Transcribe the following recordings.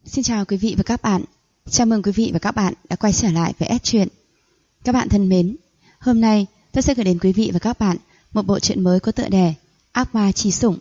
Xin chào quý vị và các bạn. Chào mừng quý vị và các bạn đã quay trở lại với S Truyện. Các bạn thân mến, hôm nay tôi sẽ gửi đến quý vị và các bạn một bộ truyện mới có tựa đề Ác Ma Chí Sủng.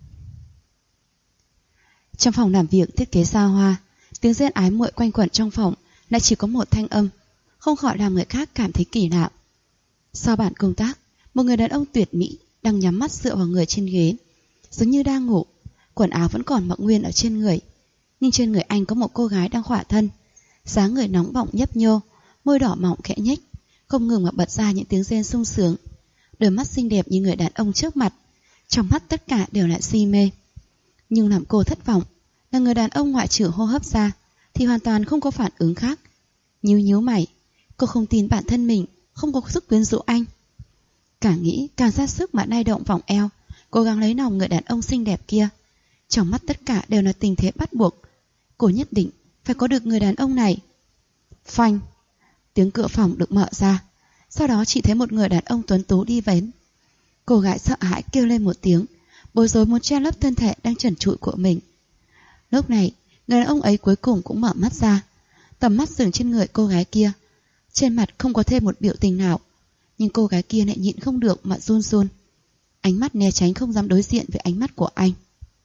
Trong phòng làm việc thiết kế xa hoa, tiếng rên ái muội quanh quẩn trong phòng lại chỉ có một thanh âm, không khỏi làm người khác cảm thấy kỳ lạ. Sau bàn công tác, một người đàn ông tuyệt mỹ đang nhắm mắt dựa vào người trên ghế, giống như đang ngủ. Quần áo vẫn còn mặc nguyên ở trên người, nhưng trên người anh có một cô gái đang khỏa thân, dáng người nóng bỏng nhấp nhô, môi đỏ mọng khẽ nhếch, không ngừng mà bật ra những tiếng rên sung sướng. Đôi mắt xinh đẹp như người đàn ông trước mặt, trong mắt tất cả đều là si mê. Nhưng làm cô thất vọng là người đàn ông ngoại trừ hô hấp ra thì hoàn toàn không có phản ứng khác. Nhíu mày, cô không tin bản thân mình không có sức quyến rũ anh. Càng nghĩ càng ra sức mà lay động vòng eo, cố gắng lấy lòng người đàn ông xinh đẹp kia. Trong mắt tất cả đều là tình thế bắt buộc. Cô nhất định phải có được người đàn ông này. Phanh, tiếng cửa phòng được mở ra. Sau đó chỉ thấy một người đàn ông tuấn tú đi đến. Cô gái sợ hãi kêu lên một tiếng, bối rối muốn che lấp thân thể đang trần trụi của mình. Lúc này, người đàn ông ấy cuối cùng cũng mở mắt ra. Tầm mắt dừng trên người cô gái kia. Trên mặt không có thêm một biểu tình nào, nhưng cô gái kia lại nhịn không được mà run run. Ánh mắt né tránh không dám đối diện với ánh mắt của anh.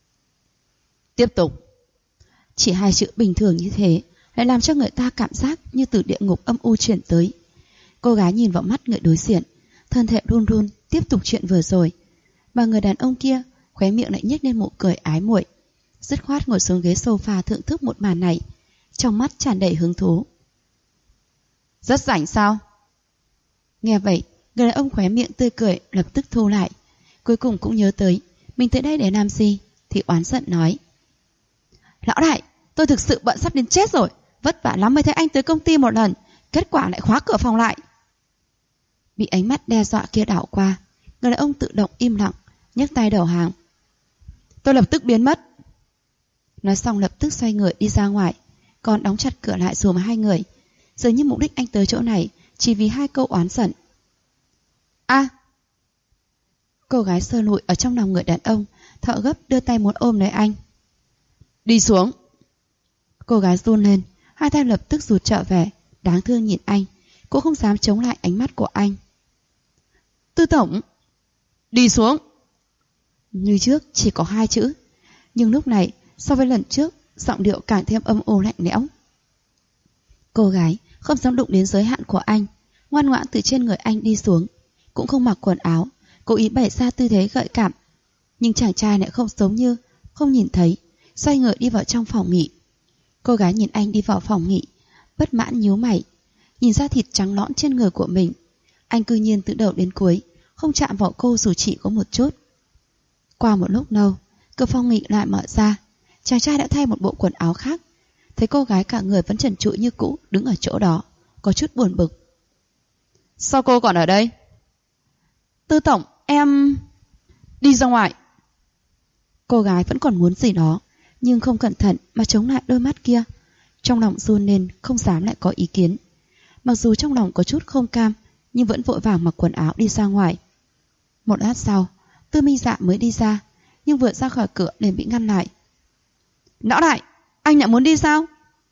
Tiếp tục. Chỉ hai chữ bình thường như thế lại làm cho người ta cảm giác như từ địa ngục âm u chuyển tới. Cô gái nhìn vào mắt người đối diện, thân thể run run tiếp tục chuyện vừa rồi. Mà người đàn ông kia khóe miệng lại nhếch lên nụ cười ái muội, dứt khoát ngồi xuống ghế sofa thưởng thức một màn này, trong mắt tràn đầy hứng thú. Rất rảnh sao? Nghe vậy, người đàn ông khóe miệng tươi cười lập tức thu lại. Cuối cùng cũng nhớ tới mình tới đây để làm gì, thì oán giận nói: Lão đại, tôi thực sự bận sắp đến chết rồi, vất vả lắm mới thấy anh tới công ty một lần, kết quả lại khóa cửa phòng lại. Bị ánh mắt đe dọa kia đảo qua, người đàn ông tự động im lặng, nhấc tay đầu hàng. Tôi lập tức biến mất. Nói xong lập tức xoay người đi ra ngoài, còn đóng chặt cửa lại dùm hai người. Dường như mục đích anh tới chỗ này chỉ vì hai câu oán giận. Cô gái sơ lụi ở trong lòng người đàn ông thở gấp đưa tay muốn ôm lấy anh. Đi xuống. Cô gái run lên, hai tay lập tức rụt trở về, đáng thương nhìn anh, cũng không dám chống lại ánh mắt của anh. Tư tổng. Đi xuống. Như trước chỉ có hai chữ, nhưng lúc này so với lần trước, giọng điệu càng thêm âm u lạnh lẽo. Cô gái không dám đụng đến giới hạn của anh, ngoan ngoãn từ trên người anh đi xuống, cũng không mặc quần áo, cố ý bày ra tư thế gợi cảm. Nhưng chàng trai lại không giống như không nhìn thấy, xoay người đi vào trong phòng nghỉ. Cô gái nhìn anh đi vào phòng nghỉ, bất mãn nhíu mày, nhìn ra thịt trắng nõn trên người của mình. Anh cư nhiên từ đầu đến cuối không chạm vào cô dù chỉ có một chút. Qua một lúc lâu, cửa phòng nghỉ lại mở ra. Chàng trai đã thay một bộ quần áo khác. Thấy cô gái cả người vẫn trần trụi như cũ đứng ở chỗ đó, có chút buồn bực. Sao cô còn ở đây? Tư tổng, em... Đi ra ngoài. Cô gái vẫn còn muốn gì đó, nhưng không cẩn thận mà chống lại đôi mắt kia. Trong lòng run lên không dám lại có ý kiến. Mặc dù trong lòng có chút không cam, nhưng vẫn vội vàng mặc quần áo đi ra ngoài. Một lát sau, Tư Minh Dạ mới đi ra, nhưng vừa ra khỏi cửa liền bị ngăn lại. Lão đại, anh lại muốn đi sao?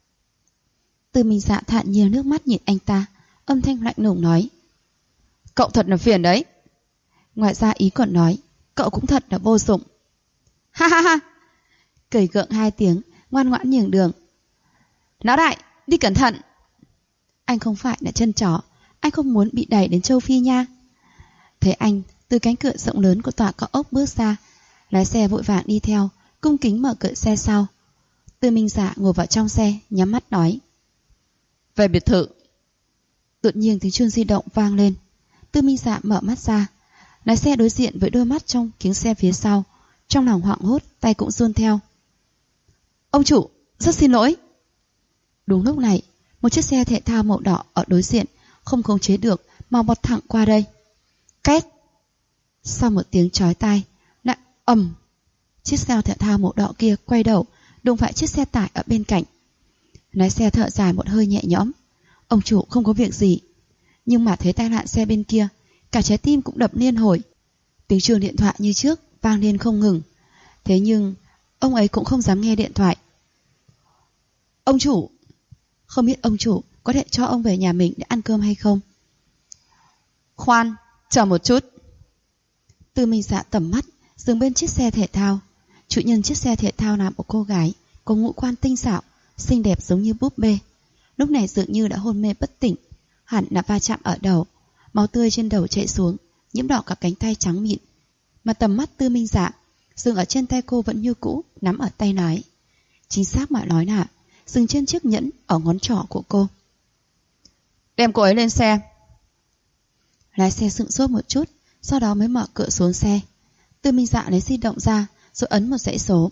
Tư Minh Dạ thản nhiên nước mắt nhìn anh ta, âm thanh lạnh lùng nói: Cậu thật là phiền đấy. Ngoài ra ý còn nói: Cậu cũng thật là vô dụng. Ha ha ha. Cười gượng hai tiếng, ngoan ngoãn nhường đường. Lão đại, đi cẩn thận. Anh không phải là chân chó, anh không muốn bị đẩy đến châu Phi nha. Thấy anh từ cánh cửa rộng lớn của tòa cao ốc bước ra, lái xe vội vàng đi theo, cung kính mở cửa xe sau. Tư Minh Dạ ngồi vào trong xe, nhắm mắt nói: Về biệt thự. Đột nhiên tiếng chuông di động vang lên. Tư Minh Dạ mở mắt ra, lái xe đối diện với đôi mắt trong kính xe phía sau, trong lòng hoảng hốt, tay cũng run theo. Ông chủ, rất xin lỗi. Đúng lúc này, một chiếc xe thể thao màu đỏ ở đối diện không khống chế được mà bọt thẳng qua đây. Két. Sau một tiếng chói tai, lại ầm. Chiếc xe thể thao màu đỏ kia quay đầu đụng phải chiếc xe tải ở bên cạnh. Lái xe thở dài một hơi nhẹ nhõm, ông chủ không có việc gì. Nhưng mà thấy tai nạn xe bên kia, cả trái tim cũng đập liên hồi. Tiếng chuông điện thoại như trước vang lên không ngừng. Thế nhưng ông ấy cũng không dám nghe điện thoại. Ông chủ, không biết ông chủ có thể cho ông về nhà mình để ăn cơm hay không? Khoan, chờ một chút. Tư Minh Dạ tầm mắt dừng bên chiếc xe thể thao. Chủ nhân chiếc xe thể thao là một cô gái có ngũ quan tinh xảo, xinh đẹp giống như búp bê. Lúc này dường như đã hôn mê bất tỉnh, hẳn là va chạm ở đầu, máu tươi trên đầu chảy xuống, nhiễm đỏ cả cánh tay trắng mịn. Mà tầm mắt Tư Minh Dạ dừng ở trên tay cô vẫn như cũ, nắm ở tay lái. Chính xác mà nói là dừng trên chiếc nhẫn ở ngón trỏ của cô. Đem cô ấy lên xe. Lái xe sững sốt một chút, sau đó mới mở cửa xuống xe. Tư Minh Dạ lấy di động ra rồi ấn một dãy số.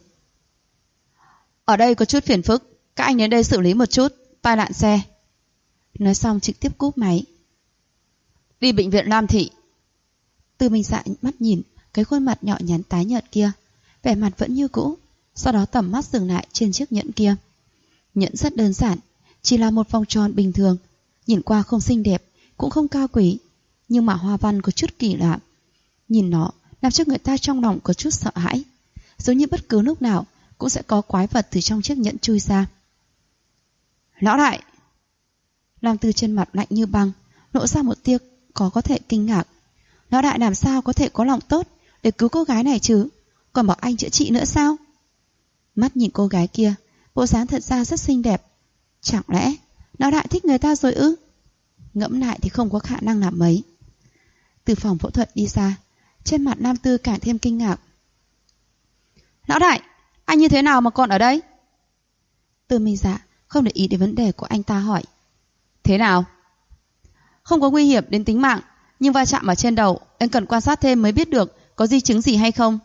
Ở đây có chút phiền phức, các anh đến đây xử lý một chút tai nạn xe. Nói xong trực tiếp cúp máy. Đi bệnh viện Lam Thị. Tư Minh Dạ mắt nhìn cái khuôn mặt nhỏ nhắn tái nhợt kia, vẻ mặt vẫn như cũ. Sau đó tầm mắt dừng lại trên chiếc nhẫn kia. Nhẫn rất đơn giản, chỉ là một vòng tròn bình thường, nhìn qua không xinh đẹp, cũng không cao quý, nhưng mà hoa văn có chút kỳ lạ. Nhìn nó làm cho người ta trong lòng có chút sợ hãi, giống như bất cứ lúc nào cũng sẽ có quái vật từ trong chiếc nhẫn chui ra. Lão đại! Lam Tư trên mặt lạnh như băng, lộ ra một tia có thể kinh ngạc. Lão đại làm sao có thể có lòng tốt để cứu cô gái này chứ? Còn bảo anh chữa trị nữa sao? Mắt nhìn cô gái kia, bộ dáng thật ra rất xinh đẹp. Chẳng lẽ lão đại thích người ta rồi ư? Ngẫm lại thì không có khả năng làm mấy. Từ phòng phẫu thuật đi ra, trên mặt Lam Tư càng thêm kinh ngạc. Lão đại, anh như thế nào mà còn ở đây? Tư Minh Dạ không để ý đến vấn đề của anh ta hỏi. Thế nào? Không có nguy hiểm đến tính mạng, nhưng va chạm ở trên đầu, anh cần quan sát thêm mới biết được có di chứng gì hay không.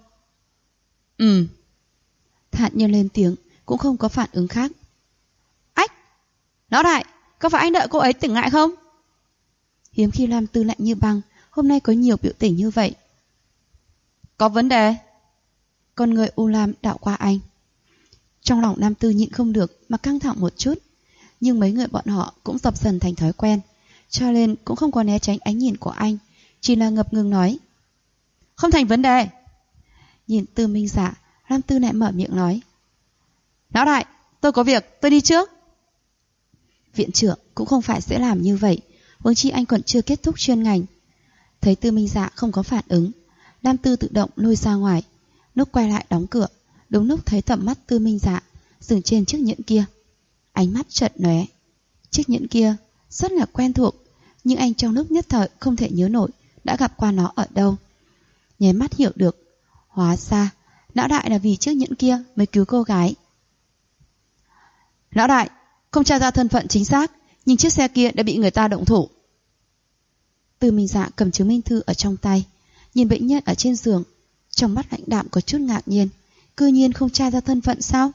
Thản nhiên lên tiếng, cũng không có phản ứng khác. Ách! Lão đại, có phải anh đợi cô ấy tỉnh lại không? Hiếm khi Lam Tư lạnh như băng, hôm nay có nhiều biểu tình như vậy. Có vấn đề? Con người u lam đảo qua anh. Trong lòng Lam Tư nhịn không được mà căng thẳng một chút, nhưng mấy người bọn họ cũng tập dần thành thói quen, cho nên cũng không có né tránh ánh nhìn của anh, chỉ là ngập ngừng nói. Không thành vấn đề. Nhìn Tư Minh Dạ, Lam Tư lại mở miệng nói. Lão đại, tôi có việc, tôi đi trước. Viện trưởng cũng không phải sẽ làm như vậy, huống chi anh còn chưa kết thúc chuyên ngành. Thấy Tư Minh Dạ không có phản ứng, Lam Tư tự động lôi ra ngoài. Lúc quay lại đóng cửa, đúng lúc thấy tầm mắt Tư Minh Dạ dừng trên chiếc nhẫn kia. Ánh mắt chợt lóe. Chiếc nhẫn kia rất là quen thuộc, nhưng anh trong lúc nhất thời không thể nhớ nổi đã gặp qua nó ở đâu. Nháy mắt hiểu được, hóa ra lão đại là vì chiếc nhẫn kia mới cứu cô gái. Lão đại, không tra ra thân phận chính xác, nhưng chiếc xe kia đã bị người ta động thủ. Tư Minh Dạ cầm chứng minh thư ở trong tay, nhìn bệnh nhân ở trên giường, trong mắt lãnh đạm có chút ngạc nhiên. Cư nhiên không tra ra thân phận sao?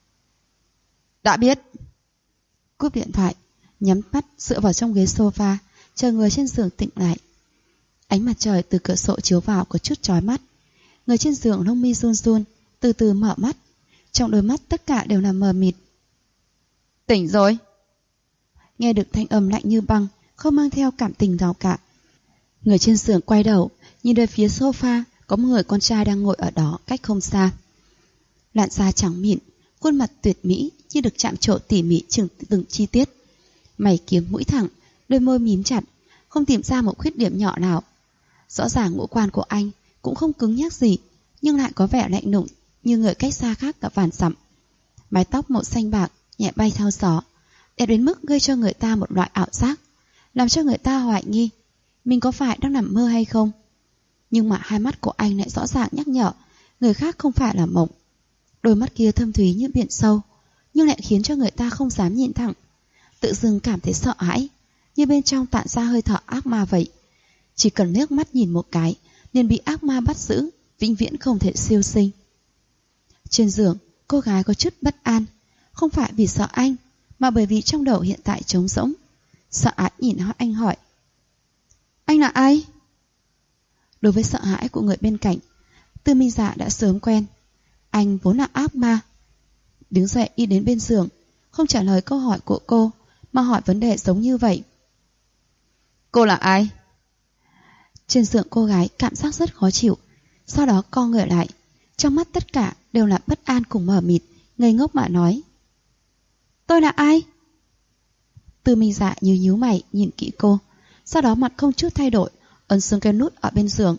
Đã biết. Cúp điện thoại, nhắm mắt dựa vào trong ghế sofa, chờ người trên giường tỉnh lại. Ánh mặt trời từ cửa sổ chiếu vào có chút chói mắt. Người trên giường lông mi run run, từ từ mở mắt. Trong đôi mắt tất cả đều là mờ mịt. Tỉnh rồi. Nghe được thanh âm lạnh như băng, không mang theo cảm tình nào cả. Người trên giường quay đầu, nhìn về phía sofa, có một người con trai đang ngồi ở đó cách không xa. Làn da trắng mịn, khuôn mặt tuyệt mỹ như được chạm trổ tỉ mỉ từng chi tiết. Mày kiếm mũi thẳng, đôi môi mím chặt, không tìm ra một khuyết điểm nhỏ nào. Rõ ràng ngũ quan của anh cũng không cứng nhắc gì, nhưng lại có vẻ lạnh lùng như người cách xa khác cả vạn dặm. Mái tóc màu xanh bạc nhẹ bay theo gió, đẹp đến mức gây cho người ta một loại ảo giác, làm cho người ta hoài nghi mình có phải đang nằm mơ hay không. Nhưng mà hai mắt của anh lại rõ ràng nhắc nhở người khác không phải là mộng. Đôi mắt kia thâm thúy như biển sâu, nhưng lại khiến cho người ta không dám nhìn thẳng, tự dưng cảm thấy sợ hãi, như bên trong tản ra hơi thở ác ma vậy. Chỉ cần liếc mắt nhìn một cái liền bị ác ma bắt giữ, vĩnh viễn không thể siêu sinh. Trên giường, cô gái có chút bất an, không phải vì sợ anh, mà bởi vì trong đầu hiện tại trống rỗng. Sợ hãi nhìn anh hỏi. Anh là ai? Đối với sợ hãi của người bên cạnh, Tư Minh Dạ đã sớm quen. Anh vốn là ác ma. Đứng dậy đi đến bên giường, không trả lời câu hỏi của cô, mà hỏi vấn đề giống như vậy. Cô là ai? Trên giường cô gái cảm giác rất khó chịu, sau đó co người lại, trong mắt tất cả đều là bất an cùng mờ mịt, ngây ngốc mà nói. Tôi là ai? Tư Minh Dạ nhíu mày nhìn kỹ cô, sau đó mặt không chút thay đổi, ấn xuống cái nút ở bên giường.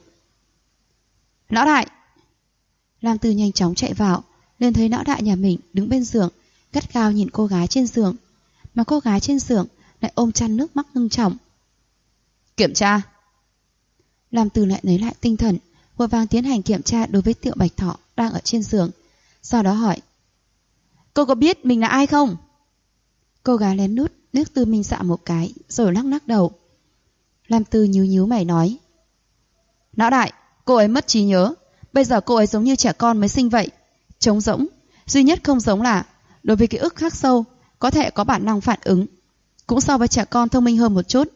Lão đại! Lam Tư nhanh chóng chạy vào, lên thấy lão đại nhà mình đứng bên giường, gắt gao nhìn cô gái trên giường, mà cô gái trên giường lại ôm chăn nước mắt ngưng trọng. Kiểm tra! Lam Tư lại lấy lại tinh thần, vội vàng tiến hành kiểm tra đối với Tiểu Bạch Thỏ đang ở trên giường, sau đó hỏi: Cô có biết mình là ai không? Cô gái lén lút liếc Tư Minh Dạ một cái, rồi lắc lắc đầu. Lam Tư nhíu mày nói: Lão đại, cô ấy mất trí nhớ, bây giờ cô ấy giống như trẻ con mới sinh vậy, trống rỗng, duy nhất không giống là đối với ký ức khắc sâu, có thể có bản năng phản ứng, cũng so với trẻ con thông minh hơn một chút.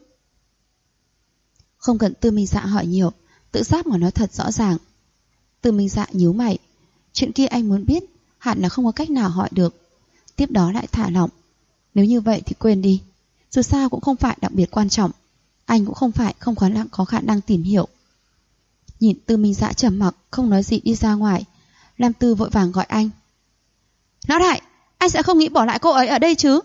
Không cần Tư Minh Dạ hỏi nhiều, tự giác mà nói thật rõ ràng. Tư Minh Dạ nhíu mày, chuyện kia anh muốn biết, hẳn là không có cách nào hỏi được. Tiếp đó lại thả lỏng: Nếu như vậy thì quên đi, dù sao cũng không phải đặc biệt quan trọng, anh cũng không phải không có khả năng tìm hiểu. Nhìn Tư Minh Dạ trầm mặc không nói gì đi ra ngoài, Lam Tư vội vàng gọi anh: Lão đại, anh sẽ không nghĩ bỏ lại cô ấy ở đây chứ?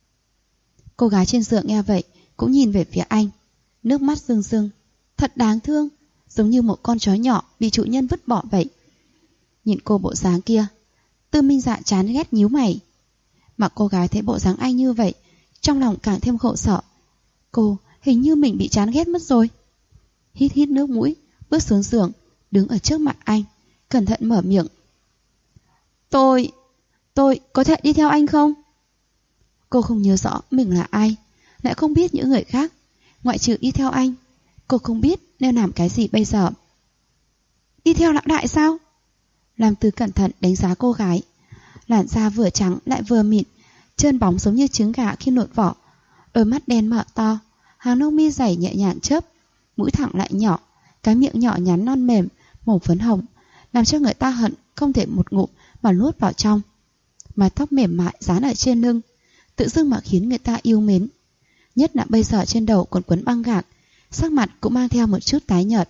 Cô gái trên giường nghe vậy cũng nhìn về phía anh, nước mắt rưng rưng, thật đáng thương, giống như một con chó nhỏ bị chủ nhân vứt bỏ vậy. Nhìn cô bộ dáng kia, Tư Minh Dạ chán ghét nhíu mày. Mà cô gái thấy bộ dáng anh như vậy, trong lòng càng thêm khổ sở. Cô hình như mình bị chán ghét mất rồi. Hít hít nước mũi, bước xuống giường, đứng ở trước mặt anh, cẩn thận mở miệng: Tôi có thể đi theo anh không? Cô không nhớ rõ mình là ai, lại không biết những người khác, ngoại trừ đi theo anh, cô không biết nên làm cái gì bây giờ. Đi theo lão đại sao? Lam Tư cẩn thận đánh giá cô gái, làn da vừa trắng lại vừa mịn, trơn bóng giống như trứng gà khi lột vỏ, đôi mắt đen mở to, hàng lông mi dày nhẹ nhàng chớp, mũi thẳng lại nhỏ, cái miệng nhỏ nhắn non mềm màu phấn hồng, làm cho người ta hận không thể một ngụm mà nuốt vào trong. Mái tóc mềm mại dán ở trên lưng, tự dưng mà khiến người ta yêu mến. Nhất là bây giờ trên đầu còn quấn băng gạc, sắc mặt cũng mang theo một chút tái nhợt.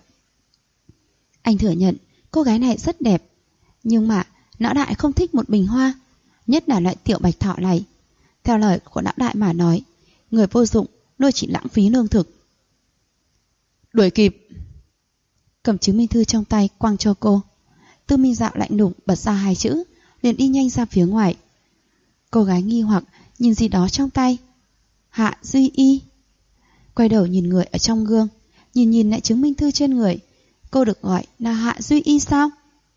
Anh thừa nhận cô gái này rất đẹp, nhưng mà lão đại không thích một bình hoa, nhất là loại Tiểu Bạch Thỏ này. Theo lời của lão đại mà nói, người vô dụng, nuôi chỉ lãng phí lương thực. Đuổi kịp! Cầm chứng minh thư trong tay quăng cho cô. Tư Minh Dạ lạnh lùng bật ra hai chữ, liền đi nhanh ra phía ngoài. Cô gái nghi hoặc nhìn gì đó trong tay. Hạ Duy Y. Quay đầu nhìn người ở trong gương, nhìn lại chứng minh thư trên người. Cô được gọi là Hạ Duy Y sao?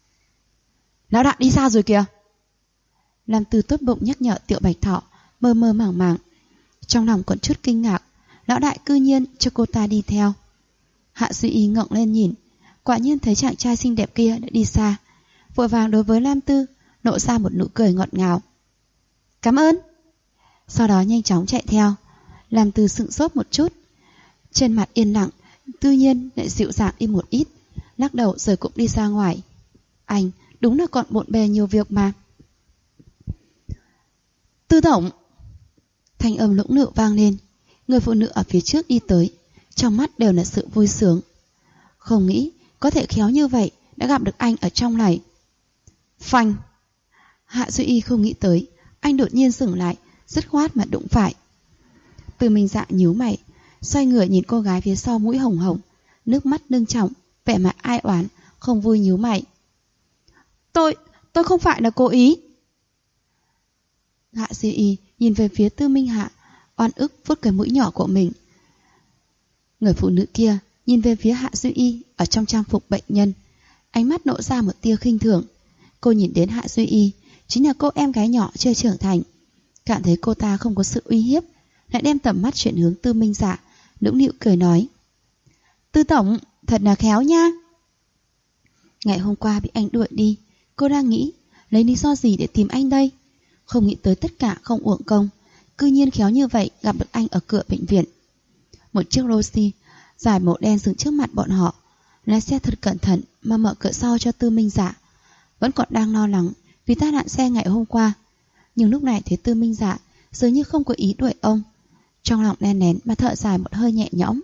Lão đại đi xa rồi kìa! Lam Tư tốt bụng nhắc nhở Tiểu Bạch Thỏ, mơ mơ màng màng. Trong lòng còn chút kinh ngạc, lão đại cư nhiên cho cô ta đi theo. Hạ Duy Y ngẩng lên nhìn, quả nhiên thấy chàng trai xinh đẹp kia đã đi xa, vội vàng đối với Lam Tư lộ ra một nụ cười ngọt ngào. Cảm ơn! Sau đó nhanh chóng chạy theo. Lam Tư sững sốt một chút, trên mặt yên lặng, tự nhiên lại dịu dàng đi một ít, lắc đầu rồi cũng đi ra ngoài. Anh đúng là còn bộn bề nhiều việc mà. Tư tổng! Thanh âm lưỡng lự vang lên. Người phụ nữ ở phía trước đi tới, trong mắt đều là sự vui sướng. Không nghĩ có thể khéo như vậy đã gặp được anh ở trong này. Phanh! Hạ Duy Y không nghĩ tới anh đột nhiên dừng lại, dứt khoát mà đụng phải. Tư Minh Dạ nhíu mày, xoay người nhìn cô gái phía sau mũi hồng hồng, nước mắt nâng trọng, vẻ mặt ai oán, không vui nhíu mày. Tôi không phải là cố ý. Hạ Duy Y nhìn về phía Tư Minh Hạ, oan ức vuốt cái mũi nhỏ của mình. Người phụ nữ kia nhìn về phía Hạ Duy Y ở trong trang phục bệnh nhân, ánh mắt nộ ra một tia khinh thường. Cô nhìn đến Hạ Duy Y, chính là cô em gái nhỏ chưa trưởng thành, cảm thấy cô ta không có sự uy hiếp, lại đem tầm mắt chuyển hướng Tư Minh Dạ, nũng nịu cười nói: Tư tổng, thật là khéo nha. Ngày hôm qua bị anh đuổi đi, cô đang nghĩ lấy lý do gì để tìm anh đây, không nghĩ tới tất cả không uổng công, cư nhiên khéo như vậy gặp được anh ở cửa bệnh viện. Một chiếc Rosie dài màu đen dừng trước mặt bọn họ, lái xe thật cẩn thận mà mở cửa sau cho Tư Minh Dạ. Vẫn còn đang lo lắng vì tai nạn xe ngày hôm qua, nhưng lúc này thấy Tư Minh Dạ dường như không có ý đuổi ông, trong lòng đen nén mà thở dài một hơi nhẹ nhõm.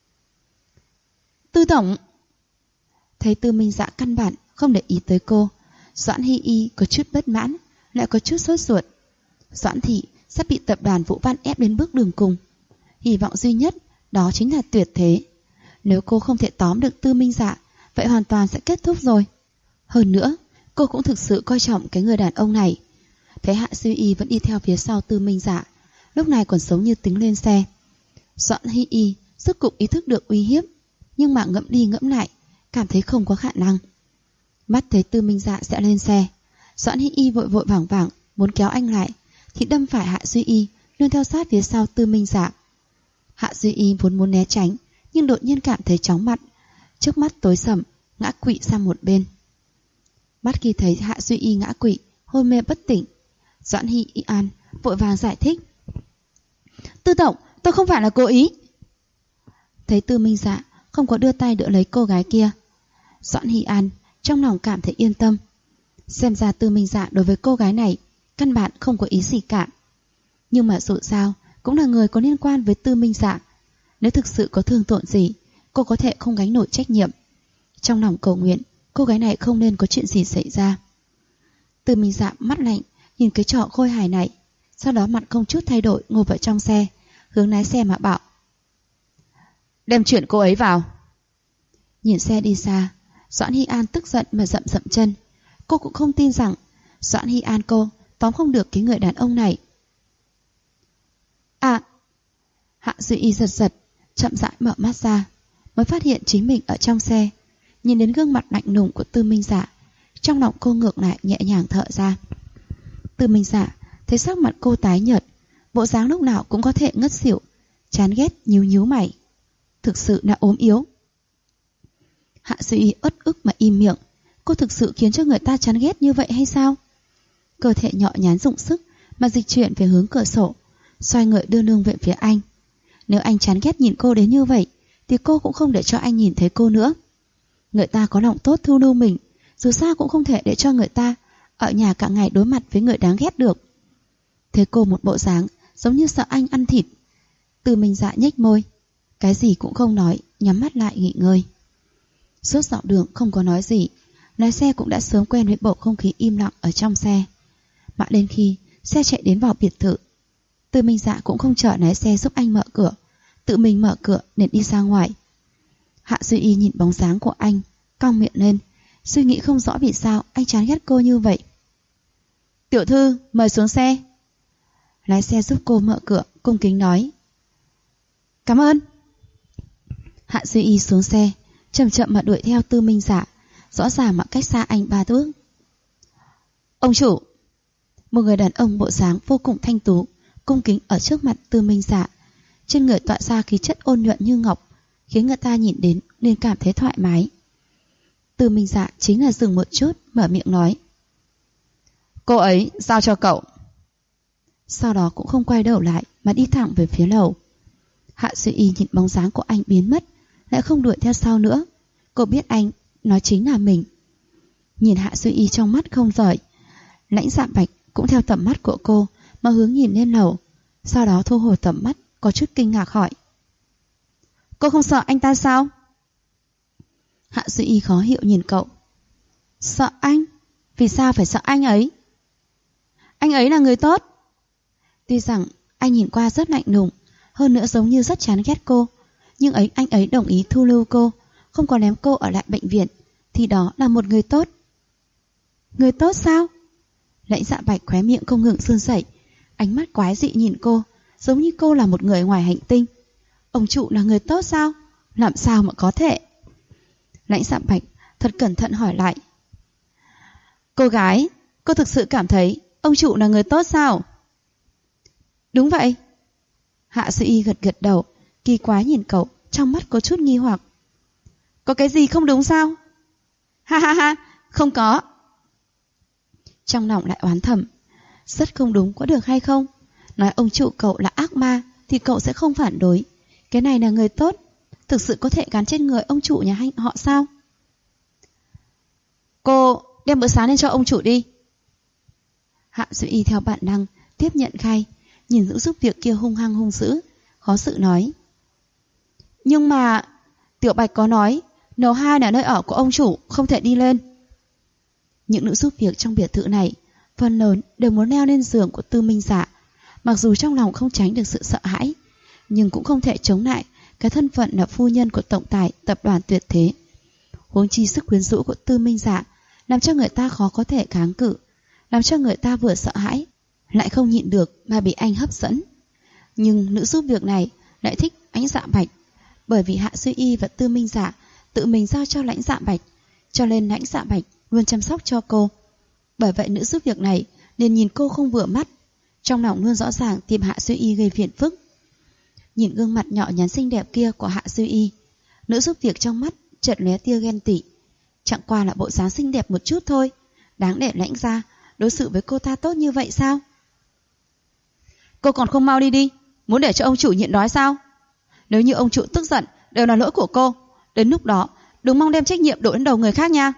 Tư tổng! Thấy Tư Minh Dạ căn bản không để ý tới cô, Doãn Hy Y có chút bất mãn, lại có chút sốt ruột. Doãn thị sắp bị tập đoàn Vũ Văn ép đến bước đường cùng. Hy vọng duy nhất đó chính là tuyệt thế. Nếu cô không thể tóm được Tư Minh Dạ, vậy hoàn toàn sẽ kết thúc rồi. Hơn nữa, cô cũng thực sự coi trọng cái người đàn ông này. Thấy Hạ Duy Y vẫn đi theo phía sau Tư Minh Dạ, lúc này còn sống như tính lên xe. Doãn Hy Y rốt cục ý thức được uy hiếp, nhưng mà ngẫm đi ngẫm lại, cảm thấy không có khả năng. Mắt thấy Tư Minh Dạ sẽ lên xe, Doãn Hy Y vội vội vàng vàng muốn kéo anh lại, thì đâm phải Hạ Duy Y luôn theo sát phía sau Tư Minh Dạ. Hạ Duy Y vốn muốn né tránh, nhưng đột nhiên cảm thấy chóng mặt, trước mắt tối sầm, ngã quỵ sang một bên. Mắt khi thấy Hạ Duy Y ngã quỵ, hôn mê bất tỉnh, Doãn Hy An vội vàng giải thích: Tư tổng, tôi không phải là cố ý. Thấy Tư Minh Dạ không có đưa tay đỡ lấy cô gái kia, Doãn Hy An trong lòng cảm thấy yên tâm. Xem ra Tư Minh Dạ đối với cô gái này căn bản không có ý gì cả. Nhưng mà dù sao cũng là người có liên quan với Tư Minh Dạ, nếu thực sự có thương tổn gì, cô có thể không gánh nổi trách nhiệm. Trong lòng cầu nguyện cô gái này không nên có chuyện gì xảy ra. Tư Minh Dạ mắt lạnh nhìn cái trò khôi hài này, sau đó mặt không chút thay đổi ngồi vào trong xe, hướng lái xe mà bảo: Đem chuyện cô ấy vào. Nhìn xe đi xa, Doãn Hy An tức giận mà dậm dậm chân. Cô cũng không tin rằng Doãn Hy An cô tóm không được cái người đàn ông này. À! Hạ Duy Y giật giật, chậm rãi mở mắt ra, mới phát hiện chính mình ở trong xe. Nhìn đến gương mặt lạnh lùng của Tư Minh Dạ, trong lòng cô ngược lại nhẹ nhàng thở ra. Tư Minh Dạ thấy sắc mặt cô tái nhợt, bộ dáng lúc nào cũng có thể ngất xỉu, chán ghét nhíu nhíu mày. Thực sự là ốm yếu. Hạ Duy Y uất ức mà im miệng. Cô thực sự khiến cho người ta chán ghét như vậy hay sao? Cơ thể nhỏ nhắn dụng sức mà dịch chuyển về hướng cửa sổ, xoay người đưa lưng về phía anh. Nếu anh chán ghét nhìn cô đến như vậy, thì cô cũng không để cho anh nhìn thấy cô nữa. Người ta có lòng tốt thu lưu mình, dù sao cũng không thể để cho người ta ở nhà cả ngày đối mặt với người đáng ghét được. Thấy cô một bộ dáng giống như sợ anh ăn thịt, Tư Minh Dạ nhếch môi, cái gì cũng không nói, nhắm mắt lại nghỉ ngơi. Suốt dọc đường không có nói gì, lái xe cũng đã sớm quen với bầu không khí im lặng ở trong xe. Mãi đến khi xe chạy đến vào biệt thự, Tư Minh Dạ cũng không chờ lái xe giúp anh mở cửa, tự mình mở cửa để đi ra ngoài. Hạ Duy Y nhìn bóng dáng của anh, cong miệng lên, suy nghĩ không rõ vì sao anh chán ghét cô như vậy. Tiểu thư, mời xuống xe. Lái xe giúp cô mở cửa, cung kính nói. Cảm ơn. Hạ Duy Y xuống xe, chậm chậm mà đuổi theo Tư Minh Dạ, rõ ràng mà cách xa anh 3 thước. Ông chủ. Một người đàn ông bộ dáng vô cùng thanh tú, cung kính ở trước mặt Tư Minh Dạ, trên người tỏa ra khí chất ôn nhuận như ngọc, khiến người ta nhìn đến nên cảm thấy thoải mái. Tư Minh Dạ chính là dừng một chút, mở miệng nói. Cô ấy giao cho cậu. Sau đó cũng không quay đầu lại mà đi thẳng về phía lầu. Hạ Duy Y nhìn bóng dáng của anh biến mất, lại không đuổi theo sau nữa. Cô biết anh nói chính là mình. Nhìn Hạ Duy Y trong mắt không rời, Lãnh Dạ Bạch cũng theo tầm mắt của cô mà hướng nhìn lên lầu, sau đó thu hồi tầm mắt, có chút kinh ngạc hỏi. Cô không sợ anh ta sao? Hạ Duy Y khó hiểu nhìn cậu. Sợ anh? Vì sao phải sợ anh ấy? Anh ấy là người tốt. Tuy rằng anh nhìn qua rất lạnh lùng, hơn nữa giống như rất chán ghét cô, nhưng anh ấy đồng ý thu lưu cô, không có ném cô ở lại bệnh viện, thì đó là một người tốt. Người tốt sao? Lãnh Dạ Bạch khóe miệng không ngừng run rẩy, ánh mắt quái dị nhìn cô, giống như cô là một người ngoài hành tinh. Ông chủ là người tốt sao? Làm sao mà có thể? Lãnh Dạ Bạch thật cẩn thận hỏi lại. Cô gái, cô thực sự cảm thấy ông chủ là người tốt sao? Đúng vậy. Hạ Duy Y gật gật đầu, kỳ quái nhìn cậu, trong mắt có chút nghi hoặc. Có cái gì không đúng sao? Ha ha ha, không có. Trong lòng lại oán thầm, rất không đúng, có được hay không? Nói ông chủ cậu là ác ma thì cậu sẽ không phản đối. Cái này là người tốt, thực sự có thể gắn trên người ông chủ nhà họ sao? Cô đem bữa sáng lên cho ông chủ đi. Hạ Duy Y theo bản năng tiếp nhận khay, nhìn giữ giúp việc kia hung hăng hung dữ, khó xử nói. Nhưng mà Tiểu Bạch có nói lầu 2 là nơi ở của ông chủ, không thể đi lên. Những nữ giúp việc trong biệt thự này phần lớn đều muốn leo lên giường của Tư Minh Dạ, Mặc dù trong lòng không tránh được sự sợ hãi, nhưng cũng không thể chống lại cái thân phận là phu nhân của tổng tài tập đoàn Tuyệt Thế. Huống chi sức quyến rũ của Tư Minh Dạ làm cho người ta khó có thể kháng cự, làm cho người ta vừa sợ hãi lại không nhịn được mà bị anh hấp dẫn. Nhưng nữ giúp việc này lại thích Lãnh Dạ Bạch, bởi vì Hạ Duy Y và Tư Minh Dạ tự mình giao cho Lãnh Dạ Bạch, cho nên Lãnh Dạ Bạch luôn chăm sóc cho cô. Bởi vậy nữ giúp việc này liền nhìn cô không vừa mắt, trong lòng luôn rõ ràng tìm Hạ Duy Y gây phiền phức. Nhìn gương mặt nhỏ nhắn xinh đẹp kia của Hạ Duy Y, nữ giúp việc trong mắt chợt lóe tia ghen tị. Chẳng qua là bộ dáng xinh đẹp một chút thôi, đáng để Lãnh gia đối xử với cô ta tốt như vậy sao? Cô còn không mau đi đi, muốn để cho ông chủ nhịn đói sao? Nếu như ông chủ tức giận đều là lỗi của cô, đến lúc đó đừng mong đem trách nhiệm đổ đến đầu người khác nha.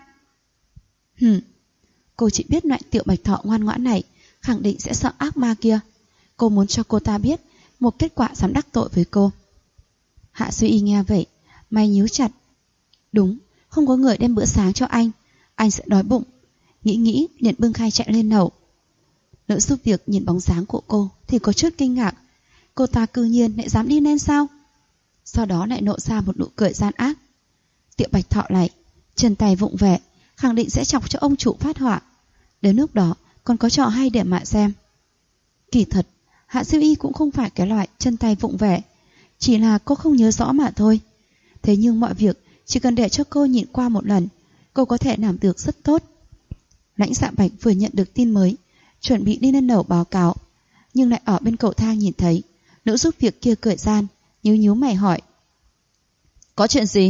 Cô chỉ biết loại Tiểu Bạch Thọ ngoan ngoãn này khẳng định sẽ sợ ác ma kia. Cô muốn cho cô ta biết một kết quả dám đắc tội với cô. Hạ Duy Y nghe vậy, mày nhíu chặt. Đúng, không có người đem bữa sáng cho anh sẽ đói bụng. Nghĩ liền bưng khay chạy lên lầu. Nữ giúp việc nhìn bóng dáng của cô thì có chút kinh ngạc. Cô ta cư nhiên lại dám đi lên sao? Sau đó lại nộ ra một nụ cười gian ác. Tiểu Bạch Thọ lại chân tay vụng về, khẳng định sẽ chọc cho ông chủ phát họa. Đến lúc đó còn có trò hay để mà xem. Kỳ thật Hạ Siêu Y cũng không phải cái loại chân tay vụng về, chỉ là cô không nhớ rõ mà thôi. Thế nhưng mọi việc chỉ cần để cho cô nhìn qua một lần, cô có thể làm được rất tốt. Lãnh Dạ Bạch vừa nhận được tin mới, chuẩn bị đi lên lầu báo cáo, nhưng lại ở bên cầu thang nhìn thấy nữ giúp việc kia cười gian, nhíu mày hỏi: Có chuyện gì?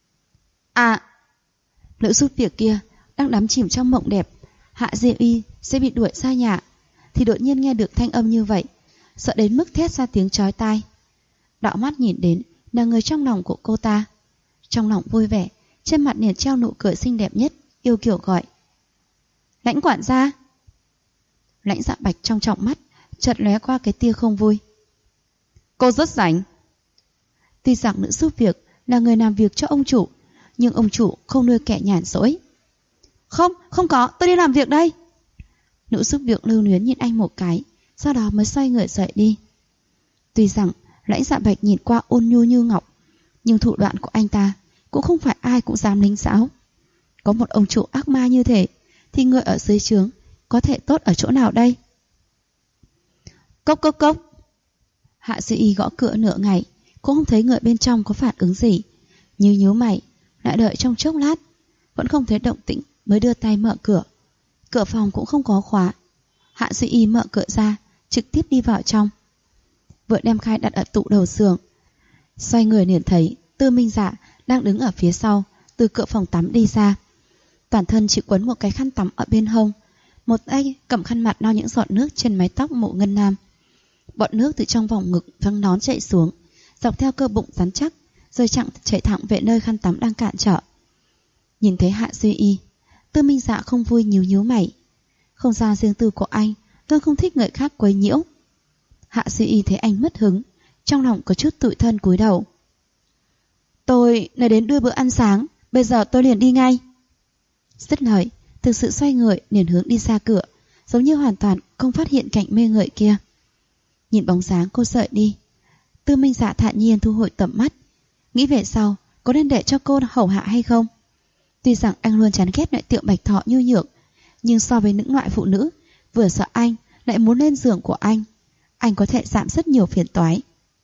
Nữ giúp việc kia đang đắm chìm trong mộng đẹp Hạ Diệu Y sẽ bị đuổi ra nhà, thì đột nhiên nghe được thanh âm như vậy, sợ đến mức thét ra tiếng chói tai. Đảo mắt nhìn đến là người trong lòng của cô ta, trong lòng vui vẻ, trên mặt liền treo nụ cười xinh đẹp nhất, yêu kiều gọi: Lãnh quản gia. Lãnh Dạ Bạch trong trọng mắt chợt lóe qua cái tia không vui. Cô rất rảnh. Tuy rằng nữ giúp việc là người làm việc cho ông chủ, nhưng ông chủ không nuôi kẻ nhàn rỗi. Không có, tôi đi làm việc đây. Nữ giúp việc lưu luyến nhìn anh một cái, sau đó mới xoay người rời đi. Tuy rằng Lãnh Dạ Bạch nhìn qua ôn nhu như ngọc, nhưng thủ đoạn của anh ta cũng không phải ai cũng dám lính giáo. Có một ông chủ ác ma như thế, thì người ở dưới trướng có thể tốt ở chỗ nào đây? Cốc cốc cốc. Hạ Duy Y gõ cửa nửa ngày, cũng không thấy người bên trong có phản ứng gì. Nhíu mày, lại đợi trong chốc lát, vẫn không thấy động tĩnh, mới đưa tay mở cửa. Cửa phòng cũng không có khóa. Hạ Duy Y mở cửa ra, trực tiếp đi vào trong. Vừa đem khay đặt ở tủ đầu giường, xoay người liền thấy Tư Minh Dạ đang đứng ở phía sau, từ cửa phòng tắm đi ra. Toàn thân chỉ quấn một cái khăn tắm ở bên hông, một tay cầm khăn mặt lau những giọt nước trên mái tóc Mộ Ngân Nam. Bọt nước từ trong vòng ngực văng nón chạy xuống, dọc theo cơ bụng rắn chắc, rồi chạy thẳng về nơi khăn tắm đang cạn trở. Nhìn thấy Hạ Duy Y, Tư Minh Dạ không vui nhíu mày. Không gian riêng tư của anh luôn không thích người khác quấy nhiễu. Hạ Duy Y thấy anh mất hứng, trong lòng có chút tủi thân cúi đầu. Tôi nói đến đưa bữa ăn sáng, bây giờ tôi liền đi ngay. Dứt lời, thực sự xoay người liền hướng đi ra cửa, giống như hoàn toàn không phát hiện cảnh mê người kia. Nhìn bóng dáng cô rời đi, Tư Minh Dạ thản nhiên thu hồi tầm mắt, nghĩ về sau có nên để cho cô hầu hạ hay không. Tuy rằng anh luôn chán ghét loại Tiểu Bạch Thọ nhu nhược, nhưng so với những loại phụ nữ vừa sợ anh lại muốn lên giường của anh có thể giảm rất nhiều phiền toái.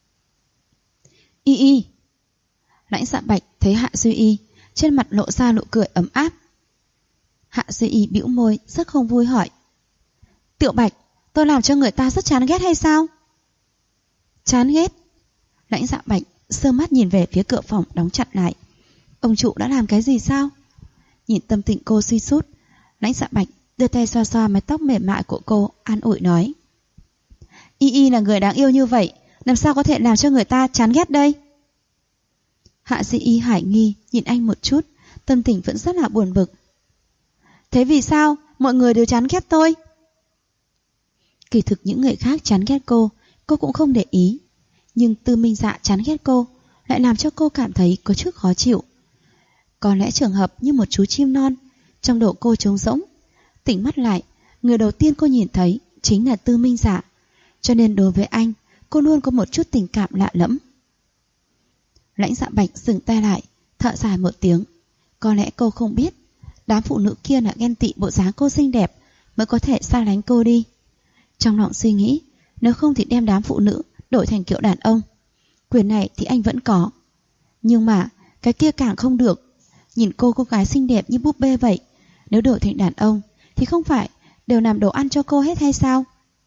Y. Lãnh Dạ Bạch thấy Hạ Duy Y, trên mặt lộ ra nụ cười ấm áp. Hạ Duy Y bĩu môi rất không vui hỏi: Tiểu Bạch, tôi làm cho người ta rất chán ghét hay sao? Chán ghét? Lãnh Dạ Bạch sơ mắt nhìn về phía cửa phòng đóng chặt lại. Ông chủ đã làm cái gì sao? Nhìn tâm tình cô suy sút, Lãnh Dạ Bạch đưa tay xoa xoa mái tóc mềm mại của cô, an ủi nói: Y là người đáng yêu như vậy, làm sao có thể làm cho người ta chán ghét đây? Hạ Duy Y hải nghi nhìn anh một chút, tâm tình vẫn rất là buồn bực. Thế vì sao mọi người đều chán ghét tôi? Kỳ thực những người khác chán ghét cô cũng không để ý, nhưng Tư Minh Dạ chán ghét cô lại làm cho cô cảm thấy có chút khó chịu. Có lẽ trường hợp như một chú chim non, trong đầu cô trống rỗng. Tỉnh mắt lại, người đầu tiên cô nhìn thấy chính là Tư Minh Dạ. cho nên đối với anh, cô luôn có một chút tình cảm lạ lẫm. Lãnh Dạ Bạch dừng tay lại, thở dài một tiếng. Có lẽ cô không biết, đám phụ nữ kia là ghen tị bộ dáng cô xinh đẹp mới có thể xa lánh cô đi. Trong lòng suy nghĩ, nếu không thì đem đám phụ nữ đổi thành kiểu đàn ông. Quyền này thì anh vẫn có. Nhưng mà cái kia càng không được. Nhìn cô gái xinh đẹp như búp bê vậy, nếu đổi thành đàn ông thì không phải đều làm đồ ăn cho cô hết hay sao?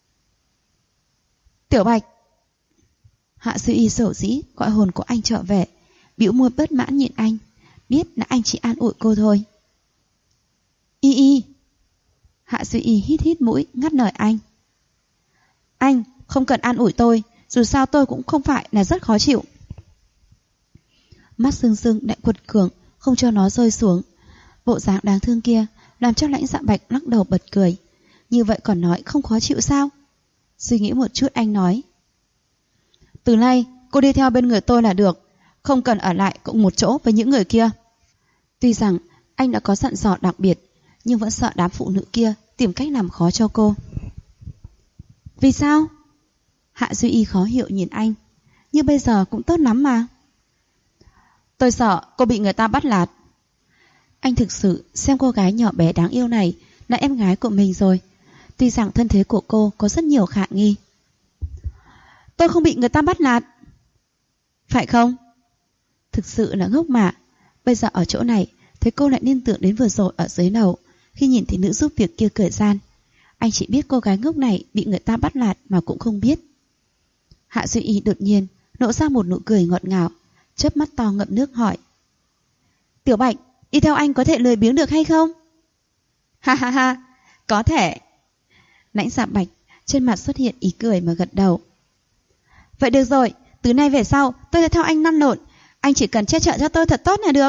Tiểu Bạch. Hạ Sư Y sầu dĩ gọi hồn của anh trở về, bĩu môi bất mãn nhìn anh, biết là anh chỉ an ủi cô thôi. Y Y. Hạ Sư Y hít hít mũi ngắt lời anh. Anh không cần an ủi tôi, dù sao tôi cũng không phải là rất khó chịu. Mắt sưng sưng lại quật cường, không cho nó rơi xuống. Bộ dáng đáng thương kia làm cho Lãnh Dạ Bạch lắc đầu bật cười. Như vậy còn nói không khó chịu sao? Suy nghĩ một chút anh nói. Từ nay cô đi theo bên người tôi là được, không cần ở lại cùng một chỗ với những người kia. Tuy rằng anh đã có dặn dò đặc biệt, nhưng vẫn sợ đám phụ nữ kia tìm cách làm khó cho cô. Vì sao? Hạ Duy Y khó hiểu nhìn anh. Như bây giờ cũng tốt lắm mà. Tôi sợ cô bị người ta bắt nạt. Anh thực sự xem cô gái nhỏ bé đáng yêu này là em gái của mình rồi. Tuy rằng thân thế của cô có rất nhiều khả nghi. Tôi không bị người ta bắt nạt. Phải không? Thực sự là ngốc mà. Bây giờ ở chỗ này, thấy cô lại liên tưởng đến vừa rồi ở dưới lầu, khi nhìn thấy nữ giúp việc kia cười gian. Anh chỉ biết cô gái ngốc này bị người ta bắt nạt mà cũng không biết. Hạ Duy Y đột nhiên nổ ra một nụ cười ngọt ngào, chớp mắt to ngậm nước hỏi. Tiểu Bạch, đi theo anh có thể lười biếng được hay không? Ha ha ha, có thể. Lãnh Dạ Bạch trên mặt xuất hiện ý cười mà gật đầu. Vậy được rồi, từ nay về sau tôi sẽ theo anh lăn lộn, anh chỉ cần che chở cho tôi thật tốt là được.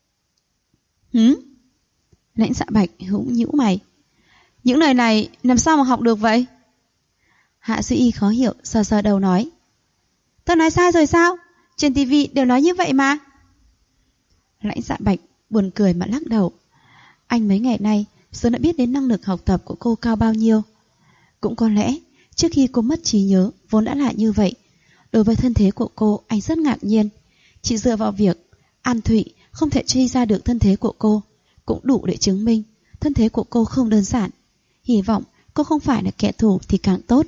Lãnh Dạ Bạch nhíu mày. Những lời này làm sao mà học được vậy? Hạ Duy Y khó hiểu sờ sờ đầu nói. Tôi nói sai rồi sao? Trên tivi đều nói như vậy mà. Lãnh Dạ Bạch buồn cười mà lắc đầu. Anh mấy ngày nay sớm đã biết đến năng lực học tập của cô cao bao nhiêu. Cũng có lẽ trước khi cô mất trí nhớ vốn đã là như vậy. Đối với thân thế của cô anh rất ngạc nhiên. Chỉ dựa vào việc An Thụy không thể truy ra được thân thế của cô cũng đủ để chứng minh thân thế của cô không đơn giản. Hy vọng cô không phải là kẻ thù thì càng tốt.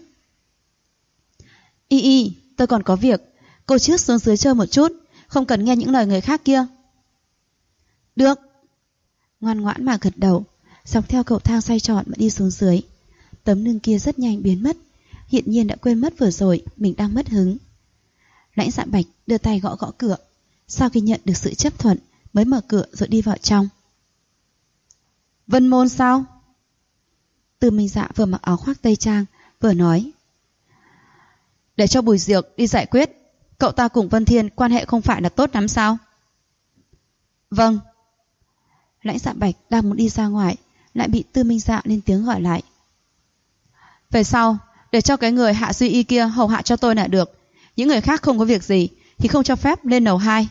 Y Y, tôi còn có việc. Cô trước xuống dưới chơi một chút, không cần nghe những lời người khác kia. Được. Ngoan ngoãn mà gật đầu, dọc theo cầu thang xoay tròn mà đi xuống dưới. Tấm lưng kia rất nhanh biến mất, hiện nhiên đã quên mất vừa rồi mình đang mất hứng. Lãnh Dạ Bạch đưa tay gõ gõ cửa, sau khi nhận được sự chấp thuận mới mở cửa rồi đi vào trong. Vân Môn sao? Từ Minh Dạ vừa mặc áo khoác tây trang vừa nói. Để cho Bùi Diệc đi giải quyết. Cậu ta cùng Vân Thiên quan hệ không phải là tốt lắm sao? Vâng. Lãnh Dạ Bạch đang muốn đi ra ngoài, lại bị Tư Minh Dạ lên tiếng gọi lại. Về sau, để cho cái người Hạ Duy Y kia hầu hạ cho tôi là được. Những người khác không có việc gì thì không cho phép lên lầu 2.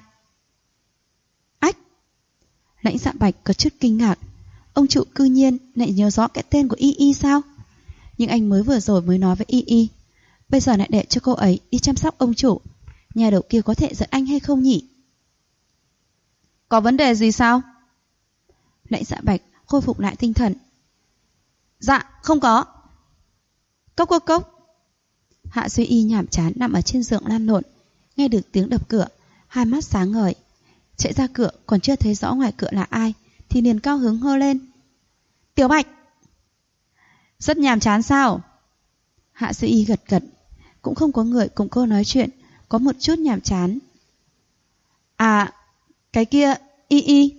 Ách! Lãnh Dạ Bạch có chút kinh ngạc. Ông chủ cư nhiên lại nhớ rõ cái tên của Y Y sao? Nhưng anh mới vừa rồi mới nói với Y Y, bây giờ lại để cho cô ấy đi chăm sóc ông chủ. Nhà đầu kia có thể giận anh hay không nhỉ? Có vấn đề gì sao? Lãnh Dạ Bạch khôi phục lại tinh thần. Dạ, không có. Cốc cốc cốc. Hạ Duy Y nhảm chán nằm ở trên giường lăn lộn, nghe được tiếng đập cửa, hai mắt sáng ngời. Chạy ra cửa còn chưa thấy rõ ngoài cửa là ai thì liền cao hứng hô lên. Tiểu Bạch! Rất nhàm chán sao? Hạ Duy Y gật gật. Cũng không có người cùng cô nói chuyện, có một chút nhàm chán. À, cái kia, Y Y.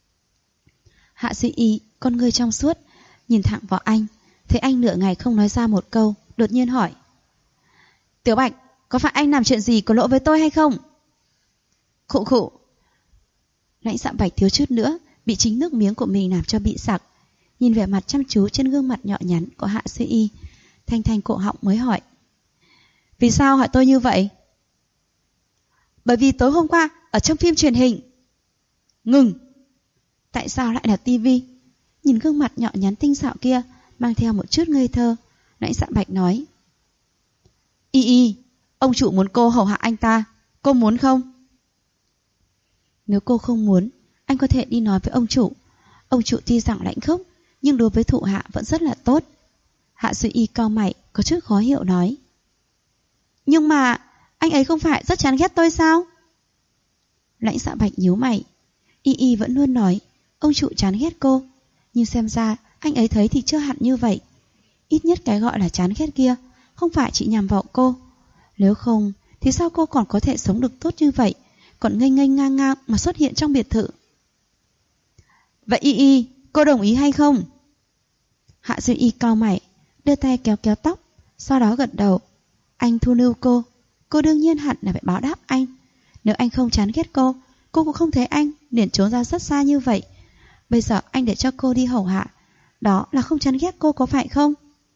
Hạ Duy Y, con ngươi trong suốt, nhìn thẳng vào anh, thấy anh nửa ngày không nói ra một câu, đột nhiên hỏi. Tiểu Bạch, có phải anh làm chuyện gì có lỗi với tôi hay không? Khụ khụ. Lãnh Dạ Bạch thiếu chút nữa bị chính nước miếng của mình làm cho bị sặc. Nhìn vẻ mặt chăm chú trên gương mặt nhỏ nhắn của Hạ Duy Y, thanh thanh cổ họng mới hỏi. Vì sao hỏi tôi như vậy? Bởi vì tối hôm qua ở trong phim truyền hình. Ngừng. Tại sao lại là tivi? Nhìn gương mặt nhỏ nhắn tinh xảo kia mang theo một chút ngây thơ, Lãnh Dạ Bạch nói. Y Y, ông chủ muốn cô hầu hạ anh ta, cô muốn không? Nếu cô không muốn, anh có thể đi nói với ông chủ. Ông chủ tuy rằng lãnh khốc, nhưng đối với thủ hạ vẫn rất là tốt. Hạ Duy Y cau mày, có chút khó hiểu nói. Nhưng mà, anh ấy không phải rất chán ghét tôi sao? Lãnh Dạ Bạch nhíu mày. Y Y vẫn luôn nói, ông chủ chán ghét cô. Nhưng xem ra, anh ấy thấy thì chưa hẳn như vậy. Ít nhất cái gọi là chán ghét kia, không phải chỉ nhằm vào cô. Nếu không, thì sao cô còn có thể sống được tốt như vậy, còn ngây ngây ngang ngang mà xuất hiện trong biệt thự? Vậy Y Y, cô đồng ý hay không? Hạ Duy Y cau mày, đưa tay kéo kéo tóc, sau đó gật đầu. Anh thu lưu cô đương nhiên hẳn là phải báo đáp anh. Nếu anh không chán ghét cô cũng không thấy anh liền trốn ra rất xa như vậy. Bây giờ anh để cho cô đi hầu hạ, đó là không chán ghét cô có phải không?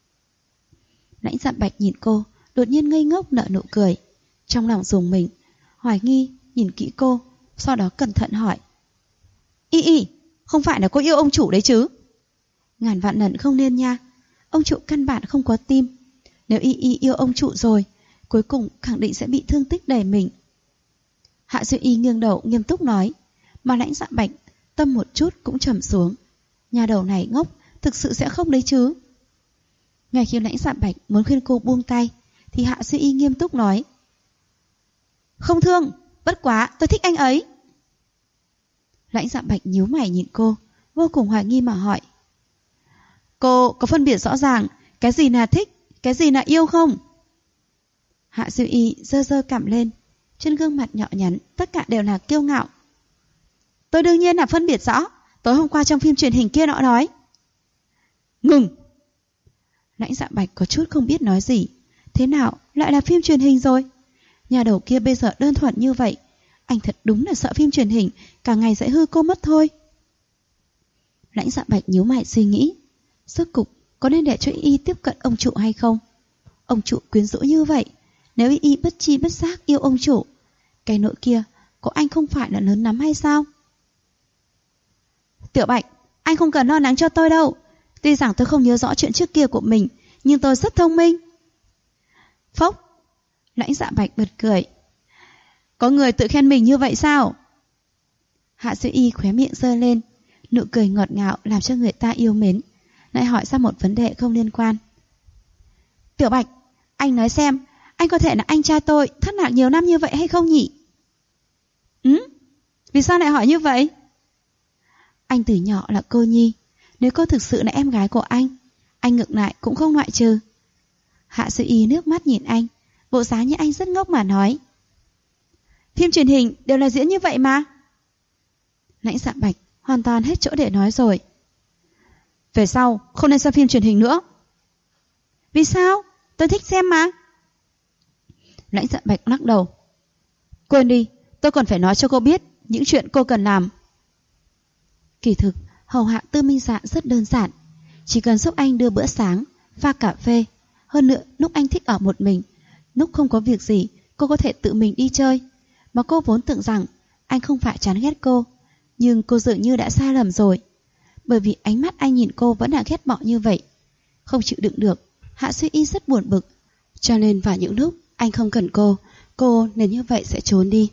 Lãnh Dạ Bạch nhìn cô, đột nhiên ngây ngốc nở nụ cười. Trong lòng rùng mình, hoài nghi nhìn kỹ cô, sau đó cẩn thận hỏi. Y Y, không phải là cô yêu ông chủ đấy chứ? Ngàn vạn lần không nên nha. Ông chủ căn bản không có tim. Nếu Y Y yêu ông chủ rồi, cuối cùng khẳng định sẽ bị thương tích đầy mình. Hạ Duy Y nghiêng đầu nghiêm túc nói, mà Lãnh Dạ Bạch tâm một chút cũng trầm xuống. Nhà đầu này ngốc, thực sự sẽ không đấy chứ? Ngay khi Lãnh Dạ Bạch muốn khuyên cô buông tay, thì Hạ Duy Y nghiêm túc nói, không thương, bất quá tôi thích anh ấy. Lãnh Dạ Bạch nhíu mày nhìn cô, vô cùng hoài nghi mà hỏi, cô có phân biệt rõ ràng cái gì là thích, cái gì là yêu không? Hạ Duy Y giơ giơ cằm lên, trên gương mặt nhỏ nhắn tất cả đều là kiêu ngạo. Tôi đương nhiên là phân biệt rõ, tối hôm qua trong phim truyền hình kia nó nói. Ngừng! Lãnh Dạ Bạch có chút không biết nói gì. Thế nào lại là phim truyền hình rồi? Nhà đầu kia bây giờ đơn thuần như vậy, anh thật đúng là sợ phim truyền hình cả ngày sẽ hư cô mất thôi. Lãnh Dạ Bạch nhíu mày suy nghĩ, rốt cục có nên để cho Y tiếp cận ông chủ hay không? Ông chủ quyến rũ như vậy, nếu Y bất chi bất giác yêu ông chủ, cái nỗi kia của anh không phải là lớn lắm hay sao? Tiểu Bạch, anh không cần lo lắng cho tôi đâu. Tuy rằng tôi không nhớ rõ chuyện trước kia của mình, nhưng tôi rất thông minh. Phốc! Lãnh Dạ Bạch bật cười. Có người tự khen mình như vậy sao? Hạ Duy Y khóe miệng giơ lên, nụ cười ngọt ngào làm cho người ta yêu mến, lại hỏi ra một vấn đề không liên quan. Tiểu Bạch, anh nói xem, anh có thể là anh trai tôi thất lạc nhiều năm như vậy hay không nhỉ? Vì sao lại hỏi như vậy? Anh từ nhỏ là cô nhi, nếu cô thực sự là em gái của anh ngược lại cũng không loại trừ. Hạ Duy Y nước mắt nhìn anh, bộ dáng như anh rất ngốc mà nói. Phim truyền hình đều là diễn như vậy mà. Lãnh Dạ Bạch hoàn toàn hết chỗ để nói rồi. Về sau không nên xem phim truyền hình nữa. Vì sao? Tôi thích xem mà. Lãnh Dạ Bạch lắc đầu. Quên đi, tôi còn phải nói cho cô biết những chuyện cô cần làm. Kỳ thực, hầu hạ Tư Minh Dạ rất đơn giản, chỉ cần giúp anh đưa bữa sáng, pha cà phê. Hơn nữa, lúc anh thích ở một mình, lúc không có việc gì, cô có thể tự mình đi chơi. Mà cô vốn tưởng rằng anh không phải chán ghét cô, nhưng cô dường như đã sai lầm rồi. Bởi vì ánh mắt anh nhìn cô vẫn là ghét bỏ như vậy. Không chịu đựng được, Hạ Duy Y rất buồn bực. Cho nên vào những lúc anh không cần cô nên như vậy sẽ trốn đi.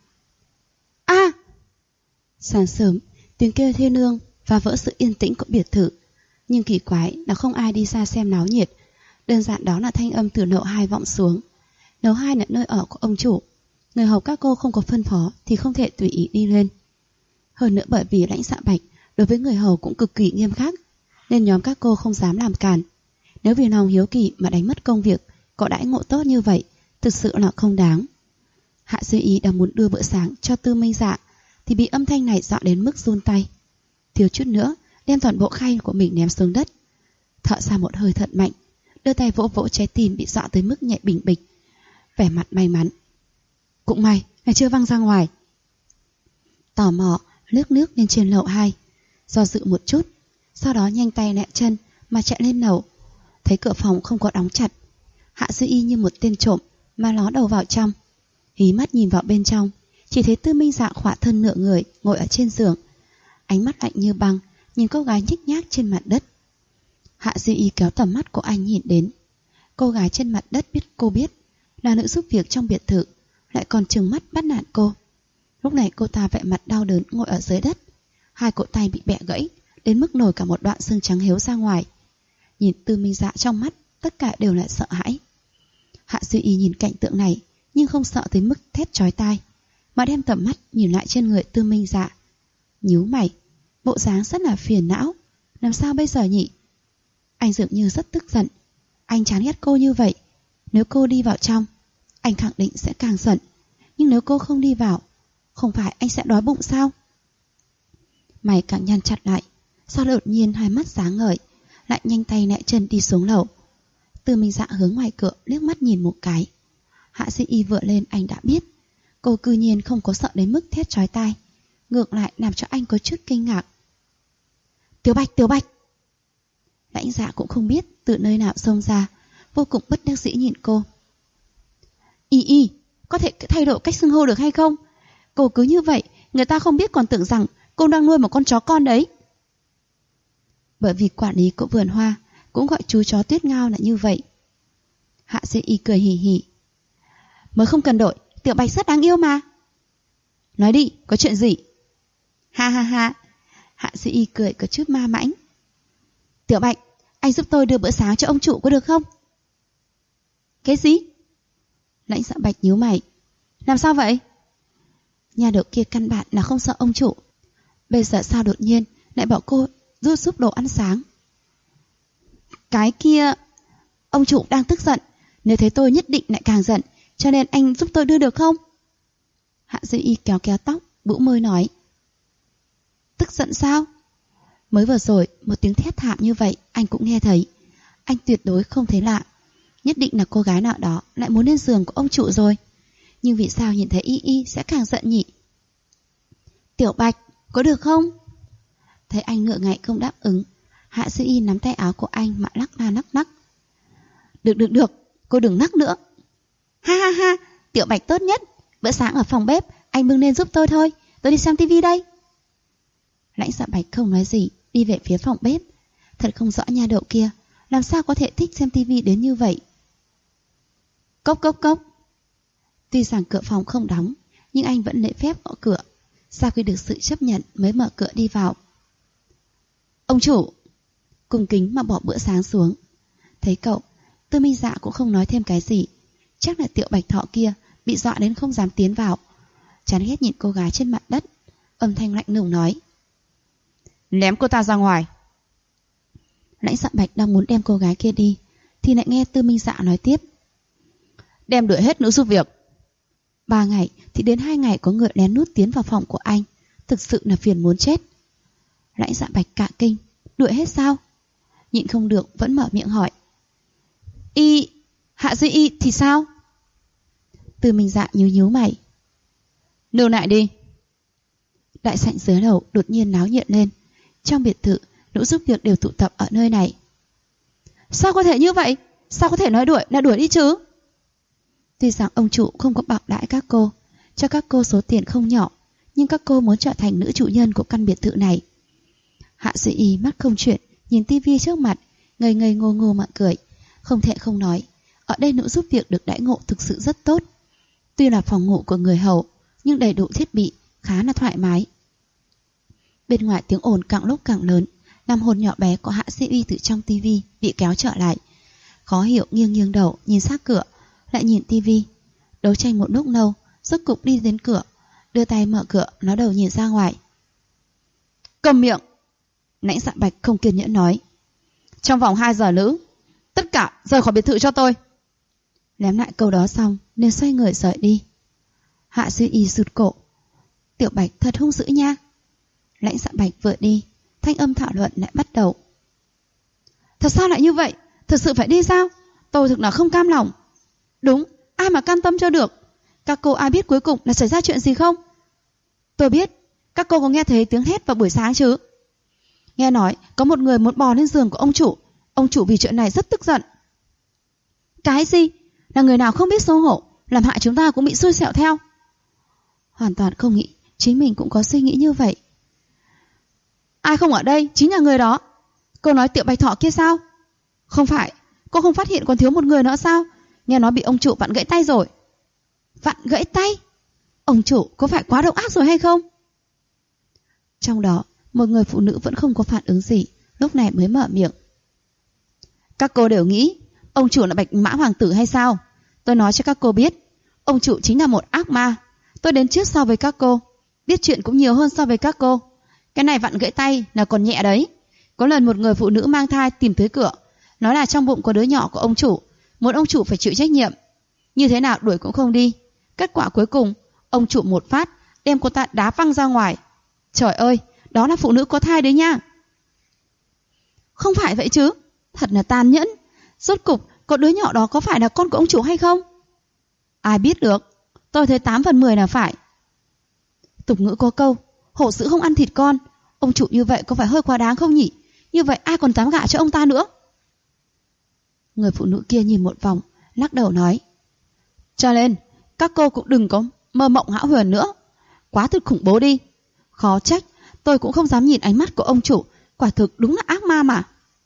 Sáng sớm, tiếng kêu thê nương và vỡ sự yên tĩnh của biệt thự. Nhưng kỳ quái là không ai đi ra xem náo nhiệt. Đơn giản đó là thanh âm từ lầu 2 vọng xuống. Lầu 2 là nơi ở của ông chủ. Người hầu các cô không có phân phó thì không thể tùy ý đi lên. Hơn nữa bởi vì Lãnh Dạ Bạch đối với người hầu cũng cực kỳ nghiêm khắc, nên nhóm các cô không dám làm cản. Nếu vì lòng hiếu kỳ mà đánh mất công việc, có đãi ngộ tốt như vậy, thực sự là không đáng. Hạ Duy Ý đang muốn đưa bữa sáng cho Tư Minh Dạ thì bị âm thanh này dọa đến mức run tay, thiếu chút nữa đem toàn bộ khay của mình ném xuống đất. Thở ra một hơi thật mạnh, đưa tay vỗ vỗ trái tim bị dọa tới mức nhẹ bình bịch, vẻ mặt may mắn. Cũng may ngày chưa văng ra ngoài. Tò mò lướt nước lên trên lầu 2, do dự một chút, sau đó nhanh tay lẹ chân mà chạy lên lầu. Thấy cửa phòng không có đóng chặt, Hạ Duy Y như một tên trộm mà ló đầu vào trong, hí mắt nhìn vào bên trong, chỉ thấy Tư Minh Dạ khỏa thân nửa người ngồi ở trên giường, ánh mắt lạnh như băng nhìn cô gái nhích nhác trên mặt đất. Hạ Duy Y kéo tầm mắt của anh nhìn đến. Cô gái trên mặt đất biết cô biết, là nữ giúp việc trong biệt thự, lại còn trừng mắt bắt nạt cô. Lúc này cô ta vẻ mặt đau đớn ngồi ở dưới đất, hai cổ tay bị bẻ gãy, đến mức nổi cả một đoạn xương trắng héo ra ngoài. Nhìn Tư Minh Dạ trong mắt, tất cả đều là sợ hãi. Hạ Duy Y nhìn cảnh tượng này, nhưng không sợ tới mức thét chói tai, mà đem tầm mắt nhìn lại trên người Tư Minh Dạ. Nhíu mày, bộ dáng rất là phiền não. Làm sao bây giờ nhỉ? Anh dường như rất tức giận. Anh chán ghét cô như vậy. Nếu cô đi vào trong, anh khẳng định sẽ càng giận. Nhưng nếu cô không đi vào, không phải anh sẽ đói bụng sao? Mày càng nhăn chặt lại, sau đột nhiên hai mắt sáng ngời, lại nhanh tay nhẹ chân đi xuống lầu. Tư Minh Dạ hướng ngoài cửa liếc mắt nhìn một cái. Hạ Duy Y vừa lên anh đã biết. Cô cư nhiên không có sợ đến mức thét chói tai, ngược lại làm cho anh có chút kinh ngạc. Tiểu Bạch, Tiểu Bạch! Lãnh Dạ cũng không biết từ nơi nào xông ra, vô cùng bất đắc dĩ nhìn cô. Y Y, có thể thay đổi cách xưng hô được hay không? Cô cứ như vậy, người ta không biết còn tưởng rằng cô đang nuôi một con chó con đấy. Bởi vì quản lý của vườn hoa cũng gọi chú chó Tuyết Ngao là như vậy. Hạ Duy Y cười hì hì. Mới không cần đổi, Tiểu Bạch rất đáng yêu mà. Nói đi, có chuyện gì? Ha ha ha. Hạ Duy Y cười có chút ma mãnh. Tiểu Bạch, anh giúp tôi đưa bữa sáng cho ông chủ có được không? Cái gì? Lãnh Dạ Bạch nhíu mày. Làm sao vậy? Nhà đầu kia căn bản là không sợ ông chủ. Bây giờ sao đột nhiên lại bảo cô giúp đồ ăn sáng? Cái kia, ông chủ đang tức giận. Nếu thấy tôi nhất định lại càng giận, cho nên anh giúp tôi đưa được không? Hạ Duy Y kéo kéo tóc, bĩu môi nói. Tức giận sao? Mới vừa rồi một tiếng thét thảm như vậy anh cũng nghe thấy. Anh tuyệt đối không thấy lạ. Nhất định là cô gái nào đó lại muốn lên giường của ông chủ rồi. Nhưng vì sao nhìn thấy Y Y sẽ càng giận nhỉ? Tiểu Bạch, có được không? Thấy anh ngượng ngại không đáp ứng, Hạ Duy Y nắm tay áo của anh mà lắc la lắc lắc. Được, cô đừng lắc nữa. Ha ha ha, Tiểu Bạch tốt nhất. Bữa sáng ở phòng bếp, anh bưng lên giúp tôi thôi. Tôi đi xem tivi đây. Lãnh Dạ Bạch không nói gì, đi về phía phòng bếp. Thật không rõ nha đậu kia làm sao có thể thích xem tivi đến như vậy. Cốc cốc cốc. Tuy rằng cửa phòng không đóng, nhưng anh vẫn lễ phép gõ cửa. Sau khi được sự chấp nhận mới mở cửa đi vào. Ông chủ! Cung kính mà bỏ bữa sáng xuống. Thấy cậu, Tư Minh Dạ cũng không nói thêm cái gì. Chắc là Tiểu Bạch Thọ kia bị dọa đến không dám tiến vào. Chán ghét nhìn cô gái trên mặt đất, âm thanh lạnh lùng nói. Ném cô ta ra ngoài. Lãnh Dạ Bạch đang muốn đem cô gái kia đi, thì lại nghe Tư Minh Dạ nói tiếp. Đem đuổi hết nữ giúp việc. 3 ngày thì đến 2 ngày có người lén nút tiến vào phòng của anh. Thực sự là phiền muốn chết. Lãnh Dạ Bạch cả kinh. Đuổi hết sao? Nhịn không được vẫn mở miệng hỏi. Hạ Duy Y thì sao? Tư Minh Dạ nhíu mày. Nương lại đi. Đại sảnh dưới lầu đột nhiên náo nhiệt lên. Trong biệt thự, nữ giúp việc đều tụ tập ở nơi này. Sao có thể như vậy? Sao có thể nói đuổi là đuổi đi chứ? Tuy rằng ông chủ không có bạc đãi các cô, cho các cô số tiền không nhỏ, nhưng các cô muốn trở thành nữ chủ nhân của căn biệt thự này. Hạ Duy Y mắt không chuyển, nhìn tivi trước mặt, ngây ngây ngô ngô mà cười. Không thể không nói, ở đây nữ giúp việc được đãi ngộ thực sự rất tốt. Tuy là phòng ngủ của người hầu, nhưng đầy đủ thiết bị, khá là thoải mái. Bên ngoài tiếng ồn càng lúc càng lớn, làm hồn nhỏ bé của Hạ Duy Y từ trong tivi bị kéo trở lại. Khó hiểu nghiêng đầu nhìn sát cửa, lại nhìn tivi. Đấu tranh một lúc lâu, rốt cục đi đến cửa, đưa tay mở cửa, nó đầu nhìn ra ngoài. Câm miệng! Lãnh Dạ Bạch không kiên nhẫn nói. Trong vòng 2 giờ nữ, tất cả rời khỏi biệt thự cho tôi. Ném lại câu đó xong, nên xoay người rời đi. Hạ Duy Y sụt cổ. Tiểu Bạch thật hung dữ nha. Lãnh Dạ Bạch vừa đi, thanh âm thảo luận lại bắt đầu. Thật sao lại như vậy? Thật sự phải đi sao? Tôi thực là không cam lòng. Đúng, ai mà cam tâm cho được. Các cô ai biết cuối cùng là xảy ra chuyện gì không? Tôi biết. Các cô có nghe thấy tiếng hét vào buổi sáng chứ? Nghe nói có một người muốn bò lên giường của ông chủ. Ông chủ vì chuyện này rất tức giận. Cái gì? Là người nào không biết xấu hổ, làm hại chúng ta cũng bị xui xẻo theo. Hoàn toàn không nghĩ chính mình cũng có suy nghĩ như vậy. Ai không ở đây chính là người đó. Cô nói Tiểu Bạch Thọ kia sao? Không phải, cô không phát hiện còn thiếu một người nữa sao? nghe nói bị ông chủ vặn gãy tay rồi. Vặn gãy tay? Ông chủ có phải quá độc ác rồi hay không? Trong đó, một người phụ nữ vẫn không có phản ứng gì, lúc này mới mở miệng. Các cô đều nghĩ ông chủ là Bạch Mã Hoàng tử hay sao? Tôi nói cho các cô biết, ông chủ chính là một ác ma. Tôi đến trước so với các cô, biết chuyện cũng nhiều hơn so với các cô. Cái này vặn gãy tay là còn nhẹ đấy. Có lần một người phụ nữ mang thai tìm tới cửa, nói là trong bụng có đứa nhỏ của ông chủ, muốn ông chủ phải chịu trách nhiệm. Như thế nào đuổi cũng không đi. Kết quả cuối cùng, ông chủ một phát đem cô ta đá văng ra ngoài. Trời ơi, đó là phụ nữ có thai đấy nha. Không phải vậy chứ, thật là tàn nhẫn. Rốt cục, có đứa nhỏ đó có phải là con của ông chủ hay không? Ai biết được, tôi thấy 8 phần 10 là phải. Tục ngữ có câu, hổ dữ không ăn thịt con. Ông chủ như vậy có phải hơi quá đáng không nhỉ? Như vậy ai còn dám gả cho ông ta nữa? Người phụ nữ kia nhìn một vòng, lắc đầu nói. Cho nên, các cô cũng đừng có mơ mộng hão huyền nữa. Quá thực khủng bố đi. Khó trách, tôi cũng không dám nhìn ánh mắt của ông chủ. Quả thực đúng là ác ma mà.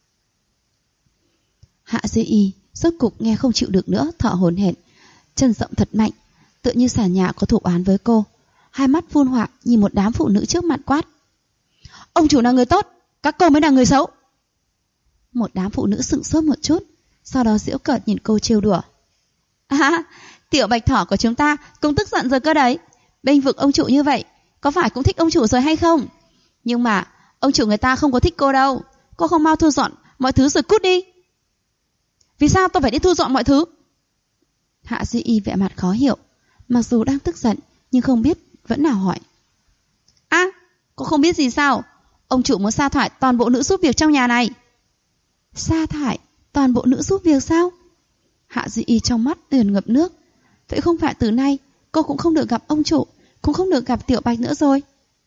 Hạ Duy Y rốt cục nghe không chịu được nữa, thở hổn hển, chân rộng thật mạnh, tựa như sàn nhà có thủ oán với cô. Hai mắt phun hỏa nhìn một đám phụ nữ trước mặt quát. Ông chủ là người tốt, các cô mới là người xấu. Một đám phụ nữ sững sốt một chút, sau đó giễu cợt nhìn cô trêu đùa. Tiểu Bạch Thỏ của chúng ta cũng tức giận rồi cơ đấy. Bênh vực ông chủ như vậy, có phải cũng thích ông chủ rồi hay không? Nhưng mà ông chủ người ta không có thích cô đâu. Cô không mau thu dọn mọi thứ rồi cút đi. Vì sao tôi phải đi thu dọn mọi thứ? Hạ Duy Y vẻ mặt khó hiểu, mặc dù đang tức giận nhưng không biết vẫn nào hỏi. Cô không biết gì sao? Ông chủ muốn sa thải toàn bộ nữ giúp việc trong nhà này. Sa thải toàn bộ nữ giúp việc sao? Hạ Duy Y trong mắt liền ngập nước. Vậy không phải từ nay cô cũng không được gặp ông chủ, cũng không được gặp Tiểu Bạch nữa rồi?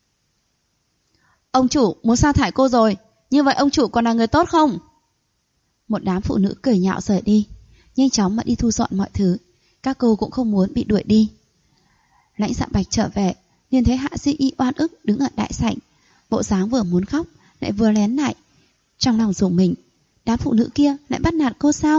Ông chủ muốn sa thải cô rồi, như vậy ông chủ còn là người tốt không? Một đám phụ nữ cười nhạo rời đi, nhanh chóng mà đi thu dọn mọi thứ. Các cô cũng không muốn bị đuổi đi. Lãnh Dạ Bạch trở về, nhìn thấy Hạ Duy Y oan ức đứng ở đại sảnh, bộ dáng vừa muốn khóc lại vừa lén lại. Trong lòng rùng mình, đám phụ nữ kia lại bắt nạt cô sao?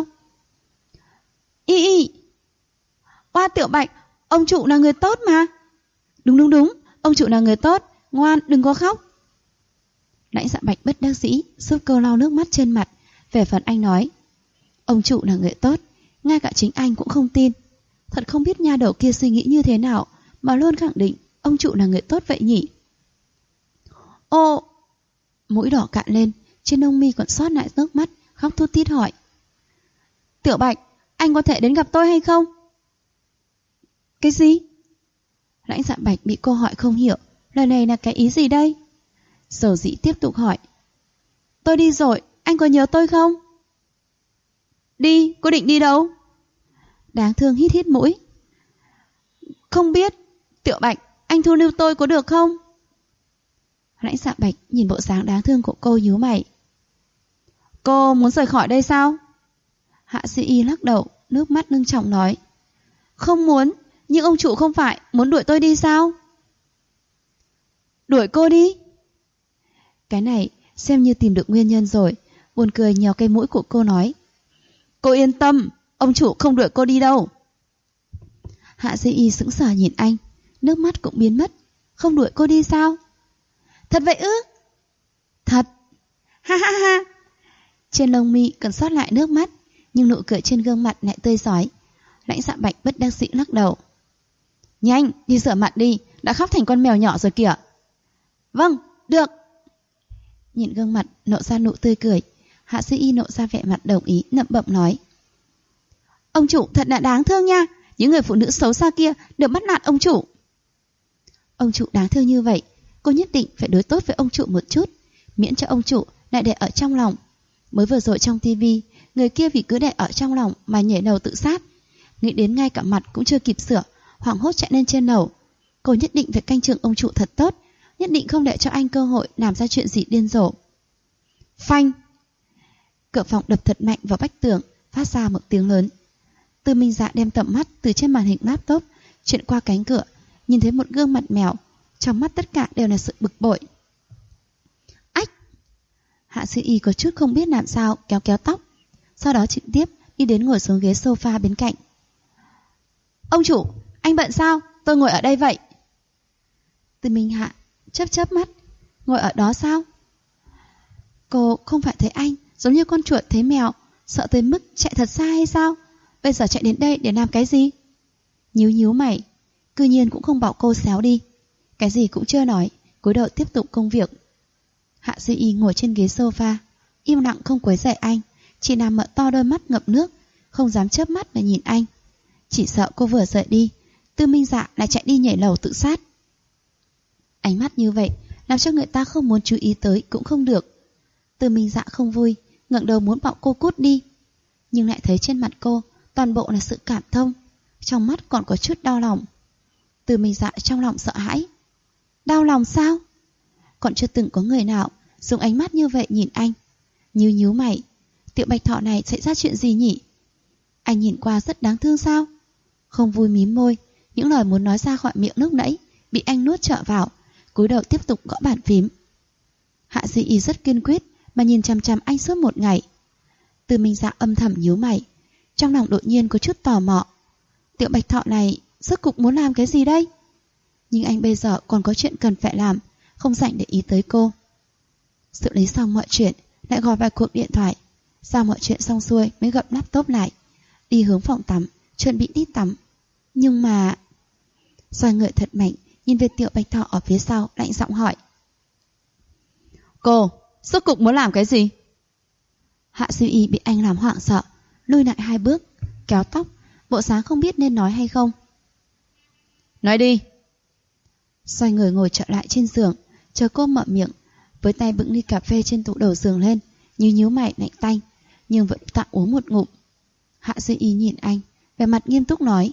Y oa Tiểu Bạch, ông chủ là người tốt mà. Đúng, ông chủ là người tốt, ngoan đừng có khóc. Lãnh Dạ Bạch bất đắc dĩ giúp cô lau nước mắt trên mặt. Về phần anh nói, ông chủ là người tốt, ngay cả chính anh cũng không tin. Thật không biết nha đầu kia suy nghĩ như thế nào mà luôn khẳng định ông chủ là người tốt vậy nhỉ? Ô, mũi đỏ cạn lên, trên lông mi còn sót lại nước mắt, khóc thút thít hỏi. Tiểu Bạch, anh có thể đến gặp tôi hay không? Cái gì? Lãnh Dạ Bạch bị cô hỏi không hiểu, lời này là cái ý gì đây? Dầu dĩ tiếp tục hỏi. Tôi đi rồi, anh có nhớ tôi không? Đi, cô định đi đâu? Đáng thương hít hít mũi. Không biết, Tiểu Bạch, anh thu lưu tôi có được không? Lãnh Dạ Bạch nhìn bộ dáng đáng thương của cô nhíu mày. Cô muốn rời khỏi đây sao? Hạ Duy Y lắc đầu, nước mắt ngưng trọng nói. Không muốn, nhưng ông chủ không phải muốn đuổi tôi đi sao? Đuổi cô đi? Cái này xem như tìm được nguyên nhân rồi. Buồn cười nhéo cái mũi của cô nói. Cô yên tâm, ông chủ không đuổi cô đi đâu. Hạ Duy Y sững sờ nhìn anh, nước mắt cũng biến mất. Không đuổi cô đi sao? Thật vậy ư? Thật. Ha ha ha. Trên lông mi còn sót lại nước mắt, nhưng nụ cười trên gương mặt lại tươi rói. Lãnh Dạ Bạch bất đắc dĩ lắc đầu. Nhanh, đi rửa mặt đi, đã khóc thành con mèo nhỏ rồi kìa. Vâng, được. Nhìn gương mặt nộ ra nụ tươi cười, Hạ Duy Y nộ ra vẻ mặt đồng ý, nậm bậm nói. Ông chủ thật là đáng thương nha, những người phụ nữ xấu xa kia đều bắt nạt ông chủ. Ông chủ đáng thương như vậy, cô nhất định phải đối tốt với ông chủ một chút, miễn cho ông chủ lại để ở trong lòng. Mới vừa rồi trong tivi, người kia vì cứ để ở trong lòng mà nhảy lầu tự sát. Nghĩ đến ngay cả mặt cũng chưa kịp sửa, hoảng hốt chạy lên trên lầu. Cô nhất định phải canh chừng ông chủ thật tốt, nhất định không để cho anh cơ hội làm ra chuyện gì điên rồ. Phanh! Cửa phòng đập thật mạnh vào vách tường, phát ra một tiếng lớn. Tư Minh Dạ đem tầm mắt từ trên màn hình laptop chuyển qua cánh cửa, nhìn thấy một gương mặt mèo, trong mắt tất cả đều là sự bực bội. Ách! Hạ Duy Y có chút không biết làm sao kéo kéo tóc, sau đó trực tiếp đi đến ngồi xuống ghế sofa bên cạnh. Ông chủ, anh bận sao? Tôi ngồi ở đây vậy. Từ Minh Hạ chớp chớp mắt. Ngồi ở đó sao? Cô không phải thấy anh giống như con chuột thấy mèo, sợ tới mức chạy thật xa hay sao? Bây giờ chạy đến đây để làm cái gì? Nhíu nhíu mày, cư nhiên cũng không bảo cô xéo đi. Cái gì cũng chưa nói, cúi đầu tiếp tục công việc. Hạ Duy Y ngồi trên ghế sofa, im lặng không quấy rầy anh, chỉ nằm mở to đôi mắt ngập nước, không dám chớp mắt để nhìn anh. Chỉ sợ cô vừa rời đi, Tư Minh Dạ lại chạy đi nhảy lầu tự sát. Ánh mắt như vậy làm cho người ta không muốn chú ý tới cũng không được. Tư Minh Dạ không vui, ngẩng đầu muốn bảo cô cút đi, nhưng lại thấy trên mặt cô toàn bộ là sự cảm thông, trong mắt còn có chút đau lòng. Tư Minh Dạ trong lòng sợ hãi. Đau lòng sao? Còn chưa từng có người nào dùng ánh mắt như vậy nhìn anh. Nhíu mày, Tiểu Bạch Thỏ này xảy ra chuyện gì nhỉ? Anh nhìn qua rất đáng thương sao? Không vui mím môi, những lời muốn nói ra khỏi miệng lúc nãy bị anh nuốt trở vào, cúi đầu tiếp tục gõ bàn phím. Hạ Duy Y rất kiên quyết mà nhìn chằm chằm anh suốt một ngày. Tư Minh Dạ âm thầm nhíu mày, trong lòng đột nhiên có chút tò mò. Tiểu Bạch Thỏ này rốt cuộc muốn làm cái gì đây? Nhưng anh bây giờ còn có chuyện cần phải làm, không rảnh để ý tới cô. Xử lý xong mọi chuyện, lại gọi vài cuộc điện thoại. Sau mọi chuyện xong xuôi mới gập laptop lại, đi hướng phòng tắm, chuẩn bị đi tắm. Nhưng mà... Xoay người thật mạnh, nhìn về Tiểu Bạch Thỏ ở phía sau, lạnh giọng hỏi. Cô, rốt cuộc muốn làm cái gì? Hạ Duy Y bị anh làm hoảng sợ, lùi lại 2 bước, kéo tóc, bộ dáng không biết nên nói hay không. Nói đi. Xoay người ngồi trở lại trên giường, chờ cô mở miệng, với tay bưng ly cà phê trên tủ đầu giường lên, nhíu mày lạnh tanh, nhưng vẫn tạm uống một ngụm. Hạ Duy Y nhìn anh, vẻ mặt nghiêm túc nói.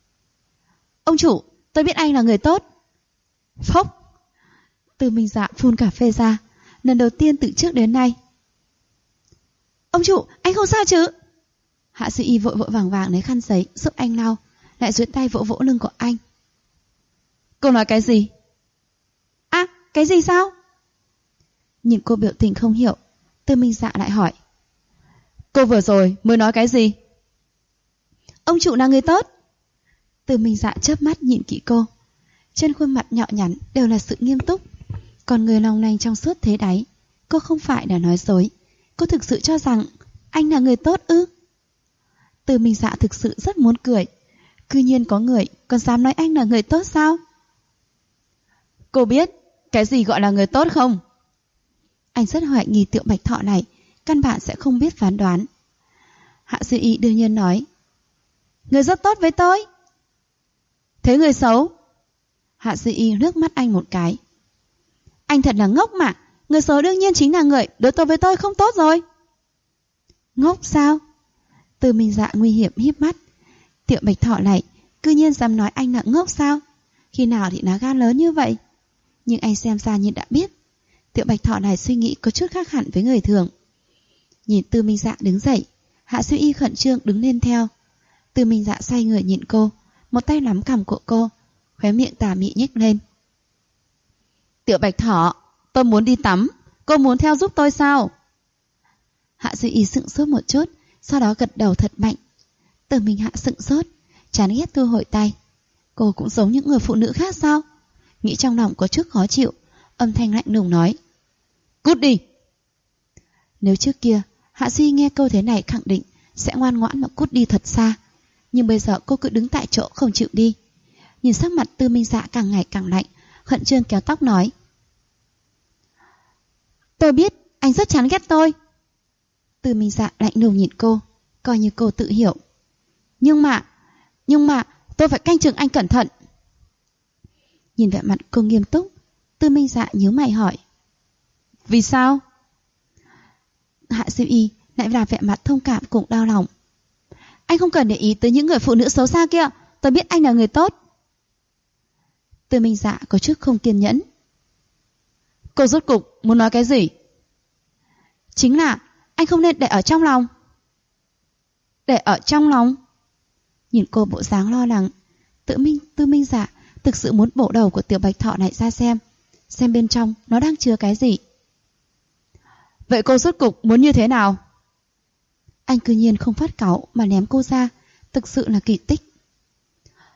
Ông chủ, tôi biết anh là người tốt. Phốc. Tư Minh Dạ phun cà phê ra, lần đầu tiên từ trước đến nay. Ông chủ, anh không sao chứ? Hạ Duy Y vội vàng lấy khăn giấy giúp anh lau, lại duỗi tay vỗ lưng của anh. Cô nói cái gì? À, cái gì sao? Nhìn cô biểu tình không hiểu, Tư Minh Dạ lại hỏi. Cô vừa rồi mới nói cái gì? Ông chủ là người tốt. Tư Minh Dạ chớp mắt nhìn kỹ cô. Trên khuôn mặt nhỏ nhắn đều là sự nghiêm túc, còn người long lanh trong suốt thế đáy. Cô không phải là nói dối. Cô thực sự cho rằng anh là người tốt ư? Tư Minh Dạ thực sự rất muốn cười. Cư nhiên có người còn dám nói anh là người tốt sao? Cô biết cái gì gọi là người tốt không? Anh rất hoài nghi Tiểu Bạch Thỏ này căn bản sẽ không biết phán đoán. Hạ Duy Y đương nhiên nói. Người rất tốt với tôi. Thế người xấu? Hạ Duy Y nước mắt anh một cái. Anh thật là ngốc mà. Người xấu đương nhiên chính là người đối tốt với tôi không tốt rồi. Ngốc sao? Tư Minh Dạ nguy hiểm híp mắt. Tiểu Bạch Thỏ này cư nhiên dám nói anh là ngốc sao? Khi nào thì lá gan lớn như vậy? Nhưng anh xem ra như đã biết, Tiểu Bạch Thỏ này suy nghĩ có chút khác hẳn với người thường. Nhìn Tư Minh Dạ đứng dậy, Hạ Duy Y khẩn trương đứng lên theo. Tư Minh Dạ xoay người nhìn cô, một tay nắm cằm của cô, khóe miệng tà mị nhếch lên. Tiểu Bạch Thỏ, tôi muốn đi tắm, cô muốn theo giúp tôi sao? Hạ Duy Y sững sốt một chút, sau đó gật đầu thật mạnh. Tư Minh Hạ sững sốt, chán ghét thu hồi tay. Cô cũng giống những người phụ nữ khác sao? Nghĩ trong lòng có chút khó chịu, âm thanh lạnh lùng nói. Cút đi! Nếu trước kia Hạ Duy nghe câu thế này khẳng định sẽ ngoan ngoãn mà cút đi thật xa, nhưng bây giờ cô cứ đứng tại chỗ không chịu đi. Nhìn sắc mặt Tư Minh Dạ càng ngày càng lạnh, khẩn trương kéo tóc nói. Tôi biết anh rất chán ghét tôi. Tư Minh Dạ lạnh lùng nhìn cô, coi như cô tự hiểu. Nhưng mà tôi phải canh chừng anh cẩn thận. Nhìn vẻ mặt cô nghiêm túc, Tư Minh Dạ nhíu mày hỏi. Vì sao? Hạ Duy Y lại là vẻ mặt thông cảm cùng đau lòng. Anh không cần để ý tới những người phụ nữ xấu xa kia, tôi biết anh là người tốt. Tư Minh Dạ có chút không kiên nhẫn. Cô rốt cục muốn nói cái gì? Chính là anh không nên để ở trong lòng. Để ở trong lòng? Nhìn cô bộ dáng lo lắng, Tư Minh Dạ thực sự muốn bổ đầu của Tiểu Bạch Thỏ này ra xem bên trong nó đang chứa cái gì. Vậy cô rốt cục muốn như thế nào? Anh cư nhiên không phát cáu mà ném cô ra, thực sự là kỳ tích.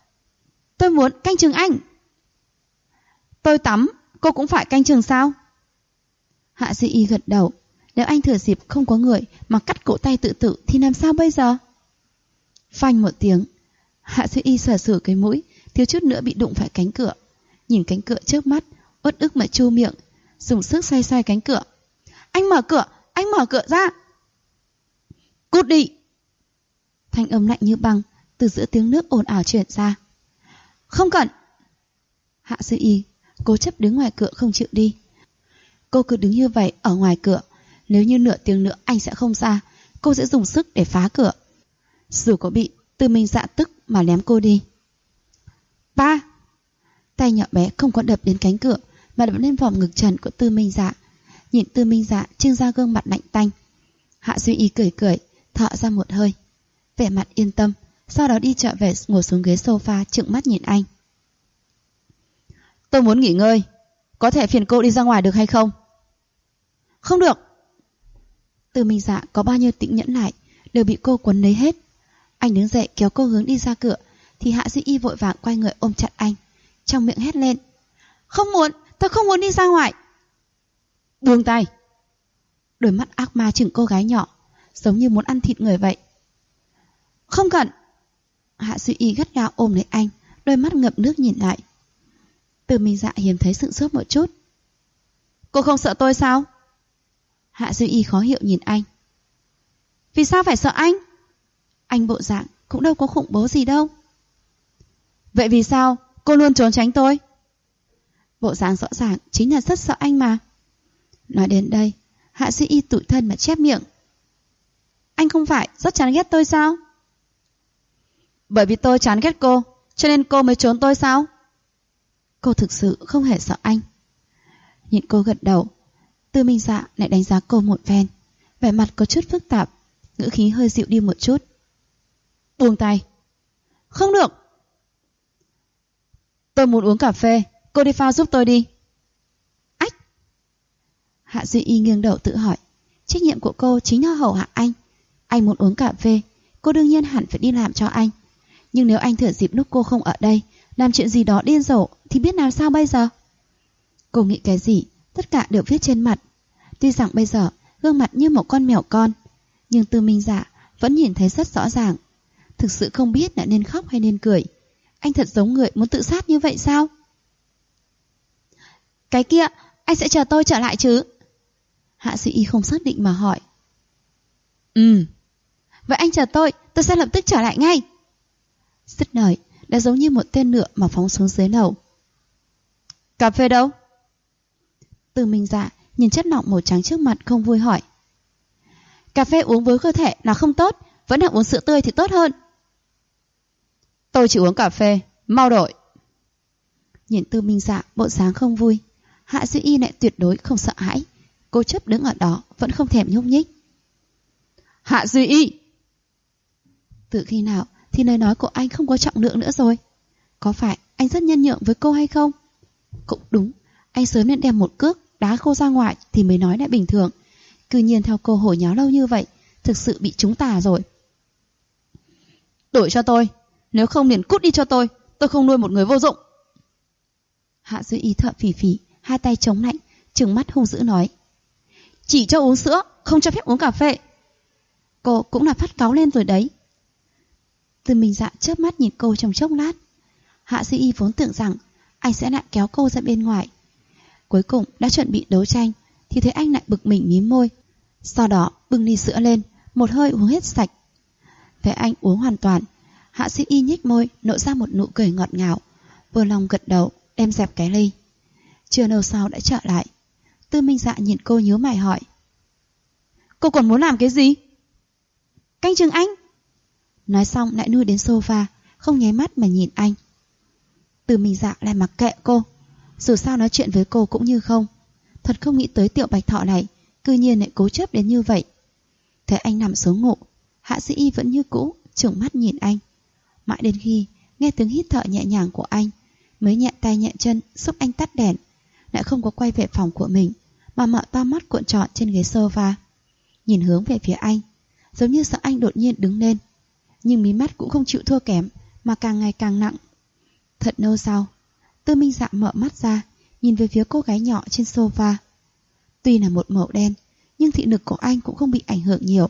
tôi muốn canh chừng anh. Tôi tắm, cô cũng phải canh chừng sao? Hạ Duy Y gật đầu. Nếu anh thừa dịp không có người mà cắt cổ tay tự tử thì làm sao bây giờ? Phanh một tiếng, Hạ Duy Y sờ sờ cái mũi, thiếu chút nữa bị đụng phải cánh cửa. Nhìn cánh cửa trước mắt, uất ức mà chu miệng, dùng sức xoay xoay cánh cửa. Anh mở cửa ra. Cút đi. Thanh âm lạnh như băng từ giữa tiếng nước ồn ào truyền ra. Không cần. Hạ Duy Y cố chấp đứng ngoài cửa không chịu đi. Cô cứ đứng như vậy ở ngoài cửa. Nếu như nửa tiếng nữa anh sẽ không ra, cô sẽ dùng sức để phá cửa. Dù có bị Tư Minh Dạ tức mà ném cô đi. Ba. Tay nhỏ bé không có đập đến cánh cửa mà đập lên vòng ngực trần của Tư Minh Dạ. Nhìn Tư Minh Dạ trưng ra gương mặt lạnh tanh, Hạ Duy Y cười cười, thở ra một hơi, vẻ mặt yên tâm, sau đó đi trở về ngồi xuống ghế sofa trừng mắt nhìn anh. Tôi muốn nghỉ ngơi, có thể phiền cô đi ra ngoài được hay không? Không được. Tư Minh Dạ có bao nhiêu tĩnh nhẫn lại đều bị cô quấn lấy hết. Anh đứng dậy kéo cô hướng đi ra cửa thì Hạ Duy Y vội vàng quay người ôm chặt anh, trong miệng hét lên. Không muốn, tôi không muốn đi ra ngoài. Buông tay. Đôi mắt ác ma chừng cô gái nhỏ, giống như muốn ăn thịt người vậy. Không cần. Hạ Duy Y gắt gao ôm lấy anh, đôi mắt ngập nước nhìn lại. Tư Minh Dạ hiếm thấy sửng sốt một chút. Cô không sợ tôi sao? Hạ Duy Y khó hiểu nhìn anh. Vì sao phải sợ anh? Anh bộ dạng cũng đâu có khủng bố gì đâu. Vậy vì sao cô luôn trốn tránh tôi? Bộ dạng rõ ràng chính là rất sợ anh mà. Nói đến đây, Hạ Duy Y tủi thân mà chép miệng. Anh không phải rất chán ghét tôi sao? Bởi vì tôi chán ghét cô, cho nên cô mới trốn tôi sao? Cô thực sự không hề sợ anh. Nhìn cô gật đầu, Tư Minh Dạ lại đánh giá cô một phen, vẻ mặt có chút phức tạp, ngữ khí hơi dịu đi một chút. Buông tay. Không được. Tôi muốn uống cà phê, cô đi pha giúp tôi đi. Ách. Hạ Duy Y nghiêng đầu tự hỏi, trách nhiệm của cô chính là hầu hạ anh. Anh muốn uống cà phê, cô đương nhiên hẳn phải đi làm cho anh. Nhưng nếu anh thừa dịp lúc cô không ở đây làm chuyện gì đó điên rồ thì biết làm sao bây giờ? Cô nghĩ cái gì tất cả đều viết trên mặt. Tuy rằng bây giờ gương mặt như một con mèo con, nhưng Tư Minh Dạ vẫn nhìn thấy rất rõ ràng. Thực sự không biết là nên khóc hay nên cười. Anh thật giống người muốn tự sát như vậy sao? Cái kia, anh sẽ chờ tôi trở lại chứ? Hạ Duy Y không xác định mà hỏi. Vậy anh chờ tôi sẽ lập tức trở lại ngay. Dứt lời, đã giống như một tên lửa mà phóng xuống dưới lầu. Cà phê đâu? Tư Minh Dạ nhìn chất lỏng màu trắng trước mặt không vui hỏi. Cà phê uống với cơ thể là không tốt, vẫn là uống sữa tươi thì tốt hơn. Tôi chỉ uống cà phê, mau đổi. Nhìn Tư Minh Dạ bộ dáng không vui, Hạ Duy Y lại tuyệt đối không sợ hãi, cố chấp đứng ở đó vẫn không thèm nhúc nhích. Hạ Duy Y! Từ khi nào thì lời nói của anh không có trọng lượng nữa rồi? Có phải anh rất nhân nhượng với cô hay không? Cũng đúng, anh sớm nên đem một cước đá cô ra ngoài thì mới nói lại bình thường. Cứ nhiên theo cô hồi nháo lâu như vậy, thực sự bị trúng tà rồi. Đổi cho tôi, nếu không liền cút đi cho tôi không nuôi một người vô dụng. Hạ Duy Y thở phì phì, hai tay chống lạnh, trừng mắt hung dữ nói. Chỉ cho uống sữa, không cho phép uống cà phê. Cô cũng là phát cáu lên rồi đấy. Tư Minh Dạ chớp mắt nhìn cô trong chốc lát. Hạ Duy Y vốn tưởng rằng anh sẽ lại kéo cô ra bên ngoài. Cuối cùng đã chuẩn bị đấu tranh thì thấy anh lại bực mình mím môi, sau đó bưng ly sữa lên, một hơi uống hết sạch. Thấy anh uống hoàn toàn, Hạ Duy Y nhếch môi nở ra một nụ cười ngọt ngào, vừa lòng gật đầu đem dẹp cái ly. Chưa lâu sau đã trở lại. Tư Minh Dạ nhìn cô nhíu mày hỏi. Cô còn muốn làm cái gì? Canh chừng anh. Nói xong lại nuôi đến sofa, không nháy mắt mà nhìn anh. Tư Minh Dạ lại mặc kệ cô, dù sao nói chuyện với cô cũng như không. Thật không nghĩ tới Tiểu Bạch Thọ này cư nhiên lại cố chấp đến như vậy. Thấy anh nằm xuống ngủ, Hạ Duy Y vẫn như cũ trừng mắt nhìn anh, mãi đến khi nghe tiếng hít thở nhẹ nhàng của anh mới nhẹ tay nhẹ chân giúp anh tắt đèn, lại không có quay về phòng của mình mà mở to mắt cuộn tròn trên ghế sofa, nhìn hướng về phía anh, giống như sợ anh đột nhiên đứng lên. Nhưng mí mắt cũng không chịu thua kém mà càng ngày càng nặng. Thật lâu sau, Tư Minh Dạ mở mắt ra, nhìn về phía cô gái nhỏ trên sofa. Tuy là một màu đen, nhưng thị lực của anh cũng không bị ảnh hưởng nhiều.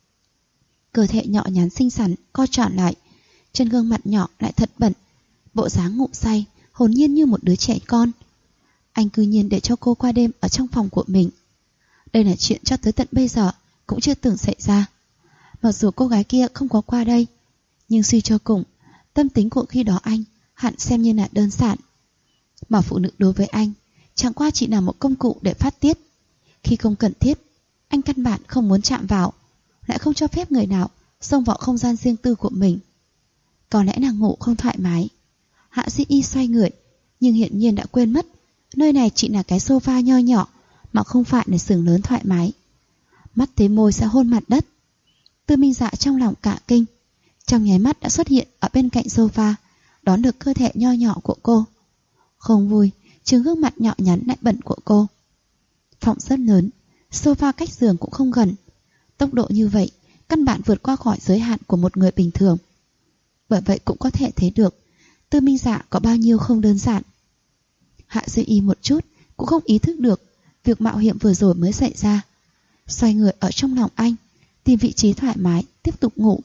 Cơ thể nhỏ nhắn xinh xắn co tròn lại, trên gương mặt nhỏ lại thật bẩn, bộ dáng ngủ say, hồn nhiên như một đứa trẻ con. Anh cư nhiên để cho cô qua đêm ở trong phòng của mình. Đây là chuyện cho tới tận bây giờ cũng chưa từng xảy ra. Mặc dù cô gái kia không có qua đây, nhưng suy cho cùng, tâm tính của khi đó anh hẳn xem như là đơn giản. Mà phụ nữ đối với anh chẳng qua chỉ là một công cụ để phát tiết. Khi không cần thiết, anh căn bản không muốn chạm vào, lại không cho phép người nào xông vào không gian riêng tư của mình. Có lẽ là ngủ không thoải mái. Hạ Di Y xoay người, nhưng hiển nhiên đã quên mất nơi này chỉ là cái sofa nho nhỏ, mà không phải là giường lớn thoải mái. Mắt thấy môi sẽ hôn mặt đất. Tư Minh Dạ trong lòng cả kinh, trong nháy mắt đã xuất hiện ở bên cạnh sofa, đón được cơ thể nho nhỏ của cô. Không vui, trừng gương mặt nhỏ nhắn lại bẩn của cô. Phòng rất lớn, sofa cách giường cũng không gần. Tốc độ như vậy, căn bản vượt qua khỏi giới hạn của một người bình thường. Bởi vậy cũng có thể thấy được Tư Minh Dạ có bao nhiêu không đơn giản. Hạ Duy Y một chút cũng không ý thức được việc mạo hiểm vừa rồi mới xảy ra. Xoay người ở trong lòng anh, tìm vị trí thoải mái, tiếp tục ngủ.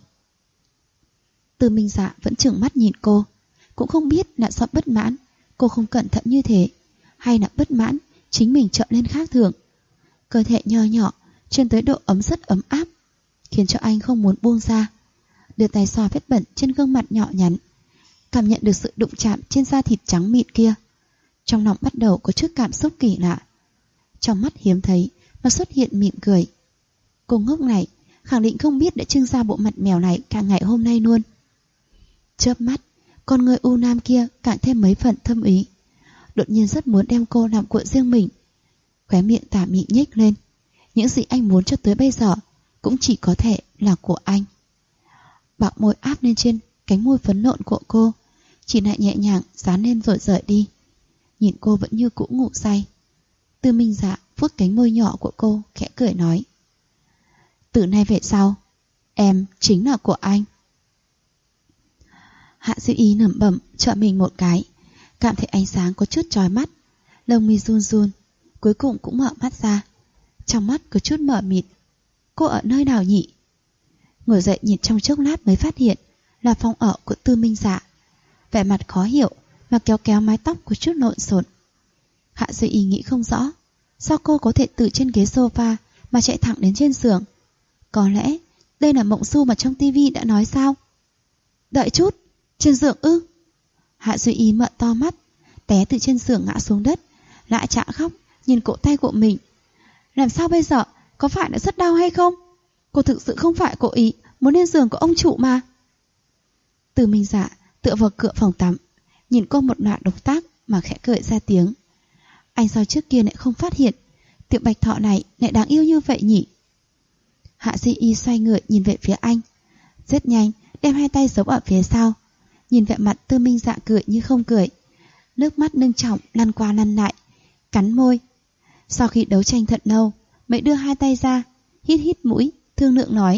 Tư Minh Dạ vẫn trừng mắt nhìn cô, cũng không biết là do bất mãn cô không cẩn thận như thế, hay là bất mãn chính mình trở nên khác thường. Cơ thể nho nhỏ trên tới độ ấm rất ấm áp, khiến cho anh không muốn buông ra. Đưa tay xoa vết bẩn trên gương mặt nhỏ nhắn, cảm nhận được sự đụng chạm trên da thịt trắng mịn kia. Trong lòng bắt đầu có chút cảm xúc kỳ lạ. Trong mắt hiếm thấy mà xuất hiện mỉm cười. Cô ngốc này khẳng định không biết đã trưng ra bộ mặt mèo này cả ngày hôm nay luôn. Chớp mắt, con người u nam kia càng thêm mấy phần thâm ý. Đột nhiên rất muốn đem cô làm của riêng mình. Khóe miệng tà mị nhếch lên. Những gì anh muốn cho tới bây giờ cũng chỉ có thể là của anh. Bạo môi áp lên trên cánh môi phấn nộn của cô, chỉ lại nhẹ nhàng dán lên rồi rời đi. Nhìn cô vẫn như cũ ngủ say, Tư Minh Dạ vuốt cánh môi nhỏ của cô, khẽ cười nói: từ nay về sau, em chính là của anh. Hạ Duy Y lẩm bẩm trợ mình một cái, cảm thấy ánh sáng có chút chói mắt, lông mi run run, cuối cùng cũng mở mắt ra. Trong mắt có chút mờ mịt. Cô ở nơi nào nhỉ? Ngồi dậy nhìn trong chốc lát mới phát hiện là phòng ở của Tư Minh Dạ. Vẻ mặt khó hiểu mà kéo kéo mái tóc có chút lộn xộn. Hạ Duy Y nghĩ không rõ sao cô có thể từ trên ghế sofa mà chạy thẳng đến trên giường. Có lẽ đây là mộng du mà trong tivi đã nói sao? Đợi chút, trên giường ư? Hạ Duy Y mở to mắt, té từ trên giường ngã xuống đất, lại chả khóc nhìn cổ tay của mình. Làm sao bây giờ? Có phải đã rất đau hay không? Cô thực sự không phải cố ý muốn lên giường của ông chủ mà. Tư Minh Dạ tựa vào cửa phòng tắm, nhìn cô một loạt động tác mà khẽ cười ra tiếng. Anh sao trước kia lại không phát hiện tiểu bạch thỏ này lại đáng yêu như vậy nhỉ? Hạ Di Y xoay người nhìn về phía anh, rất nhanh đem hai tay giấu ở phía sau, nhìn vẻ mặt Tư Minh Dạ cười như không cười, nước mắt nâng trọng lăn qua lăn lại, cắn môi. Sau khi đấu tranh thật lâu mới đưa hai tay ra, hít hít mũi, thương lượng nói: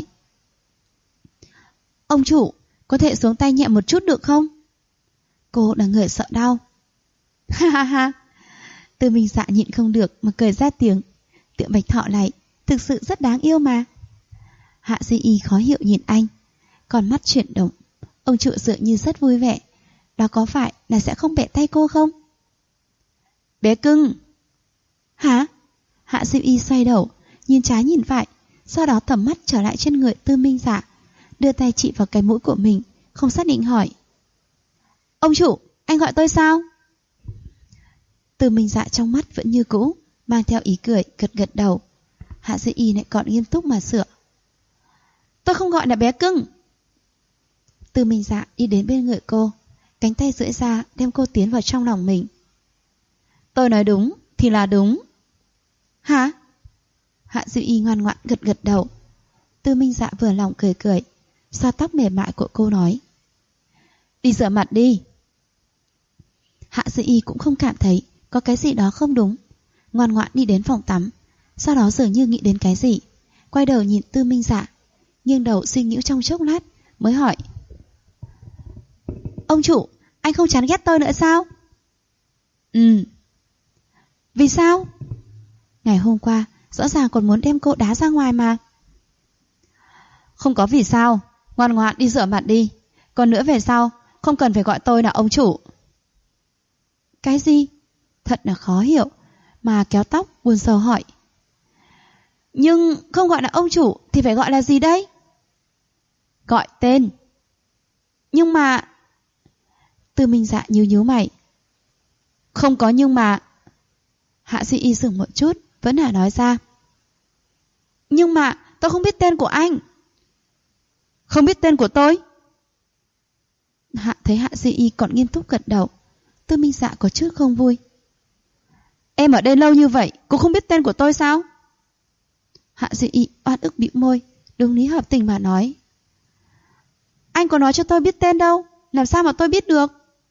ông chủ, có thể xuống tay nhẹ một chút được không? Cô là người sợ đau. Ha ha ha. Tư Minh Dạ nhịn không được mà cười ra tiếng. Tiểu bạch thỏ này thực sự rất đáng yêu mà. Hạ Di Y khó hiểu nhìn anh, còn mắt chuyển động. Ông chủ dường như rất vui vẻ. Đó có phải là sẽ không bẻ tay cô không? Bé cưng. Hả? Hạ Di Y xoay đầu, nhìn trái nhìn phải, sau đó tầm mắt trở lại trên người Tư Minh Dạ, đưa tay chỉ vào cái mũi của mình, không xác định hỏi: ông chủ, anh gọi tôi sao? Tư Minh Dạ trong mắt vẫn như cũ, mang theo ý cười, gật gật đầu. Hạ Duy Y lại còn nghiêm túc mà sửa: tôi không gọi là bé cưng. Tư Minh Dạ đi đến bên người cô, cánh tay duỗi ra đem cô tiến vào trong lòng mình. Tôi nói đúng thì là đúng. Hả? Hạ Duy Y ngoan ngoãn gật gật đầu. Tư Minh Dạ vừa lòng cười cười, xoa tóc mềm mại của cô nói: đi rửa mặt đi. Hạ Duy Y cũng không cảm thấy có cái gì đó không đúng, ngoan ngoãn đi đến phòng tắm. Sau đó dường như nghĩ đến cái gì, quay đầu nhìn Tư Minh Dạ, nghiêng đầu suy nghĩ trong chốc lát mới hỏi: ông chủ, anh không chán ghét tôi nữa sao? Vì sao? Ngày hôm qua rõ ràng còn muốn đem cô đá ra ngoài mà. Không có vì sao, ngoan ngoãn đi rửa mặt đi. Còn nữa về sau không cần phải gọi tôi là ông chủ. Cái gì? Thật là khó hiểu. Mà kéo tóc buồn rầu hỏi. Nhưng không gọi là ông chủ thì phải gọi là gì đây? Gọi tên. Nhưng mà... Tư Minh Dạ nhíu mày. Không có nhưng mà... Hạ Duy Y dừng một chút, vẫn là nói ra. Nhưng mà tôi không biết tên của anh. Không biết tên của tôi? Thấy Hạ Duy Y còn nghiêm túc gật đầu. Tư Minh Dạ có chút không vui. Em ở đây lâu như vậy cũng không biết tên của tôi sao? Hạ Duy Y oan ức bĩu môi, đúng lý hợp tình mà nói. Anh có nói cho tôi biết tên đâu, làm sao mà tôi biết được?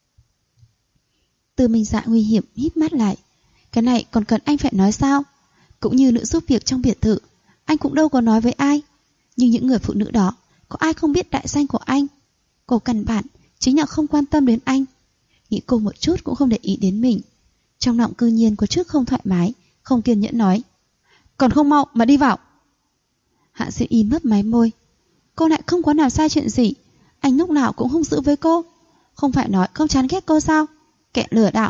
Tư Minh Dạ nguy hiểm híp mắt lại. Cái này còn cần anh phải nói sao? Cũng như nữ giúp việc trong biệt thự, anh cũng đâu có nói với ai. Nhưng những người phụ nữ đó, có ai không biết đại danh của anh? Cô căn bản chính là không quan tâm đến anh. Nghĩ cô một chút cũng không để ý đến mình. Trong lòng cư nhiên có chút không thoải mái, không kiên nhẫn nói. Còn không mau mà đi vào. Hạ Duy Y mấp máy môi. Cô lại không có làm sai chuyện gì. Anh lúc nào cũng hung dữ với cô. Không phải nói không chán ghét cô sao? Kẻ lừa đảo.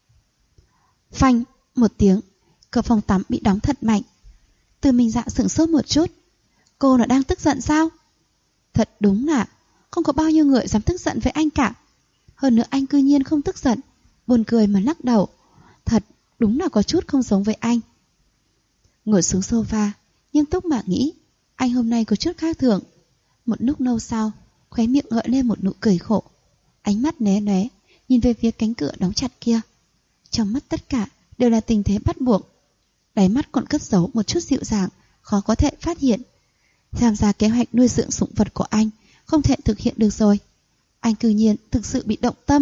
Phanh một tiếng, cửa phòng tắm bị đóng thật mạnh. Tư Minh Dạ sửng sốt một chút. Cô là đang tức giận sao? Thật đúng là không có bao nhiêu người dám tức giận với anh cả. Hơn nữa anh cư nhiên không tức giận, buồn cười mà lắc đầu. Thật đúng là có chút không giống với anh. Ngồi xuống sofa, nghiêm túc mà nghĩ. Anh hôm nay có chút khác thường. Một lúc lâu sau, khóe miệng gợi lên một nụ cười khổ. Ánh mắt né né, nhìn về phía cánh cửa đóng chặt kia. Trong mắt tất cả đều là tình thế bắt buộc. Đáy mắt còn cất giấu một chút dịu dàng, khó có thể phát hiện. Tham gia kế hoạch nuôi dưỡng sủng vật của anh không thể thực hiện được rồi. Anh cư nhiên thực sự bị động tâm.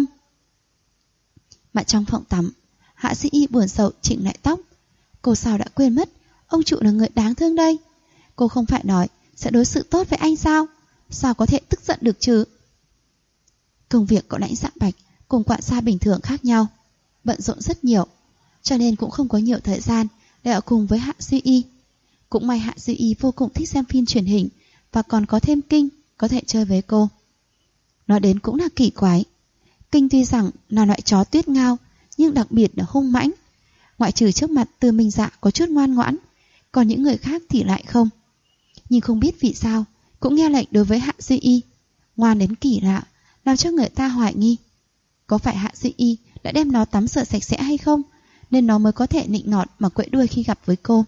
Mà trong phòng tắm, Hạ Sĩ Y buồn rầu chỉnh lại tóc. Cô sao đã quên mất ông chủ là người đáng thương đây. Cô không phải nói sẽ đối xử tốt với anh sao? Sao có thể tức giận được chứ? Công việc của lãnh Dạ Bạch cùng quản gia bình thường khác nhau, bận rộn rất nhiều, cho nên cũng không có nhiều thời gian để ở cùng với Hạ Duy Y. Cũng may Hạ Duy Y vô cùng thích xem phim truyền hình và còn có thêm Kinh có thể chơi với cô. Nói đến cũng là kỳ quái. Kinh tuy rằng là loại chó tuyết ngao, nhưng đặc biệt là hung mãnh. Ngoại trừ trước mặt Tư Minh Dạ có chút ngoan ngoãn, còn những người khác thì lại không. Nhưng không biết vì sao cũng nghe lệnh đối với Hạ Duy Y, ngoan đến kỳ lạ, làm cho người ta hoài nghi. Có phải Hạ Duy Y đã đem nó tắm rửa sạch sẽ hay không, nên nó mới có thể nịnh nọt mà quậy đuôi khi gặp với cô.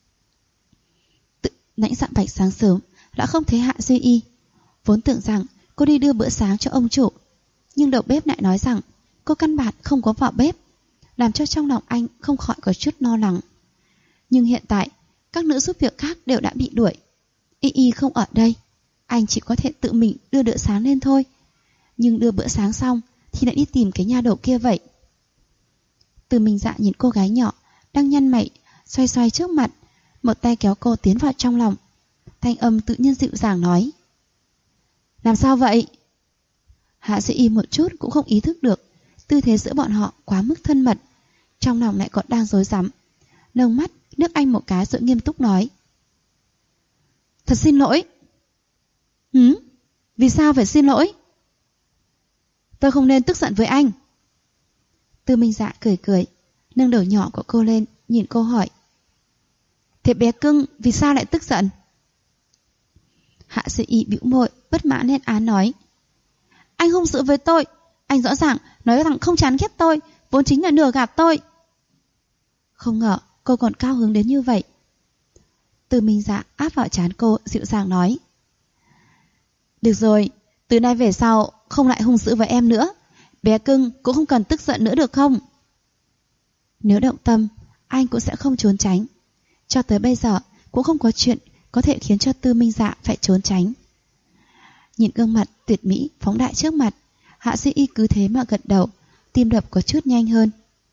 Lãnh Dạ Bạch sáng sớm đã không thấy Hạ Duy Y. Vốn tưởng rằng cô đi đưa bữa sáng cho ông chủ, nhưng đầu bếp lại nói rằng cô căn bản không có vào bếp, làm cho trong lòng anh không khỏi có chút lo lắng. Nhưng hiện tại các nữ giúp việc khác đều đã bị đuổi. Y Y không ở đây, anh chỉ có thể tự mình đưa bữa sáng lên thôi. Nhưng đưa bữa sáng xong thì lại đi tìm cái nha đầu kia vậy. Tư Minh Dạ nhìn cô gái nhỏ đang nhăn mày xoay xoay trước mặt, một tay kéo cô tiến vào trong lòng. Thanh âm tự nhiên dịu dàng nói. Làm sao vậy? Hạ Duy Y một chút cũng không ý thức được tư thế giữa bọn họ quá mức thân mật, trong lòng lại còn đang rối rắm. Nâng mắt nước anh một cái rồi nghiêm túc nói. Thật xin lỗi. Vì sao phải xin lỗi? Tôi không nên tức giận với anh. Tư Minh Dạ cười cười, nâng đầu nhỏ của cô lên, nhìn cô hỏi. Thế bé cưng vì sao lại tức giận? Hạ Duy Y bĩu môi, bất mãn lên án nói. Anh hung dữ với tôi. Anh rõ ràng nói rằng không chán ghét tôi, vốn chính là lừa gạt tôi. Không ngờ cô còn cao hứng đến như vậy. Tư Minh Dạ áp vào trán cô, dịu dàng nói. Được rồi, từ nay về sau không lại hung dữ với em nữa. Bé cưng cũng không cần tức giận nữa được không? Nếu động tâm, anh cũng sẽ không trốn tránh. Cho tới bây giờ cũng không có chuyện có thể khiến cho Tư Minh Dạ phải trốn tránh. Nhìn gương mặt tuyệt mỹ phóng đại trước mặt, Hạ Duy Y cứ thế mà gật đầu, tim đập có chút nhanh hơn.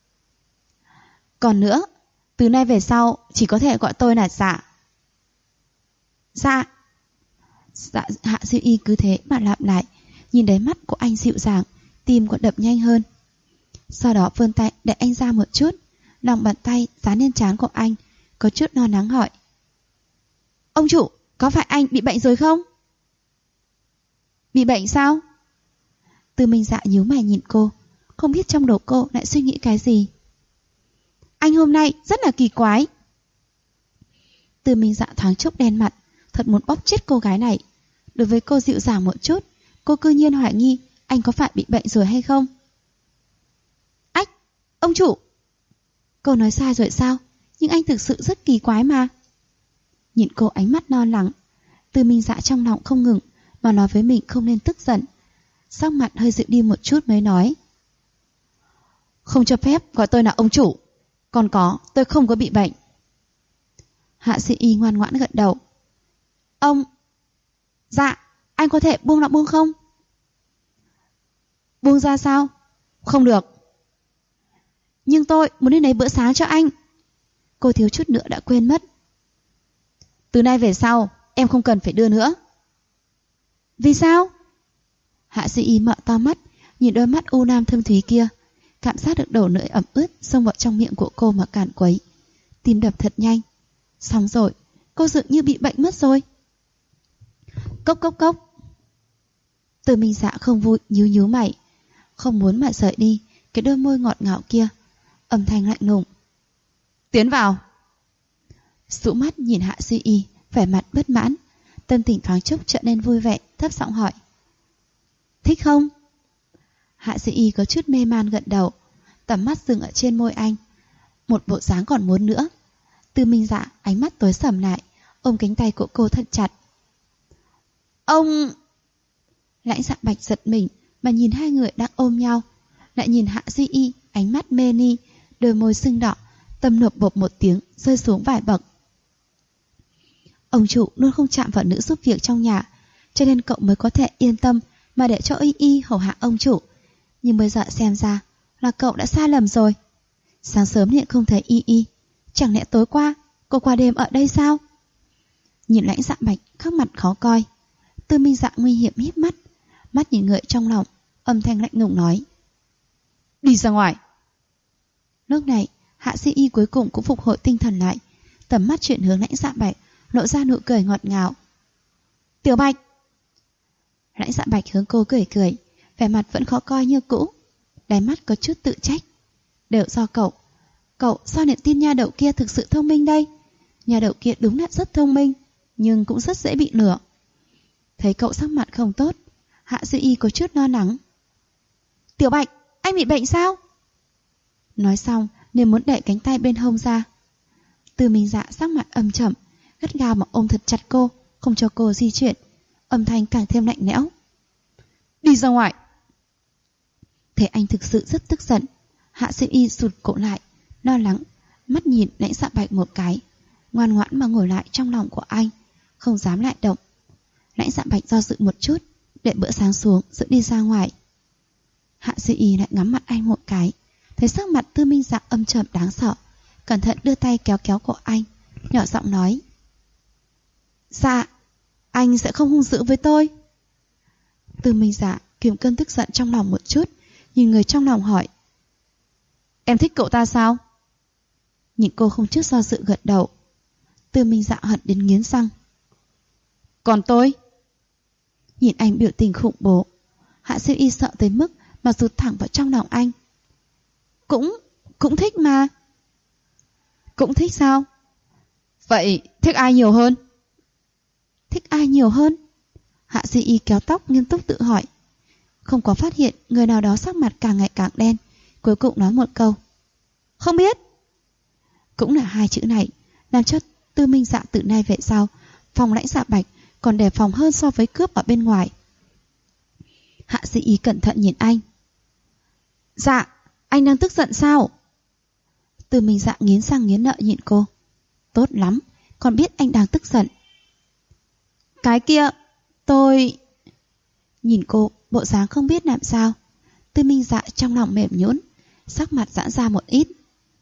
Còn nữa, từ nay về sau chỉ có thể gọi tôi là Dạ. Dạ. Hạ Duy Y cứ thế mà lặp lại, nhìn đáy mắt của anh dịu dàng, tim còn đập nhanh hơn. Sau đó vươn tay để anh ra một chút, lòng bàn tay dán lên trán của anh, có chút lo lắng hỏi: Ông chủ, có phải anh bị bệnh rồi không? Bị bệnh sao? Từ Minh Dạ nhíu mày nhìn cô, không biết trong đầu cô lại suy nghĩ cái gì. Anh hôm nay rất là kỳ quái. Từ Minh Dạ thoáng chốc đen mặt, thật muốn bóp chết cô gái này. Đối với cô dịu dàng một chút, cô cư nhiên hoài nghi anh có phải bị bệnh rồi hay không. Ách, ông chủ! Cô nói sai rồi sao? Nhưng anh thực sự rất kỳ quái mà. Nhìn cô ánh mắt lo lắng, Từ Minh Dạ trong lòng không ngừng mà nói với mình không nên tức giận. Sắc mặt hơi dịu đi một chút mới nói: Không cho phép gọi tôi là ông chủ. Còn có, tôi không có bị bệnh. Hạ Sĩ Y ngoan ngoãn gật đầu. Ông... Dạ, anh có thể buông lòng buông không? Buông ra sao? Không được. Nhưng tôi muốn đi lấy bữa sáng cho anh. Cô thiếu chút nữa đã quên mất. Từ nay về sau, em không cần phải đưa nữa. Vì sao? Hạ Sĩ Y mở to mắt, nhìn đôi mắt u lam thâm thúy kia, cảm giác được đầu lưỡi ẩm ướt xông vào trong miệng của cô mà càn quấy. Tim đập thật nhanh. Xong rồi, cô dường như bị bệnh mất rồi. Cốc cốc cốc. Từ Minh Dạ không vui, nhíu mày, không muốn mà rời đi cái đôi môi ngọt ngào kia. Âm thanh lạnh lùng: Tiến vào. Dụ mắt nhìn Hạ Sĩ Y, vẻ mặt bất mãn, tâm tình thoáng chốc trở nên vui vẻ, thấp giọng hỏi: Thích không? Hạ Sĩ Y có chút mê man gật đầu, tầm mắt dừng ở trên môi anh, một bộ dáng còn muốn nữa. Từ Minh Dạ ánh mắt tối sầm lại, ôm cánh tay của cô thật chặt. Ông... Lãnh Dạ Bạch giật mình mà nhìn hai người đang ôm nhau, lại nhìn Hạ Sĩ Y ánh mắt mê ni, đôi môi sưng đỏ, tâm nộp bộp một tiếng rơi xuống vài bậc. Ông chủ luôn không chạm vào nữ giúp việc trong nhà, cho nên cậu mới có thể yên tâm mà để cho Y Y hầu hạ ông chủ. Nhưng bây giờ xem ra là cậu đã sai lầm rồi. Sáng sớm hiện không thấy Y Y, chẳng lẽ tối qua cô qua đêm ở đây sao? Nhìn Lãnh Dạ Bạch khắc mặt khó coi, Từ Minh Dạ nguy hiểm híp mắt, mắt nhìn người trong lòng, âm thanh lạnh lùng nói: Đi ra ngoài. Lúc này Hạ Sĩ Y cuối cùng cũng phục hồi tinh thần lại, tầm mắt chuyển hướng Lãnh Dạ Bạch, lộ ra nụ cười ngọt ngào. Tiểu Bạch. Lãnh Dạ Bạch hướng cô cười cười, vẻ mặt vẫn khó coi như cũ, đáy mắt có chút tự trách. Đều do cậu. Cậu sao lại tin nha đậu kia thực sự thông minh đây? Nha đậu kia đúng là rất thông minh, nhưng cũng rất dễ bị lừa. Thấy cậu sắc mặt không tốt, Hạ Sĩ Y có chút lo lắng. Tiểu Bạch, anh bị bệnh sao? Nói xong nên muốn đẩy cánh tay bên hông ra. Từ Minh Dạ sắc mặt âm trầm, gắt gao mà ôm thật chặt cô, không cho cô di chuyển, âm thanh càng thêm lạnh lẽo. Đi ra ngoài. Thấy anh thực sự rất tức giận, Hạ Sĩ Y sụt cổ lại, lo lắng, mắt nhìn Lãnh Dạ Bạch một cái, ngoan ngoãn mà ngồi lại trong lòng của anh, không dám lại động. Lãnh Dạ Bạch do dự một chút, để bữa sáng xuống rồi đi ra ngoài. Hạ Sĩ Y lại ngắm mặt anh một cái, thấy sắc mặt Từ Minh Dạ âm trầm đáng sợ, cẩn thận đưa tay kéo kéo cổ anh, nhỏ giọng nói: Dạ, anh sẽ không hung dữ với tôi. Từ Minh Dạ kiềm cơn tức giận trong lòng một chút, nhìn người trong lòng hỏi: Em thích cậu ta sao? Nhìn cô không chút do dự gật đầu. Từ Minh Dạ hận đến nghiến răng. Còn tôi? Nhìn anh biểu tình khủng bố, Hạ Sĩ Y sợ tới mức mà rụt thẳng vào trong lòng anh. Cũng thích mà. Cũng thích sao? Vậy thích ai nhiều hơn? Thích ai nhiều hơn? Hạ Sĩ Y kéo tóc nghiêm túc tự hỏi. Không có phát hiện người nào đó sắc mặt càng ngày càng đen, cuối cùng nói một câu: Không biết. Cũng là hai chữ này làm cho Từ Minh Dạ từ nay về sau phòng Lãnh Dạ Bạch còn đề phòng hơn so với cướp ở bên ngoài. Hạ Sĩ Y cẩn thận nhìn anh. Dạ, anh đang tức giận sao? Từ Minh Dạ nghiến răng nghiến lợi nhìn cô. Tốt lắm, còn biết anh đang tức giận. Cái kia, tôi... Nhìn cô, bộ dáng không biết làm sao, Từ Minh Dạ trong lòng mềm nhũn, sắc mặt giãn ra một ít.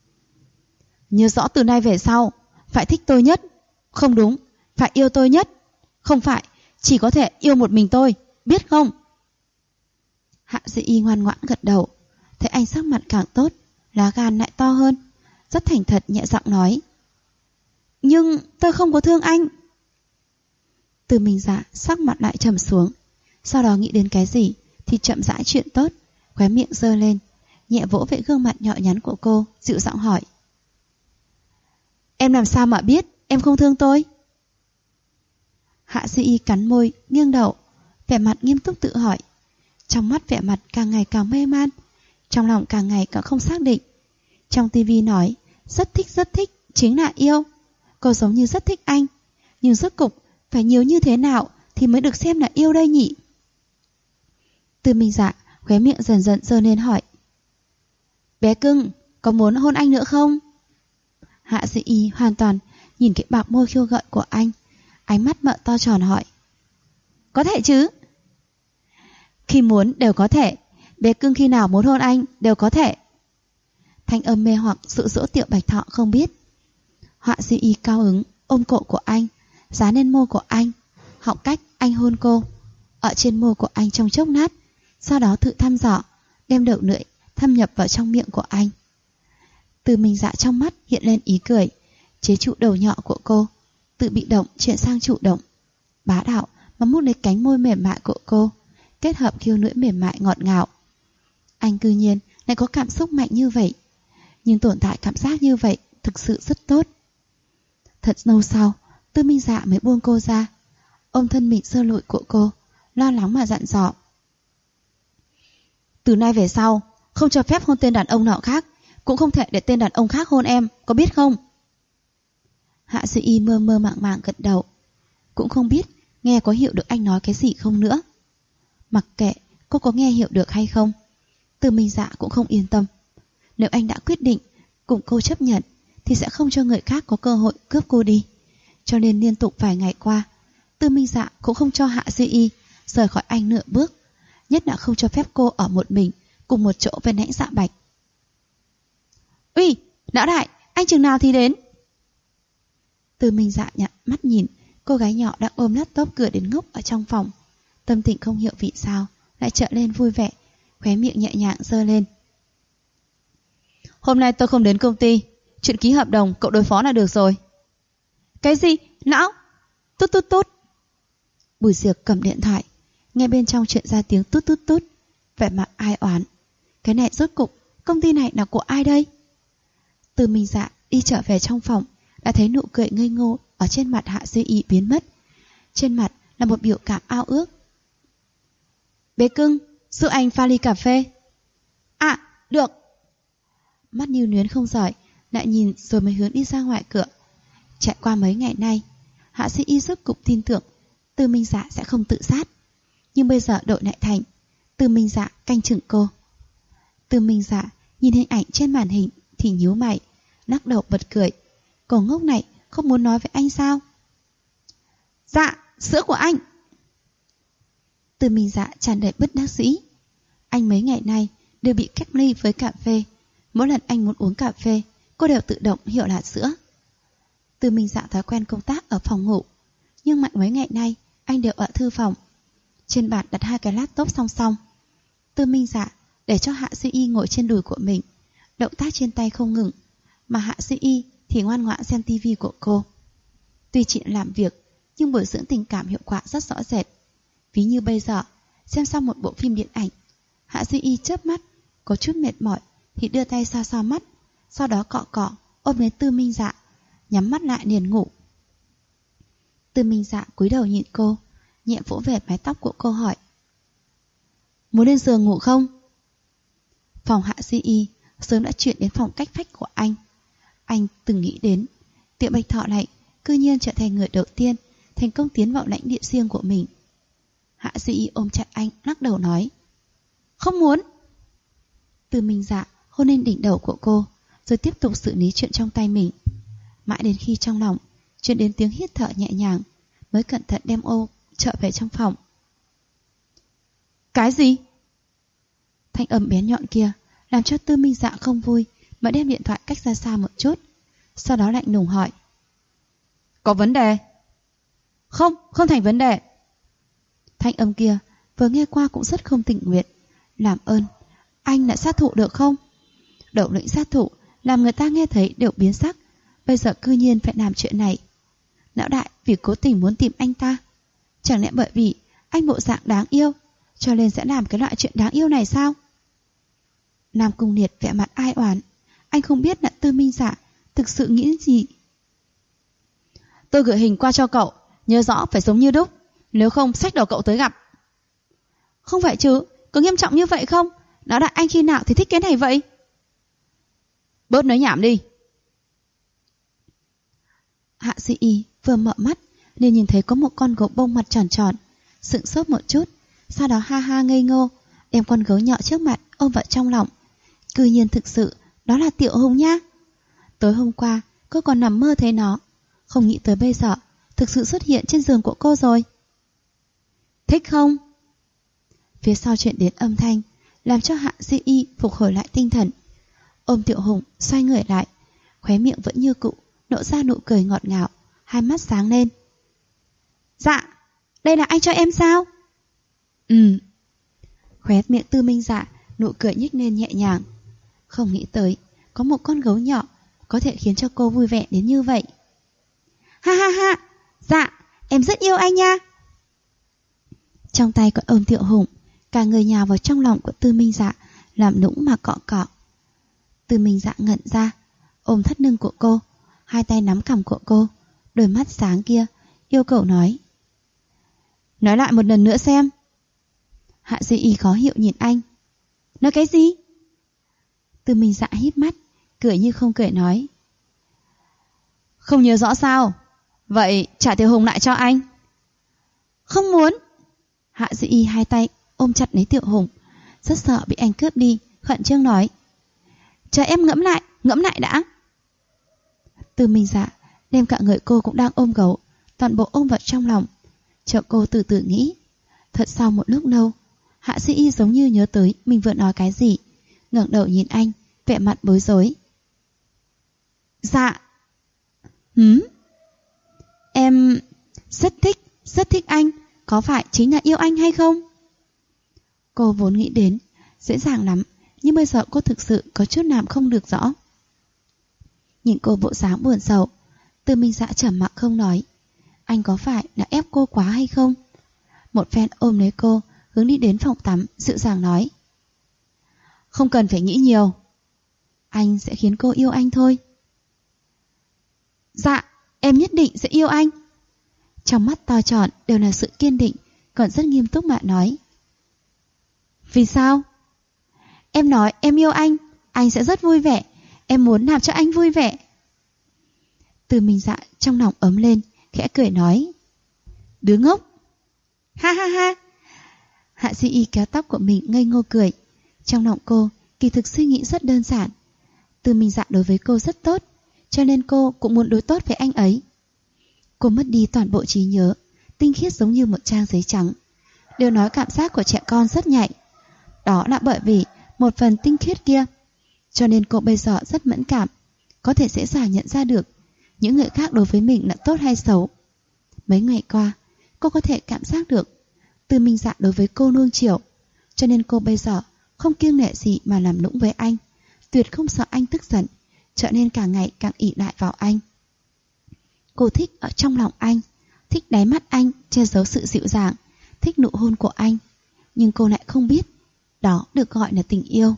Nhớ rõ từ nay về sau, phải thích tôi nhất. Không đúng, phải yêu tôi nhất. Không phải, chỉ có thể yêu một mình tôi, biết không? Hạ Duy Y ngoan ngoãn gật đầu. Thấy anh sắc mặt càng tốt, lá gan lại to hơn, rất thành thật nhẹ giọng nói: Nhưng tôi không có thương anh. Từ Minh Dạ sắc mặt lại trầm xuống, sau đó nghĩ đến cái gì thì chậm rãi chuyện tốt, khóe miệng giơ lên, nhẹ vỗ về gương mặt nhỏ nhắn của cô, dịu giọng hỏi: Em làm sao mà biết em không thương tôi? Hạ Duy Y cắn môi, nghiêng đầu, vẻ mặt nghiêm túc tự hỏi, trong mắt vẻ mặt càng ngày càng mê man, trong lòng càng ngày càng không xác định. Trong tivi nói rất thích chính là yêu, cô giống như rất thích anh, nhưng rốt cục phải nhiều như thế nào thì mới được xem là yêu đây nhỉ? Từ Minh Dạ khóe miệng dần dần giơ lên hỏi: Bé cưng, có muốn hôn anh nữa không? Hạ Duy Y hoàn toàn nhìn cái bạc môi khiêu gợi của anh, ánh mắt mở to tròn hỏi: Có thể chứ? Khi muốn đều có thể, bé cưng khi nào muốn hôn anh đều có thể. Thanh âm mê hoặc dụ dỗ Tiểu Bạch Thọ không biết. Hạ Duy Y cao hứng ôm cổ của anh, dán lên môi của anh, học cách anh hôn cô ở trên môi của anh trong chốc lát, sau đó thử thăm dò đem đầu lưỡi thâm nhập vào trong miệng của anh. Từ Minh Dạ trong mắt hiện lên ý cười, chế trụ đầu nhỏ của cô, tự bị động chuyển sang chủ động, bá đạo mà mút lấy cánh môi mềm mại của cô, kết hợp khiêu lưỡi mềm mại ngọt ngào. Anh cư nhiên lại có cảm xúc mạnh như vậy, nhưng tồn tại cảm giác như vậy thực sự rất tốt. Thật lâu sau, Từ Minh Dạ mới buông cô ra, ôm thân mình sơ lụi của cô, lo lắng mà dặn dò: Từ nay về sau, không cho phép hôn tên đàn ông nào khác, cũng không thể để tên đàn ông khác hôn em, có biết không? Hạ Duy Y mơ mơ màng màng gật đầu, cũng không biết nghe có hiểu được anh nói cái gì không nữa. Mặc kệ cô có nghe hiểu được hay không, Từ Minh Dạ cũng không yên tâm. Nếu anh đã quyết định cùng cô chấp nhận thì sẽ không cho người khác có cơ hội cướp cô đi. Cho nên liên tục vài ngày qua, Từ Minh Dạ cũng không cho Hạ Duy Y rời khỏi anh nửa bước, nhất là không cho phép cô ở một mình cùng một chỗ với Lãnh Dạ Bạch. Uy, lão đại, anh chừng nào thì đến? Từ Minh Dạ nhặt mắt nhìn cô gái nhỏ đang ôm laptop cười đến ngốc ở trong phòng, tâm tình không hiểu vì sao lại trở lên vui vẻ, khóe miệng nhẹ nhàng giơ lên. Hôm nay tôi không đến công ty, chuyện ký hợp đồng cậu đối phó là được rồi. Cái gì? Lão? Tút tút tút. Bùi Diệc cầm điện thoại, nghe bên trong chuyện ra tiếng tút tút tút, vẻ mặt ai oán. Cái này rốt cục công ty này là của ai đây? Từ Minh Dạ đi trở về trong phòng, đã thấy nụ cười ngây ngô ở trên mặt Hạ Duy Y biến mất. Trên mặt là một biểu cảm ao ước. Bé cưng, giúp anh pha ly cà phê. À, được. Mắt như Luyến không giỏi, lại nhìn rồi mới hướng đi ra ngoài cửa. Trải qua mấy ngày nay, Hạ Duy Y rốt cục tin tưởng Từ Minh Dạ sẽ không tự sát. Nhưng bây giờ đội lại thành Từ Minh Dạ canh chừng cô. Từ Minh Dạ nhìn hình ảnh trên màn hình thì nhíu mày, lắc đầu bật cười. Cô ngốc này không muốn nói với anh sao? Dạ, sữa của anh. Từ Minh Dạ tràn đầy bất đắc dĩ. Anh mấy ngày nay đều bị cách ly với cà phê. Mỗi lần anh muốn uống cà phê, cô đều tự động hiểu là sữa. Từ Minh Dạ thói quen công tác ở phòng ngủ, nhưng mấy ngày nay anh đều ở thư phòng. Trên bàn đặt hai cái laptop song song. Từ Minh Dạ để cho Hạ Duy Y ngồi trên đùi của mình, động tác trên tay không ngừng, mà Hạ Duy Y thì ngoan ngoãn xem tivi của cô. Tuy chị làm việc, nhưng bồi dưỡng tình cảm hiệu quả rất rõ rệt. Ví như bây giờ, xem xong một bộ phim điện ảnh, Hạ Duy Y chớp mắt, có chút mệt mỏi thì đưa tay xoa xoa mắt, sau đó cọ cọ ôm lấy Từ Minh Dạ, nhắm mắt lại liền ngủ. Từ Minh Dạ cúi đầu nhìn cô, nhẹ vỗ về mái tóc của cô hỏi: Muốn lên giường ngủ không? Phòng Hạ Duy Y sớm đã chuyển đến phòng cách vách của anh. Anh từng nghĩ đến Tiểu Bạch Thọ lại cư nhiên trở thành người đầu tiên thành công tiến vào lãnh địa riêng của mình. Hạ Duy Y ôm chặt anh, lắc đầu nói: Không muốn. Từ Minh Dạ hôn lên đỉnh đầu của cô, rồi tiếp tục xử lý chuyện trong tay mình. Mãi đến khi trong lòng truyền đến tiếng hít thở nhẹ nhàng, mới cẩn thận đem ô trở về trong phòng. Cái gì? Thanh âm bé nhọn kia làm cho Từ Minh Dạ không vui, mà đem điện thoại cách ra xa một chút, sau đó lạnh lùng hỏi: Có vấn đề? Không thành vấn đề. Thanh âm kia vừa nghe qua cũng rất không tình nguyện, Làm ơn, anh là sát thủ được không? Đầu lĩnh sát thủ làm người ta nghe thấy đều biến sắc. Bây giờ cư nhiên phải làm chuyện này. Lão đại vì cố tình muốn tìm anh ta. Chẳng lẽ bởi vì anh bộ dạng đáng yêu cho nên sẽ làm cái loại chuyện đáng yêu này sao? Nam Cung Liệt vẻ mặt ai oán. Anh không biết là Tư Minh Dạ thực sự nghĩ gì. Tôi gửi hình qua cho cậu, nhớ rõ phải giống như đúc, nếu không xách đầu cậu tới gặp. Không phải chứ, có nghiêm trọng như vậy không? Lão đại anh khi nào thì thích cái này vậy? Bớt nói nhảm đi. Hạ Di Y vừa mở mắt liền nhìn thấy có một con gấu bông mặt tròn tròn, sững sốt một chút, sau đó ha ha ngây ngô, đem con gấu nhỏ trước mặt ôm vào trong lòng. Cư nhiên thực sự đó là Tiểu Hùng nha. Tối hôm qua cô còn nằm mơ thấy nó, không nghĩ tới bây giờ thực sự xuất hiện trên giường của cô rồi. Thích không? Phía sau chuyện đến âm thanh làm cho Hạ Di Y phục hồi lại tinh thần. Ôm Tiểu Hùng xoay người lại, khóe miệng vẫn như cũ nở ra nụ cười ngọt ngào, hai mắt sáng lên. Dạ, đây là anh cho em sao? Khóe miệng Tư Minh Dạ nụ cười nhếch lên nhẹ nhàng. Không nghĩ tới có một con gấu nhỏ có thể khiến cho cô vui vẻ đến như vậy. Ha ha ha, dạ, em rất yêu anh nha. Trong tay còn ôm Tiểu Hùng, cả người nhào vào trong lòng của Tư Minh Dạ, làm nũng mà cọ cọ. Tư Minh Dạ ngẩn ra, ôm thắt lưng của cô, hai tay nắm cằm của cô, đôi mắt sáng kia yêu cầu nói. Nói lại một lần nữa xem. Hạ Di Y khó hiểu nhìn anh. Nói cái gì? Tư Minh Dạ híp mắt, cười như không cười nói. Không nhớ rõ sao? Vậy trả Tiểu Hùng lại cho anh. Không muốn. Hạ Di Y hai tay ôm chặt lấy Tiểu Hùng, rất sợ bị anh cướp đi, khẩn trương nói. Chờ em ngẫm lại đã. Tư Minh Dạ đem cả người cô cũng đang ôm gấu, toàn bộ ôm vào trong lòng, cho cô từ từ nghĩ. Thật sau một lúc lâu, Hạ Di Y giống như nhớ tới mình vừa nói cái gì, ngẩng đầu nhìn anh, vẻ mặt bối rối. Dạ. Em rất thích anh, có phải chính là yêu anh hay không? Cô vốn nghĩ đến dễ dàng lắm, nhưng bây giờ cô thực sự có chút làm không được rõ. Nhìn cô bộ dáng buồn rầu, Tư Minh Dạ trầm mặc không nói. Anh có phải là ép cô quá hay không? Một phen ôm lấy cô, hướng đi đến phòng tắm, dịu dàng nói. Không cần phải nghĩ nhiều, anh sẽ khiến cô yêu anh thôi. Dạ, em nhất định sẽ yêu anh. Trong mắt to tròn đều là sự kiên định, còn rất nghiêm túc mà nói. Vì sao? Em nói em yêu anh sẽ rất vui vẻ, em muốn làm cho anh vui vẻ. Tư Minh Dạ trong lòng ấm lên, khẽ cười nói. Đứa ngốc. Ha ha ha. Hạ Di Y kéo tóc của mình ngây ngô cười. Trong lòng cô kỳ thực suy nghĩ rất đơn giản. Tư Minh Dạ đối với cô rất tốt, cho nên cô cũng muốn đối tốt với anh ấy. Cô mất đi toàn bộ trí nhớ, tinh khiết giống như một trang giấy trắng. Đều nói cảm giác của trẻ con rất nhạy. Đó là bởi vì một phần tinh khiết kia, cho nên cô bây giờ rất mẫn cảm, có thể dễ dàng nhận ra được những người khác đối với mình là tốt hay xấu. Mấy ngày qua, cô có thể cảm giác được Tư Minh Dạ đối với cô nuông chiều, cho nên cô bây giờ không kiêng nể gì mà làm nũng với anh, tuyệt không sợ anh tức giận, cho nên càng ngày càng ỷ lại vào anh. Cô thích ở trong lòng anh, thích đáy mắt anh che giấu sự dịu dàng, thích nụ hôn của anh, nhưng cô lại không biết đó được gọi là tình yêu.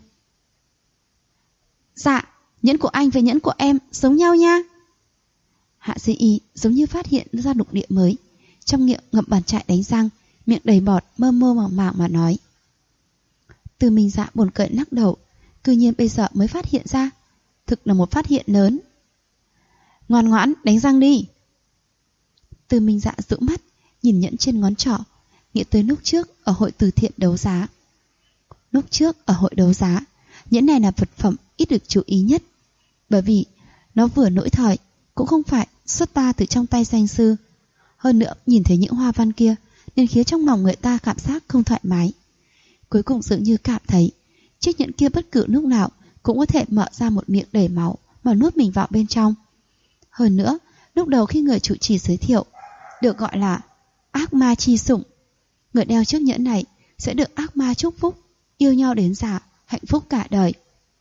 Dạ, nhẫn của anh với nhẫn của em giống nhau nha. Hạ Di Y giống như phát hiện ra lục địa mới, trong miệng ngậm bàn chải đánh răng, miệng đầy bọt mơ mơ màng màng mà nói. Tư Minh Dạ buồn cười lắc đầu, cư nhiên bây giờ mới phát hiện ra, thực là một phát hiện lớn. Ngoan ngoãn đánh răng đi. Tư Minh Dạ dụ mắt nhìn nhẫn trên ngón trỏ, nghĩ tới lúc trước ở hội từ thiện đấu giá. Lúc trước ở hội đấu giá, nhẫn này là vật phẩm ít được chú ý nhất, bởi vì nó vừa nỗi thời, cũng không phải xuất ta từ trong tay danh sư. Hơn nữa nhìn thấy những hoa văn kia nên khiến trong lòng người ta cảm giác không thoải mái. Cuối cùng dường như cảm thấy chiếc nhẫn kia bất cứ lúc nào cũng có thể mở ra một miệng đầy máu mà nuốt mình vào bên trong. Hơn nữa, lúc đầu khi người chủ trì giới thiệu, được gọi là ác ma chi sủng, người đeo chiếc nhẫn này sẽ được ác ma chúc phúc, yêu nhau đến già, hạnh phúc cả đời.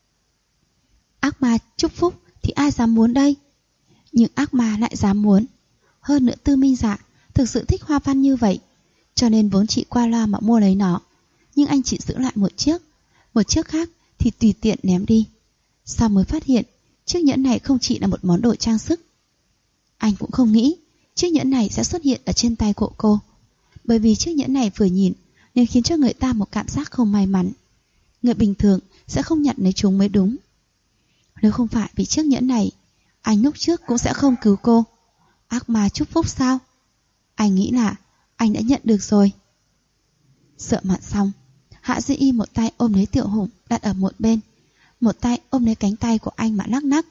Ác ma chúc phúc thì ai dám muốn đây? Nhưng ác ma lại dám muốn. Hơn nữa Tư Minh Dạ thực sự thích hoa văn như vậy, cho nên vốn chị qua loa mà mua lấy nó. Nhưng anh chỉ giữ lại một chiếc khác thì tùy tiện ném đi. Sau mới phát hiện chiếc nhẫn này không chỉ là một món đồ trang sức. Anh cũng không nghĩ chiếc nhẫn này sẽ xuất hiện ở trên tay của cô, bởi vì chiếc nhẫn này vừa nhìn nên khiến cho người ta một cảm giác không may mắn. Người bình thường sẽ không nhận lấy chúng mới đúng. Nếu không phải vì chiếc nhẫn này, anh lúc trước cũng sẽ không cứu cô. Ác ma chúc phúc sao? Anh nghĩ là anh đã nhận được rồi. Sợ mặt xong, Hạ Duy Y một tay ôm lấy Tiểu Hùng đặt ở một bên, một tay ôm lấy cánh tay của anh mà lắc lắc.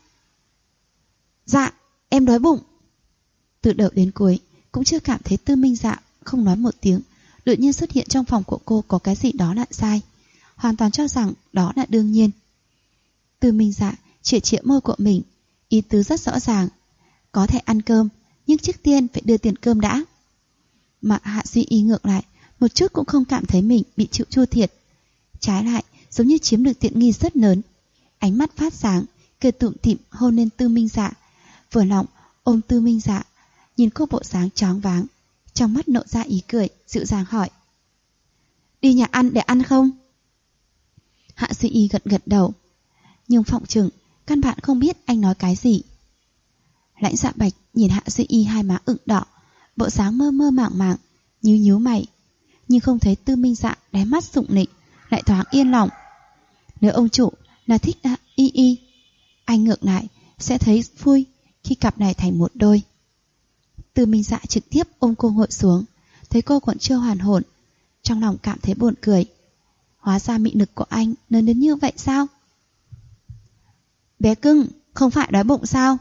Dạ, em đói bụng. Từ đầu đến cuối cũng chưa cảm thấy Tư Minh Dạ không nói một tiếng, đột nhiên xuất hiện trong phòng của cô có cái gì đó là sai, hoàn toàn cho rằng đó là đương nhiên. Tư Minh Dạ chĩa chĩa môi của mình, ý tứ rất rõ ràng. Có thể ăn cơm, nhưng trước tiên phải đưa tiền cơm đã. Mà Hạ Duy Y ngược lại, một chút cũng không cảm thấy mình bị chịu thua thiệt. Trái lại, giống như chiếm được tiện nghi rất lớn. Ánh mắt phát sáng, cười tủm tỉm hôn lên Tư Minh Dạ, vừa lòng ôm Tư Minh Dạ, nhìn cô bộ dáng choáng váng, trong mắt nộ ra ý cười, dịu dàng hỏi: Đi nhà ăn để ăn không? Hạ Duy Y gật gật đầu, nhưng phỏng chừng căn bản không biết anh nói cái gì. Lãnh Dạ Bạch nhìn Hạ Duy Y hai má ửng đỏ, bộ dáng mơ mơ màng màng, nhíu mày, nhưng không thấy Tư Minh Dạ đáy mắt sụng nịnh, lại thoáng yên lòng. Nếu ông chủ là thích Hạ Y Y, anh ngược lại sẽ thấy vui khi cặp này thành một đôi. Tư Minh Dạ trực tiếp ôm cô ngồi xuống, thấy cô còn chưa hoàn hồn, trong lòng cảm thấy buồn cười. Hóa ra mị lực của anh lớn đến như vậy sao? Bé cưng, không phải đói bụng sao?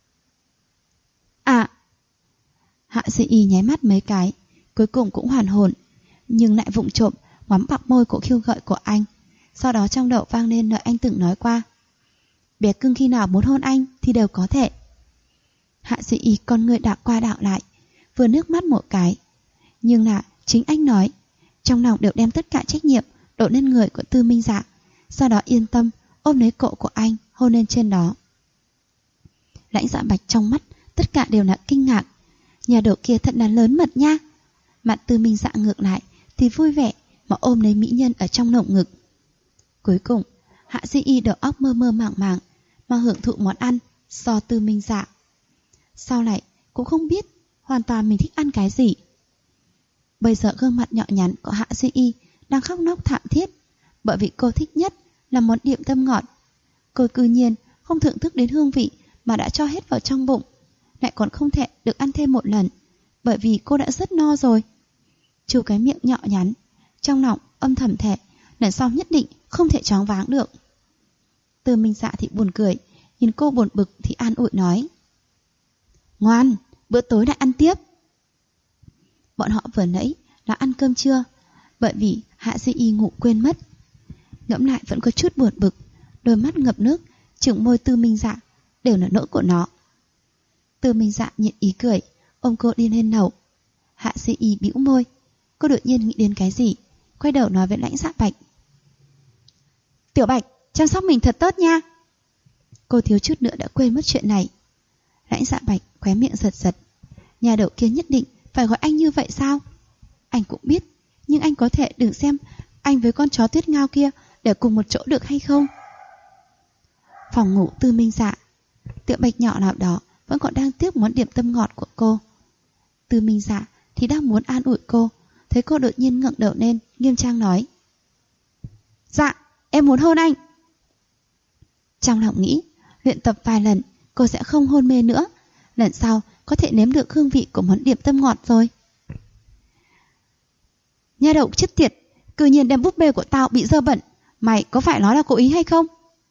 À. Hạ Duy Y nháy mắt mấy cái, cuối cùng cũng hoàn hồn, nhưng lại vụng trộm ngắm bạc môi của khiêu gợi của anh. Sau đó trong đầu vang lên lời anh từng nói qua: Bé cưng khi nào muốn hôn anh thì đều có thể. Hạ Duy Y con người đảo qua đảo lại, vừa nước mắt một cái. Nhưng là chính anh nói, trong lòng đều đem tất cả trách nhiệm đổ lên người của Tư Minh Dạ, sau đó yên tâm ôm lấy cổ của anh, hôn lên trên đó. Lãnh Dạ Bạch trong mắt tất cả đều là kinh ngạc. Nhà đầu kia thật là lớn mật nha. Mặt Tư Minh Dạ ngược lại thì vui vẻ mà ôm lấy mỹ nhân ở trong lồng ngực. Cuối cùng Hạ Duy Y đầu óc mơ mơ màng màng mà hưởng thụ món ăn do Tư Minh Dạ. Sau lại cũng không biết hoàn toàn mình thích ăn cái gì. Bây giờ gương mặt nhỏ nhắn của Hạ Duy Y đang khóc nóc thảm thiết, bởi vì cô thích nhất là món điểm tâm ngọt. Cô cư nhiên không thưởng thức đến hương vị mà đã cho hết vào trong bụng, lại còn không thể được ăn thêm một lần, bởi vì cô đã rất no rồi. Chu cái miệng nhỏ nhắn, trong lòng âm thầm thề lần sau nhất định không thể choáng váng được. Tư Minh Dạ thì buồn cười, nhìn cô buồn bực thì an ủi nói: Ngoan, bữa tối lại ăn tiếp. Bọn họ vừa nãy là ăn cơm trưa, bởi vì Hạ Duy Y ngủ quên mất. Ngẫm lại vẫn có chút buồn bực, đôi mắt ngập nước, trừng môi Tư Minh Dạ, đều là lỗi của nó. Tư Minh Dạ nhịn ý cười, ôm cô đi lên lầu. Hạ Duy Y bĩu môi, cô đột nhiên nghĩ đến cái gì, quay đầu nói với Lãnh Dạ Bạch: Tiểu Bạch, chăm sóc mình thật tốt nha. Cô thiếu chút nữa đã quên mất chuyện này. Lãnh Dạ Bạch khóe miệng giật giật. Nhà đầu kia nhất định phải gọi anh như vậy sao? Anh cũng biết, nhưng anh có thể đừng xem anh với con chó Tuyết Ngao kia để cùng một chỗ được hay không? Phòng ngủ Tư Minh Dạ, Tiểu Bạch nhỏ nào đó vẫn còn đang tiếc món điểm tâm ngọt của cô. Tư Minh Dạ thì đang muốn an ủi cô, thấy cô đột nhiên ngẩng đầu lên, nghiêm trang nói: Dạ, em muốn hôn anh. Trong lòng nghĩ, luyện tập vài lần cô sẽ không hôn mê nữa, lần sau có thể nếm được hương vị của món điểm tâm ngọt rồi. Nha đầu chết tiệt, cư nhiên đem búp bê của tao bị dơ bẩn, mày có phải nói là cố ý hay không?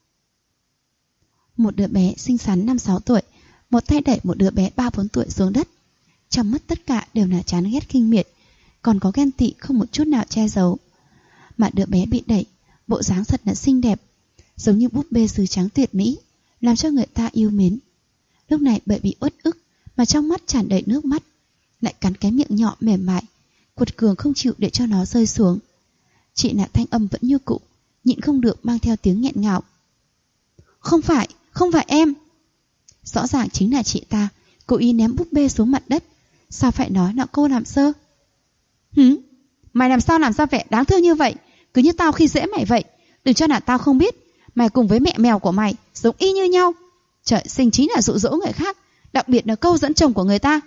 Một đứa bé xinh xắn 5-6 tuổi, một tay đẩy một đứa bé 3-4 tuổi xuống đất. Trong mắt tất cả đều là chán ghét khinh miệt, còn có ghen tị không một chút nào che giấu. Mà đứa bé bị đẩy, bộ dáng thật là xinh đẹp, giống như búp bê sứ trắng tuyệt mỹ, làm cho người ta yêu mến. Lúc này bởi bị uất ức mà trong mắt tràn đầy nước mắt, lại cắn cái miệng nhỏ mềm mại, quật cường không chịu để cho nó rơi xuống. Chị Nạ thanh âm vẫn như cũ, nhịn không được mang theo tiếng nghẹn ngào. Không phải em. Rõ ràng chính là chị ta cố ý ném búp bê xuống mặt đất. Sao phải nói là cô làm sơ? Mày làm sao làm ra vẻ đáng thương như vậy? Cứ như tao khi dễ mày vậy. Đừng cho là tao không biết. Mày cùng với mẹ mèo của mày giống y như nhau. Trời sinh chính là dụ dỗ người khác, đặc biệt là câu dẫn chồng của người ta.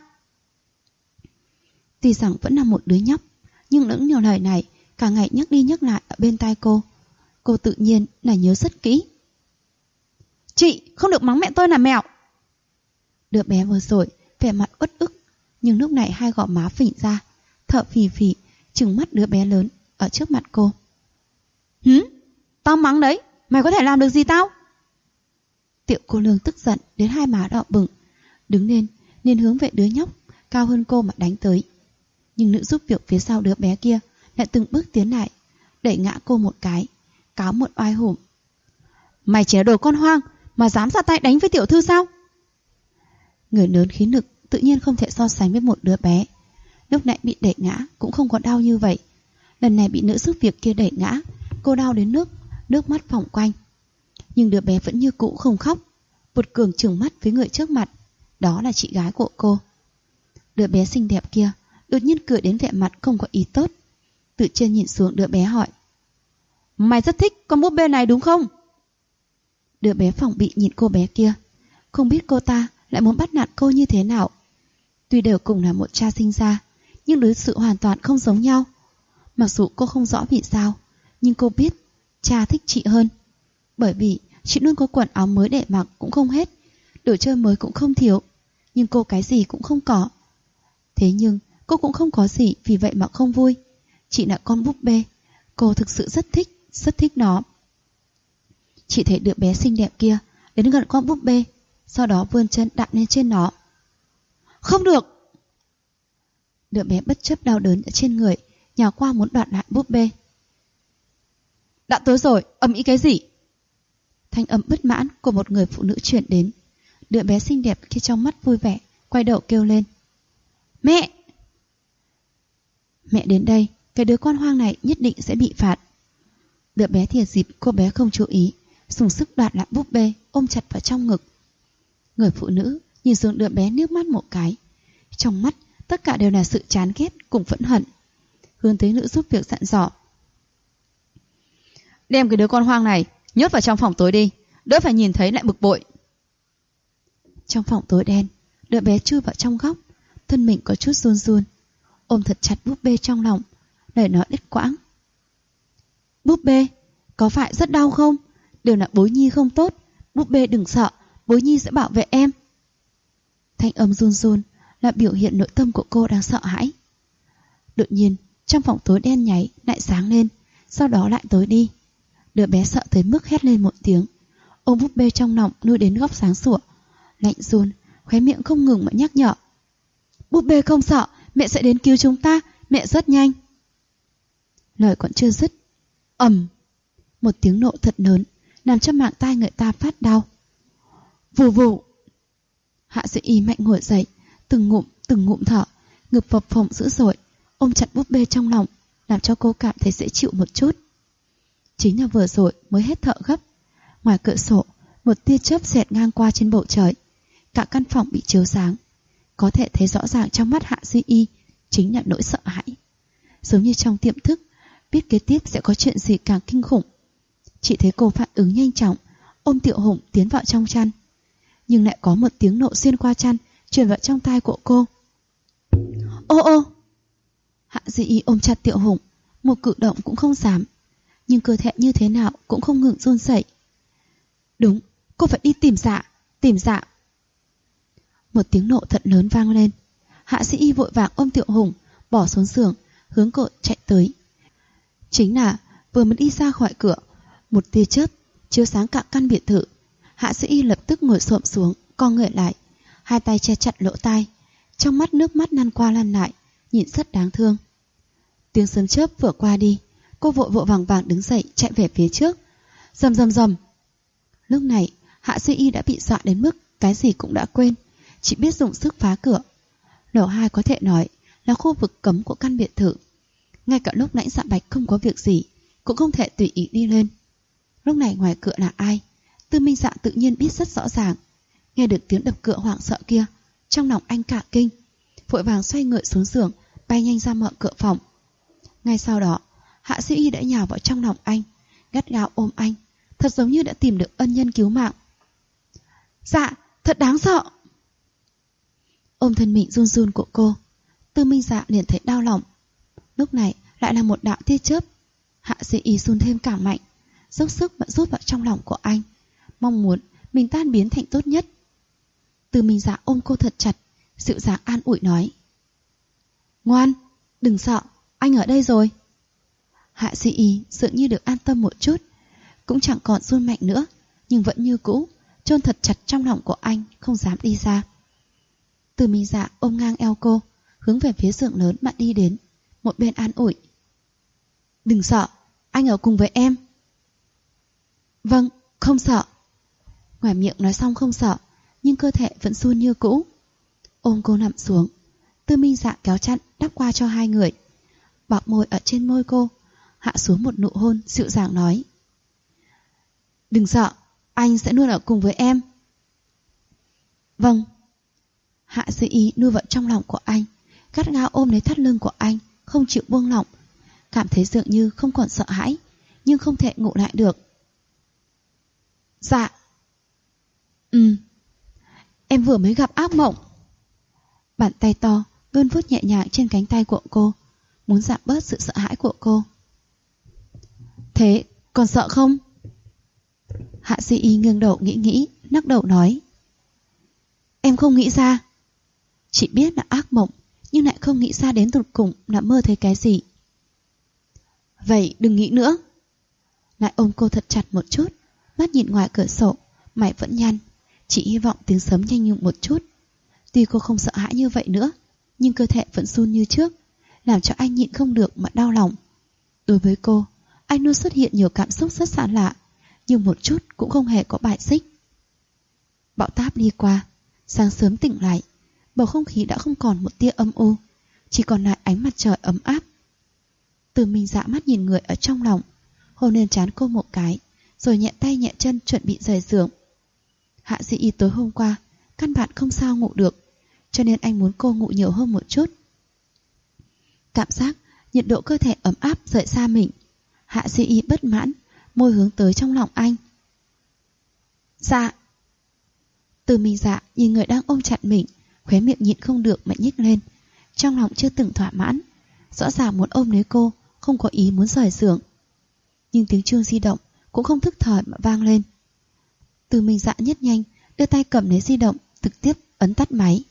Tuy rằng vẫn là một đứa nhóc, nhưng những nhiều lời này cả ngày nhắc đi nhắc lại ở bên tai cô. Cô tự nhiên là nhớ rất kỹ. Chị không được mắng mẹ tôi là mèo. Đứa bé vừa rồi vẻ mặt uất ức, nhưng lúc này hai gò má phình ra, thở phì phì, trừng mắt đứa bé lớn ở trước mặt cô. Tao mắng đấy, mày có thể làm được gì tao? Tiểu cô nương tức giận đến hai má đỏ bừng, đứng lên nên hướng về đứa nhóc cao hơn cô mà đánh tới. Nhưng nữ giúp việc phía sau đứa bé kia lại từng bước tiến lại, đẩy ngã cô một cái, cáo một oai hùng. Mày chỉ là đồ con hoang mà dám ra tay đánh với tiểu thư sao? Người lớn khí lực tự nhiên không thể so sánh với một đứa bé. Lúc nãy bị đẩy ngã cũng không có đau như vậy. Lần này bị nữ giúp việc kia đẩy ngã, cô đau đến nước mắt vòng quanh. Nhưng đứa bé vẫn như cũ không khóc, vụt cường trừng mắt với người trước mặt. Đó là chị gái của cô. Đứa bé xinh đẹp kia đột nhiên cười đến vẻ mặt không có ý tốt. Từ trên nhìn xuống đứa bé hỏi. Mày rất thích con búp bê này đúng không? Đứa bé phòng bị nhìn cô bé kia, không biết cô ta lại muốn bắt nạt cô như thế nào. Tuy đều cùng là một cha sinh ra, nhưng đối xử hoàn toàn không giống nhau. Mặc dù cô không rõ vì sao, nhưng cô biết cha thích chị hơn. Bởi vì chị luôn có quần áo mới để mặc cũng không hết, đồ chơi mới cũng không thiếu, nhưng cô cái gì cũng không có. Thế nhưng cô cũng không có gì, vì vậy mà không vui. Chị là con búp bê, cô thực sự rất thích nó. Chị thấy đứa bé xinh đẹp kia đến gần con búp bê, sau đó vươn chân đạp lên trên nó. Không được! Đứa bé bất chấp đau đớn ở trên người, nhào qua muốn đoạt lại búp bê. Đã tối rồi, ầm ĩ cái gì? Thanh âm bất mãn của một người phụ nữ truyền đến. Đứa bé xinh đẹp kia trong mắt vui vẻ, quay đầu kêu lên. Mẹ! Mẹ đến đây, cái đứa con hoang này nhất định sẽ bị phạt. Đứa bé thiệt dịp cô bé không chú ý, dùng sức đoạt lại búp bê, ôm chặt vào trong ngực. Người phụ nữ nhìn xuống đứa bé nước mắt một cái. Trong mắt tất cả đều là sự chán ghét cùng phẫn hận. Hướng tới nữ giúp việc dặn dò. Đem cái đứa con hoang này nhốt vào trong phòng tối đi, đỡ phải nhìn thấy lại bực bội. Trong phòng tối đen, đứa bé chui vào trong góc, thân mình có chút run run, ôm thật chặt búp bê trong lòng, lời nói đứt quãng. Búp bê, có phải rất đau không? Đều là bối nhi không tốt, búp bê đừng sợ, bối nhi sẽ bảo vệ em. Thanh âm run run là biểu hiện nội tâm của cô đang sợ hãi. Đột nhiên trong phòng tối đen nháy lại sáng lên, sau đó lại tối đi. Đứa bé sợ tới mức hét lên một tiếng, ôm búp bê trong lòng nuôi đến góc sáng sủa, lạnh run, khóe miệng không ngừng mà nhắc nhở. Búp bê không sợ, mẹ sẽ đến cứu chúng ta, mẹ rất nhanh. Lời còn chưa dứt, ầm, một tiếng nổ thật lớn làm cho mạng tai người ta phát đau. Vù vù. Hạ Sĩ Y mạnh ngồi dậy, từng ngụm thở, ngực phập phồng dữ dội, ôm chặt búp bê trong lòng, làm cho cô cảm thấy dễ chịu một chút. Chính là vừa rồi mới hết thở gấp, ngoài cửa sổ một tia chớp xẹt ngang qua trên bầu trời, cả căn phòng bị chiếu sáng. Có thể thấy rõ ràng trong mắt Hạ Duy Y chính là nỗi sợ hãi, giống như trong tiềm thức biết kế tiếp sẽ có chuyện gì càng kinh khủng. Chỉ thấy cô phản ứng nhanh chóng, ôm Tiểu Hùng tiến vào trong chăn, nhưng lại có một tiếng nổ xuyên qua chăn truyền vào trong tai của cô. Ô ô! Hạ Duy Y ôm chặt Tiểu Hùng, một cử động cũng không dám, nhưng cơ thể như thế nào cũng không ngừng run rẩy. Đúng, cô phải đi tìm dạ. Một tiếng nổ thật lớn vang lên. Hạ Sĩ Y vội vàng ôm Tiểu Hùng bỏ xuống giường, hướng cô chạy tới. Chính là vừa mới đi ra khỏi cửa, một tia chớp chiếu sáng cả căn biệt thự. Hạ Sĩ Y lập tức ngồi xổm xuống, co người lại, hai tay che chặt lỗ tai, trong mắt nước mắt lăn qua lăn lại, nhìn rất đáng thương. Tiếng sấm chớp vừa qua đi, cô vội vàng đứng dậy chạy về phía trước. Rầm rầm rầm. Lúc này Hạ Sĩ Y đã bị dọa đến mức cái gì cũng đã quên, chỉ biết dùng sức phá cửa. Lầu 2 có thể nói là khu vực cấm của căn biệt thự. Ngay cả lúc nãy Dạ Bạch không có việc gì, cũng không thể tùy ý đi lên. Lúc này ngoài cửa là ai? Tư Minh Dạ tự nhiên biết rất rõ ràng. Nghe được tiếng đập cửa hoảng sợ kia, trong lòng anh cả kinh, vội vàng xoay người xuống giường, bay nhanh ra mở cửa phòng. Ngay sau đó, Hạ Sĩ Y đã nhào vào trong lòng anh, gắt gao ôm anh, thật giống như đã tìm được ân nhân cứu mạng. Dạ, thật đáng sợ. Ôm thân mình run run của cô, Tư Minh Dạ liền thấy đau lòng. Lúc này lại là một đạo tia chớp. Hạ Sĩ Y run thêm càng mạnh, dốc sức mà rút vào trong lòng của anh, mong muốn mình tan biến thành tốt nhất. Tư Minh Dạ ôm cô thật chặt, dịu dàng an ủi nói: Ngoan, đừng sợ, anh ở đây rồi. Hạ Sĩ Y dường như được an tâm một chút, cũng chẳng còn run mạnh nữa, nhưng vẫn như cũ chôn thật chặt trong lòng của anh, không dám đi ra. Tư Minh Dạ ôm ngang eo cô, hướng về phía giường lớn mà đi đến, một bên an ủi: Đừng sợ, anh ở cùng với em. Vâng, không sợ. Ngoài miệng nói xong không sợ, nhưng cơ thể vẫn run như cũ. Ôm cô nằm xuống, Tư Minh Dạ kéo chăn đắp qua cho hai người, bọc môi ở trên môi cô, hạ xuống một nụ hôn dịu dàng nói: Đừng sợ, anh sẽ luôn ở cùng với em. Vâng. Hạ Sĩ Y nuôi vào trong lòng của anh, gắt gao ôm lấy thắt lưng của anh, không chịu buông lỏng, cảm thấy dường như không còn sợ hãi, nhưng không thể ngủ lại được. Dạ. Em vừa mới gặp ác mộng. Bàn tay to luôn vuốt nhẹ nhàng trên cánh tay của cô, muốn giảm bớt sự sợ hãi của cô. Thế còn sợ không? Hạ Sĩ Y nghiêng đầu nghĩ, lắc đầu nói: Em không nghĩ ra. Chỉ biết là ác mộng, nhưng lại không nghĩ ra đến tột cùng là mơ thấy cái gì. Vậy đừng nghĩ nữa. Lại ôm cô thật chặt một chút, mắt nhìn ngoài cửa sổ, mày vẫn nhăn, chỉ hy vọng tiếng sấm nhanh nhung một chút. Tuy cô không sợ hãi như vậy nữa, nhưng cơ thể vẫn run như trước, làm cho anh nhịn không được mà đau lòng. Đối với cô, anh luôn xuất hiện nhiều cảm xúc rất xa lạ, nhưng một chút cũng không hề có bài xích. Bão táp đi qua, sáng sớm tỉnh lại, bầu không khí đã không còn một tia âm u, chỉ còn lại ánh mặt trời ấm áp. Tư Minh Dạ mắt nhìn người ở trong lòng, hôn lên trán cô một cái, rồi nhẹ tay nhẹ chân chuẩn bị rời giường. Hạ Sĩ Y tối hôm qua căn bản không sao ngủ được, cho nên anh muốn cô ngủ nhiều hơn một chút. Cảm giác nhiệt độ cơ thể ấm áp rời xa mình, Hạ Sĩ Y bất mãn, môi hướng tới trong lòng anh. Dạ. Tư Minh Dạ nhìn người đang ôm chặt mình, khóe miệng nhịn không được mà nhếch lên, trong lòng chưa từng thỏa mãn, rõ ràng muốn ôm lấy cô, không có ý muốn rời giường. Nhưng tiếng chuông di động cũng không thức thời mà vang lên. Tư Minh Dạ nhất nhanh đưa tay cầm lấy di động, trực tiếp ấn tắt máy.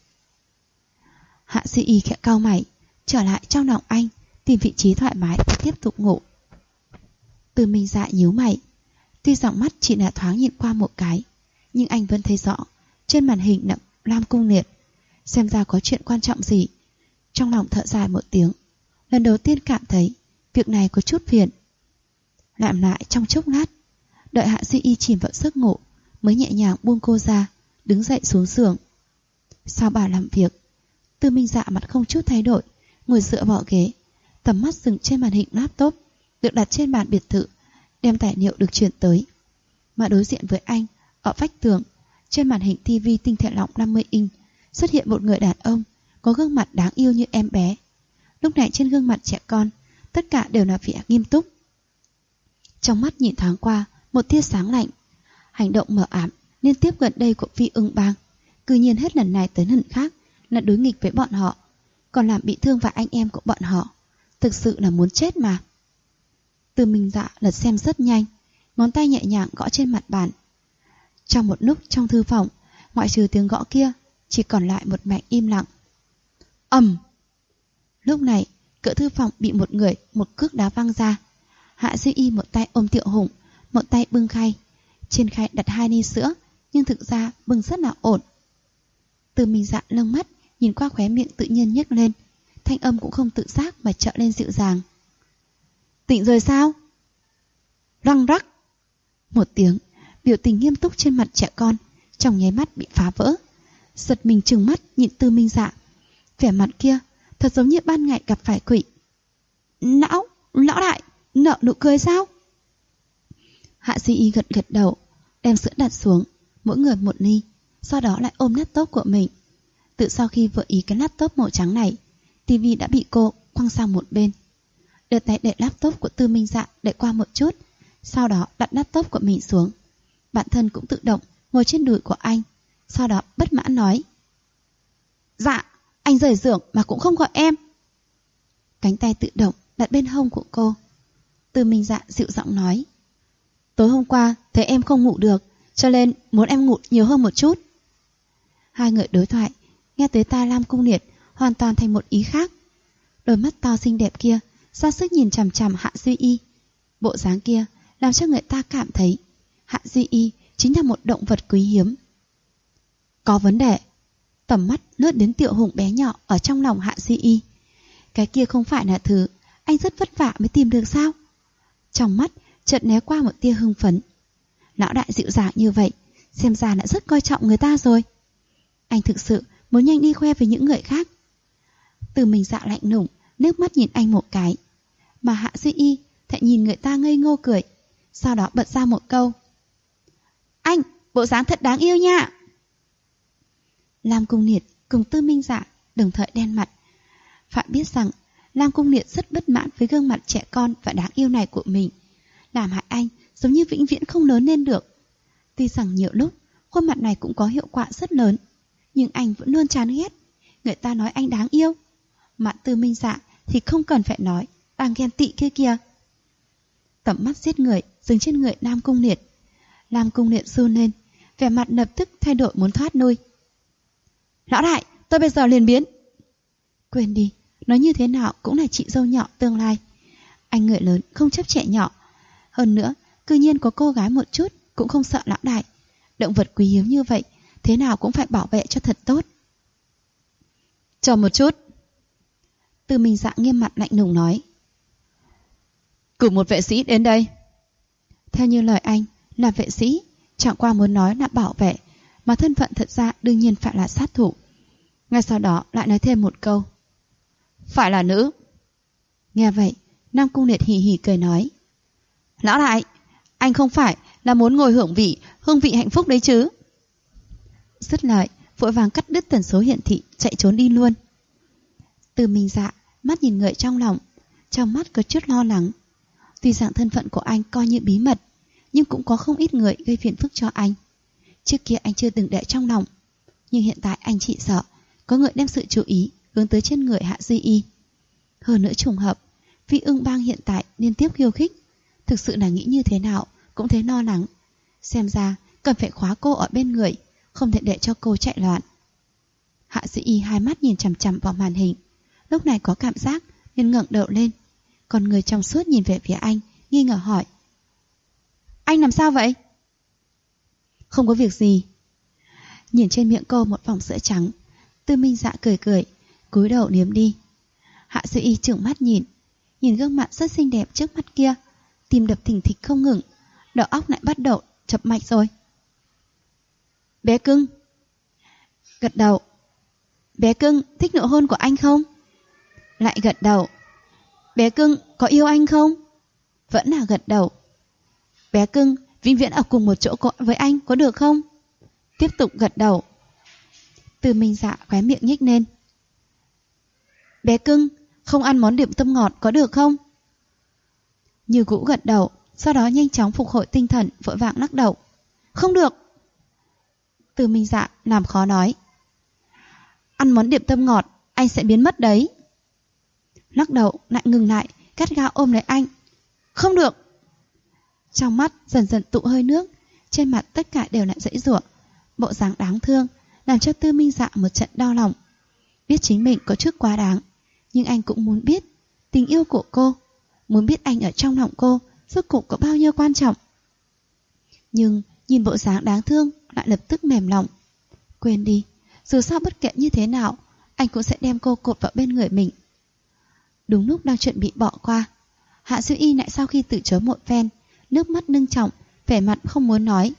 Hạ Sĩ Y khẽ cau mày, trở lại trong lòng anh, tìm vị trí thoải mái và tiếp tục ngủ. Tư Minh Dạ nhíu mày, tuy giọng mắt chỉ là thoáng nhìn qua một cái, nhưng anh vẫn thấy rõ trên màn hình là Lam Cung Liệt, xem ra có chuyện quan trọng gì. Trong lòng thở dài một tiếng, lần đầu tiên cảm thấy việc này có chút phiền. Làm lại trong chốc lát, đợi Hạ Sĩ Y chìm vào giấc ngủ, mới nhẹ nhàng buông cô ra, đứng dậy xuống giường. Sau bà làm việc, Tư Minh Dạ mặt không chút thay đổi, ngồi dựa vào ghế, tầm mắt dừng trên màn hình laptop được đặt trên bàn biệt thự, đem tài liệu được chuyển tới. Mà đối diện với anh, ở vách tường, trên màn hình TV tinh thể lỏng 50 inch, xuất hiện một người đàn ông có gương mặt đáng yêu như em bé. Lúc này trên gương mặt trẻ con, tất cả đều là vẻ nghiêm túc. Trong mắt nhìn thoáng qua một tia sáng lạnh. Hành động mờ ám liên tiếp gần đây của Phi Ưng Bang, cứ nhiên hết lần này tới lần khác là đối nghịch với bọn họ, còn làm bị thương vài anh em của bọn họ. Thực sự là muốn chết mà. Tư Minh Dạ lật xem rất nhanh, ngón tay nhẹ nhàng gõ trên mặt bàn. Trong một lúc trong thư phòng, ngoại trừ tiếng gõ kia, chỉ còn lại một mảnh im lặng. Ầm! Lúc này, cửa thư phòng bị một cước đá văng ra. Hạ Sĩ Y một tay ôm Tiểu Hùng, một tay bưng khay. Trên khay đặt 2 ly sữa, nhưng thực ra bưng rất là ổn. Tư Minh Dạ lâng mắt, nhìn qua khóe miệng tự nhiên nhếch lên, thanh âm cũng không tự giác mà trở lên dịu dàng. Tỉnh rồi sao? Răng rắc! Một tiếng, biểu tình nghiêm túc trên mặt trẻ con trong nháy mắt bị phá vỡ. Giật mình trừng mắt nhìn Tư Minh Dạ, vẻ mặt kia thật giống như ban ngày gặp phải quỷ. Lão đại! nở nụ cười sao? Hạ Duy Y gật gật đầu, đem sữa đặt xuống, mỗi người một ly, sau đó lại ôm laptop của mình. Từ sau khi vừa ý cái laptop màu trắng này, tivi đã bị cô quăng sang một bên. Đưa tay đẩy laptop của Tư Minh Dạ đẩy qua một chút, sau đó đặt laptop của mình xuống. Bản thân cũng tự động ngồi trên đùi của anh, sau đó bất mãn nói: Dạ, anh rời giường mà cũng không gọi em. Cánh tay tự động đặt bên hông của cô. Tư Minh Dạ dịu giọng nói: Tối hôm qua thấy em không ngủ được, cho nên muốn em ngủ nhiều hơn một chút. Hai người đối thoại, nghe tới tai Lam Cung Liệt hoàn toàn thành một ý khác. Đôi mắt to xinh đẹp kia ra sức nhìn chằm chằm Hạ Duy Y. Bộ dáng kia làm cho người ta cảm thấy Hạ Duy Y chính là một động vật quý hiếm. Có vấn đề. Tầm mắt lướt đến Tiểu Hùng bé nhỏ ở trong lòng Hạ Duy Y. Cái kia không phải là thứ anh rất vất vả mới tìm được sao? Trong mắt chợt né qua một tia hưng phấn. Lão đại dịu dàng như vậy, xem ra đã rất coi trọng người ta rồi. Anh thực sự muốn nhanh đi khoe với những người khác. Từ mình Dạ lạnh lùng, nước mắt nhìn anh một cái. Mà Hạ Duy Y lại nhìn người ta ngây ngô cười, sau đó bật ra một câu: Anh, bộ dáng thật đáng yêu nha. Lam Cung Liệt cùng Tư Minh Dạ đồng thời đen mặt. Phải biết rằng Lam Cung Liệt rất bất mãn với gương mặt trẻ con và đáng yêu này của mình, làm hại anh giống như vĩnh viễn không lớn lên được. Tuy rằng nhiều lúc khuôn mặt này cũng có hiệu quả rất lớn, nhưng anh vẫn luôn chán ghét người ta nói anh đáng yêu. Mà Tư Minh Dạ thì không cần phải nói, đang ghen tị kia kìa. Tầm mắt giết người dừng trên người Lam Cung Liệt. Lam Cung Liệt run lên, vẻ mặt lập tức thay đổi muốn thoát nuôi. Lão đại, tôi bây giờ liền biến. Quên đi, nói như thế nào cũng là chị dâu nhỏ tương lai. Anh người lớn không chấp trẻ nhỏ. Hơn nữa, cư nhiên có cô gái một chút cũng không sợ lão đại. Động vật quý hiếm như vậy, thế nào cũng phải bảo vệ cho thật tốt. Chờ một chút. Từ Minh Dạ nghiêm mặt lạnh lùng nói: Cử một vệ sĩ đến đây. Theo như lời anh, là vệ sĩ, chẳng qua muốn nói là bảo vệ, mà thân phận thật ra đương nhiên phải là sát thủ. Ngay sau đó lại nói thêm một câu: Phải là nữ. Nghe vậy, Nam Cung Liệt hì hì cười nói: Lão đại, anh không phải là muốn ngồi hương vị hạnh phúc đấy chứ? Dứt lời, vội vàng cắt đứt tần số hiển thị, chạy trốn đi luôn. Từ Minh Dạ mắt nhìn người trong lòng, trong mắt có chút lo lắng. Tuy rằng thân phận của anh coi như bí mật, nhưng cũng có không ít người gây phiền phức cho anh. Trước kia anh chưa từng để trong lòng, nhưng hiện tại anh chỉ sợ có người đem sự chú ý hướng tới trên người Hạ Duy Y. Hơn nữa trùng hợp, Vi Ưng Bang hiện tại liên tiếp khiêu khích, thực sự là nghĩ như thế nào cũng thấy lo lắng. Xem ra cần phải khóa cô ở bên người, không thể để cho cô chạy loạn. Hạ Duy Y hai mắt nhìn chằm chằm vào màn hình, lúc này có cảm giác nên ngẩng đầu lên, còn người trong suốt nhìn về phía anh, nghi ngờ hỏi: Anh làm sao vậy? Không có việc gì. Nhìn trên miệng cô một vòng sữa trắng, Tư Minh Dạ cười cười, cúi đầu liếm đi. Hạ Duy Y trừng mắt nhìn gương mặt rất xinh đẹp trước mắt kia, tim đập thình thịch không ngừng, đầu óc lại bắt đầu chập mạch rồi. Bé cưng. Gật đầu. Bé cưng thích nụ hôn của anh không? Lại gật đầu. Bé cưng có yêu anh không? Vẫn là gật đầu. Bé cưng vĩnh viễn ở cùng một chỗ với anh có được không? Tiếp tục gật đầu. Từ Minh Dạ khóe miệng nhếch lên. Bé cưng không ăn món điểm tâm ngọt có được không? Như cũ gật đầu, sau đó nhanh chóng phục hồi tinh thần, vội vàng lắc đầu. Không được. Từ Minh Dạ làm khó nói. Ăn món điểm tâm ngọt anh sẽ biến mất đấy. Lắc đầu lại ngừng lại, gắt gao ôm lấy anh. Không được. Trong mắt dần dần tụ hơi nước, trên mặt tất cả đều lại dãy giụa, bộ dáng đáng thương làm cho Tư Minh Dạ một trận đau lòng. Biết chính mình có chút quá đáng, nhưng anh cũng muốn biết tình yêu của cô, muốn biết anh ở trong lòng cô rốt cuộc có bao nhiêu quan trọng. Nhưng nhìn bộ dáng đáng thương lại lập tức mềm lòng. Quên đi, dù sao bất kể như thế nào, anh cũng sẽ đem cô cột vào bên người mình. Đúng lúc đang chuẩn bị bỏ qua, Hạ Duy Y lại sau khi từ chối một phen, nước mắt nâng trọng, vẻ mặt không muốn nói.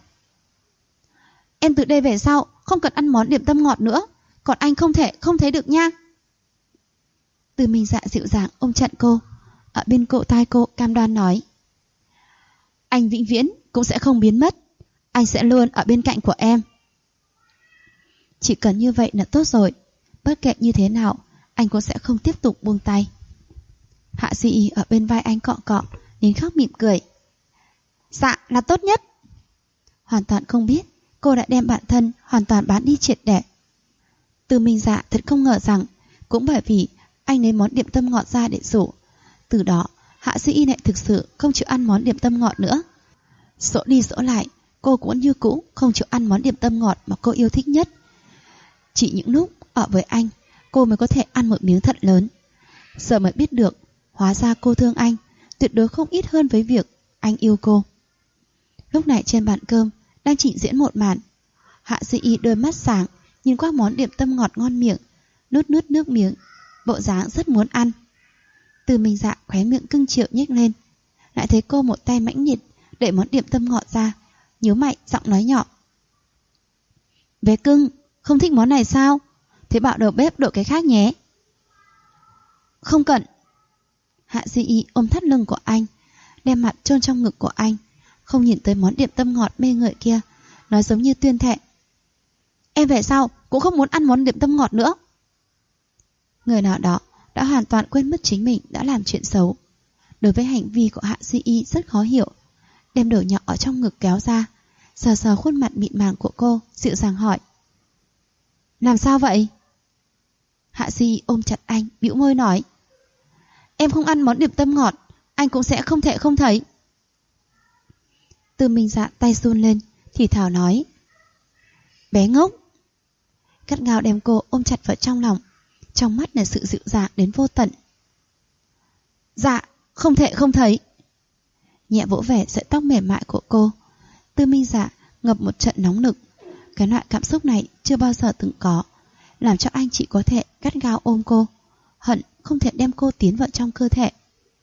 Em từ đây về sau không cần ăn món điểm tâm ngọt nữa, còn anh không thể được nha. Từ Minh Dạ dịu dàng ôm chặt cô, ở bên cổ tai cô cam đoan nói: Anh vĩnh viễn cũng sẽ không biến mất. Anh sẽ luôn ở bên cạnh của em. Chỉ cần như vậy là tốt rồi. Bất kể như thế nào, anh cũng sẽ không tiếp tục buông tay. Hạ Di Y ở bên vai anh cọ cọ, nín khóc mỉm cười. Dạ, là tốt nhất. Hoàn toàn không biết cô đã đem bản thân hoàn toàn bán đi triệt để. Từ Minh Dạ thật không ngờ rằng cũng bởi vì anh lấy món điểm tâm ngọt ra để rủ, từ đó Hạ Di Y lại thực sự không chịu ăn món điểm tâm ngọt nữa. Dỗ đi dỗ lại, cô cũng như cũ không chịu ăn món điểm tâm ngọt mà cô yêu thích nhất. Chỉ những lúc ở với anh, cô mới có thể ăn một miếng thật lớn. Giờ mới biết được, hóa ra cô thương anh tuyệt đối không ít hơn với việc anh yêu cô. Lúc này trên bàn cơm đang trình diễn một màn. Hạ Di Y đôi mắt sáng nhìn qua món điểm tâm ngọt ngon miệng, nuốt nuốt nước miếng, bộ dáng rất muốn ăn. Từ Minh Dạ khóe miệng cưng chiều nhếch lên, lại thấy cô một tay mãnh liệt để món điểm tâm ngọt ra, nhíu mày giọng nói nhỏ: Bé cưng, không thích món này sao? Thế bảo đầu bếp đổi cái khác nhé. Không cần. Hạ Di Y ôm thắt lưng của anh, đem mặt chôn trong ngực của anh, không nhìn tới món điểm tâm ngọt mê người kia, nói giống như tuyên thệ: Em về sau cũng không muốn ăn món điểm tâm ngọt nữa. Người nào đó đã hoàn toàn quên mất chính mình đã làm chuyện xấu. Đối với hành vi của Hạ Di Y rất khó hiểu, đem đồ nhỏ ở trong ngực kéo ra, sờ sờ khuôn mặt mịn màng của cô, dịu dàng hỏi: Làm sao vậy? Hạ Di Y ôm chặt anh, bĩu môi nói: Em không ăn món điểm tâm ngọt, anh cũng sẽ không thể không thấy. Từ Minh Dạ tay run lên, thì thào nói: Bé ngốc. Gắt gao đem cô ôm chặt vào trong lòng, trong mắt là sự dịu dàng đến vô tận. Dạ, không thể không thấy. Nhẹ vỗ về sợi tóc mềm mại của cô, Từ Minh Dạ ngập một trận nóng nực. Cái loại cảm xúc này chưa bao giờ từng có, làm cho anh chỉ có thể gắt gao ôm cô, hận không thể đem cô tiến vào trong cơ thể.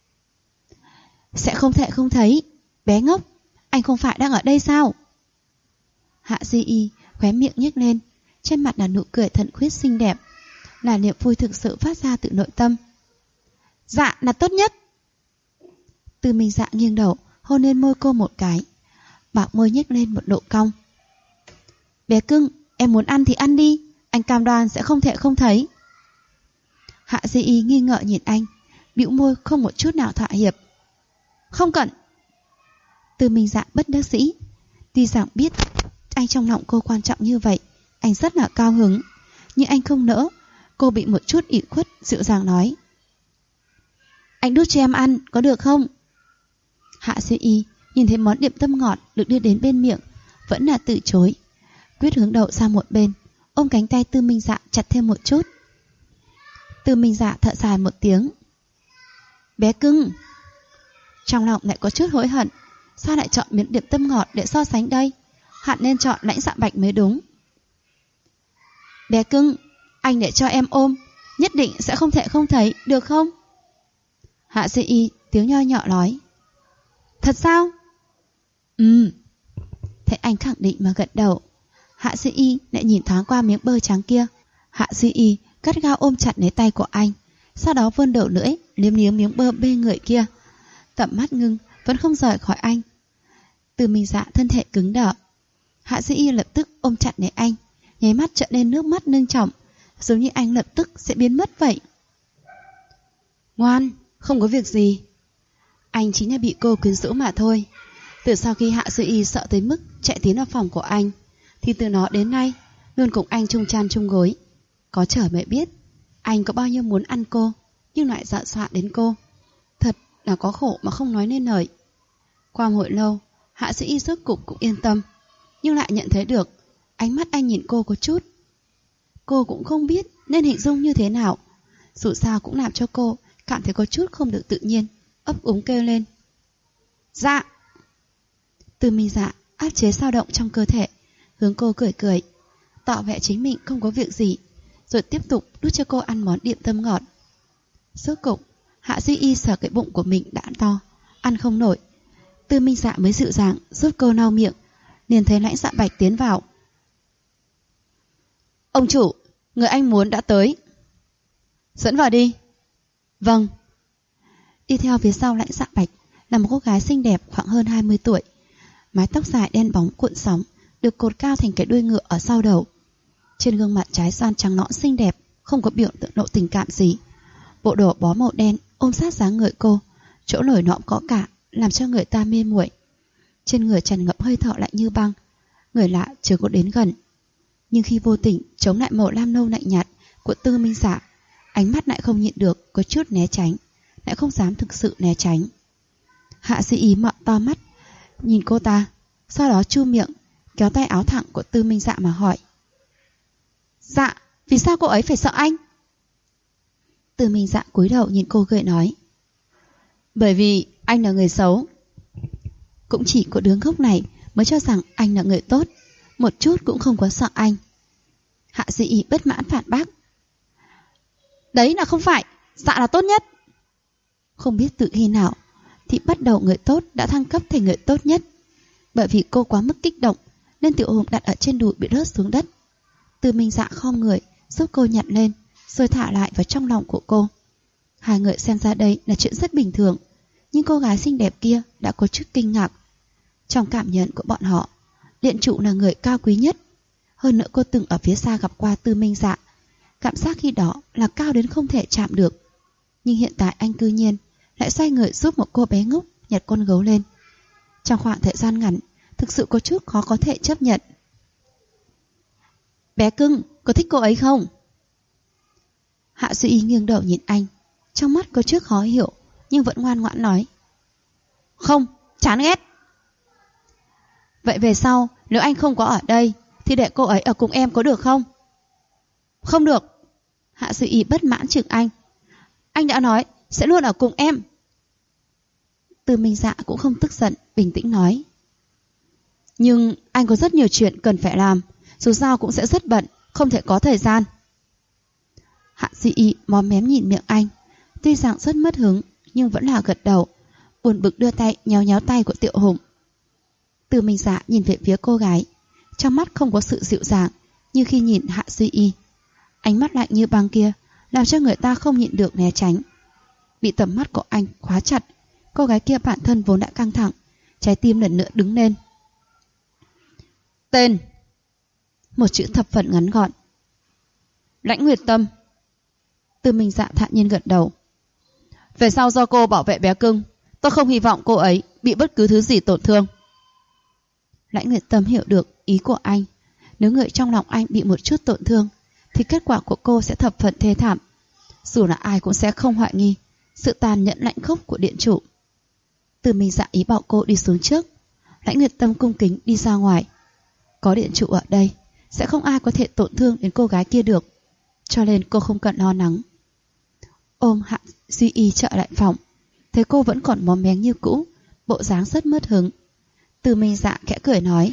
Sẽ không thể không thấy. Bé ngốc, anh không phải đang ở đây sao? Hạ Di Y khóe miệng nhếch lên, trên mặt là nụ cười thận khuyết xinh đẹp, là niềm vui thực sự phát ra từ nội tâm. Dạ, là tốt nhất. Từ Minh Dạ nghiêng đầu hôn lên môi cô một cái, bạc môi nhếch lên một độ cong. Bé cưng, em muốn ăn thì ăn đi, anh cam đoan sẽ không thể không thấy. Hạ Di Y nghi ngờ nhìn anh, bĩu môi không một chút nào thỏa hiệp. Không cần. Từ Minh Dạ bất đắc dĩ, tuy rằng biết anh trong lòng cô quan trọng như vậy, anh rất là cao hứng, nhưng anh không nỡ cô bị một chút ủy khuất, dịu dàng nói: Anh đút cho em ăn, có được không? Hạ Di Y nhìn thấy món điểm tâm ngọt được đưa đến bên miệng, vẫn là từ chối, quyết hướng đầu sang một bên, ôm cánh tay Từ Minh Dạ chặt thêm một chút. Từ Minh Dạ thở dài một tiếng. Bé cưng. Trong lòng lại có chút hối hận, sao lại chọn miếng điểm tâm ngọt để so sánh đây? Hạn nên chọn lãnh dạ bạch mới đúng. Bé cưng, anh để cho em ôm, nhất định sẽ không thể không thấy, được không? Hạ Di Y tiếng nho nhỏ nói. Thật sao? Thấy anh khẳng định mà gật đầu. Hạ Di Y lại nhìn thoáng qua miếng bơ trắng kia. Hạ Di Y gắt gao ôm chặt lấy tay của anh, sau đó vươn đầu lưỡi liếm liếm miếng bơ bê người kia, tầm mắt ngưng vẫn không rời khỏi anh. Từ Minh Dạ thân thể cứng đờ. Hạ Di Y lập tức ôm chặt lấy anh, nháy mắt trợn lên nước mắt nâng trọng, giống như anh lập tức sẽ biến mất vậy. Ngoan, không có việc gì. Anh chính là bị cô quyến rũ mà thôi. Từ sau khi Hạ Di Y sợ tới mức chạy tiến vào phòng của anh, thì từ nó đến nay luôn cùng anh chung chăn chung gối. Có trời mới biết anh có bao nhiêu muốn ăn cô, nhưng lại dọa dọa đến cô. Thật là có khổ mà không nói nên lời. Qua một hồi lâu, Hạ Di Y rốt cục cũng yên tâm, nhưng lại nhận thấy được ánh mắt anh nhìn cô có chút. Cô cũng không biết nên hình dung như thế nào, dù sao cũng làm cho cô cảm thấy có chút không được tự nhiên, ấp úng kêu lên. Dạ. Từ Minh Dạ áp chế dao động trong cơ thể, hướng cô cười cười, tỏ vẻ chính mình không có việc gì, rồi tiếp tục đút cho cô ăn món điểm tâm ngọt. Rốt cục, Hạ Di Y sợ cái bụng của mình đã to, ăn không nổi. Từ Minh Dạ mới dịu dàng giúp cô lau miệng, liền thấy lãnh dạ bạch tiến vào. Ông chủ, người anh muốn đã tới. Dẫn vào đi. Vâng. Đi theo phía sau Lãnh Dạ Bạch là một cô gái xinh đẹp khoảng hơn 20 tuổi. Mái tóc dài đen bóng cuộn sóng, được cột cao thành cái đuôi ngựa ở sau đầu. Trên gương mặt trái xoan trắng nõn xinh đẹp, không có biểu lộ tình cảm gì. Bộ đồ bó màu đen ôm sát dáng người cô, chỗ lồi nõm có cả, làm cho người ta mê muội. Trên người tràn ngập hơi thở lạnh như băng, người lạ chưa có đến gần. Nhưng khi vô tình chống lại màu lam nâu lạnh nhạt của Tư Minh Dạ, ánh mắt lại không nhịn được, có chút né tránh, lại không dám thực sự né tránh. Hạ Duy Ý mở to mắt nhìn cô ta, sau đó chu miệng kéo tay áo thẳng của Tư Minh Dạ mà hỏi: Dạ, vì sao cô ấy phải sợ anh? Tư Minh Dạ cúi đầu nhìn cô cười nói: Bởi vì anh là người xấu. Cũng chỉ có đứa ngốc này mới cho rằng anh là người tốt, một chút cũng không có sợ anh. Hạ Duy Ý bất mãn phản bác: Đấy là không phải, Dạ là tốt nhất. Không biết từ khi nào thì bắt đầu người tốt đã thăng cấp thành người tốt nhất. Bởi vì cô quá mức kích động nên Tiểu Hùng đặt ở trên đùi bị rớt xuống đất. Tư Minh Dạ khom người giúp cô nhặt lên, rồi thả lại vào trong lòng của cô. Hai người xem ra đây là chuyện rất bình thường, nhưng cô gái xinh đẹp kia đã có chút kinh ngạc. Trong cảm nhận của bọn họ, Điện Chủ là người cao quý nhất. Hơn nữa cô từng ở phía xa gặp qua Tư Minh Dạ, cảm giác khi đó là cao đến không thể chạm được. Nhưng hiện tại anh cư nhiên lại xoay người giúp một cô bé ngốc nhặt con gấu lên. Trong khoảng thời gian ngắn, thực sự có chút khó có thể chấp nhận. Bé cưng, có thích cô ấy không? Hạ Duy Ý nghiêng đầu nhìn anh, trong mắt có chút khó hiểu, nhưng vẫn ngoan ngoãn nói: Không, chán ghét. Vậy về sau, nếu anh không có ở đây, thì để cô ấy ở cùng em có được không? Không được. Hạ Duy Ý bất mãn chừng anh. Anh đã nói sẽ luôn ở cùng em. Tư Minh Dạ cũng không tức giận, bình tĩnh nói: Nhưng anh có rất nhiều chuyện cần phải làm, dù sao cũng sẽ rất bận, không thể có thời gian. Hạ Duy Y móm mém nhìn miệng anh, tuy rằng rất mất hứng nhưng vẫn là gật đầu, buồn bực đưa tay nhéo nhéo tay của Tiểu Hùng. Tư Minh Dạ nhìn về phía cô gái, trong mắt không có sự dịu dàng như khi nhìn Hạ Duy Y. Ánh mắt lạnh như băng kia làm cho người ta không nhịn được né tránh. Bị tầm mắt của anh khóa chặt, cô gái kia bản thân vốn đã căng thẳng, trái tim lần nữa đứng lên. Tên. Một chữ thập phần ngắn gọn. Lãnh Nguyệt Tâm. Tư Minh Dạ thản nhiên gật đầu. Về sau do cô bảo vệ bé cưng, tôi không hy vọng cô ấy bị bất cứ thứ gì tổn thương. Lãnh Nguyệt Tâm hiểu được ý của anh. Nếu người trong lòng anh bị một chút tổn thương thì kết quả của cô sẽ thập phần thê thảm. Dù là ai cũng sẽ không hoài nghi sự tàn nhẫn lạnh khốc của Điện Chủ. Tư Minh Dạ ý bảo cô đi xuống trước. Lãnh Nguyệt Tâm cung kính đi ra ngoài. Có Điện Chủ ở đây, sẽ không ai có thể tổn thương đến cô gái kia được, cho nên cô không cần lo lắng. Ôm Hạ Duy Y trở lại phòng, thấy cô vẫn còn móm mém như cũ, bộ dáng rất mất hứng. Tư Minh Dạ khẽ cười nói: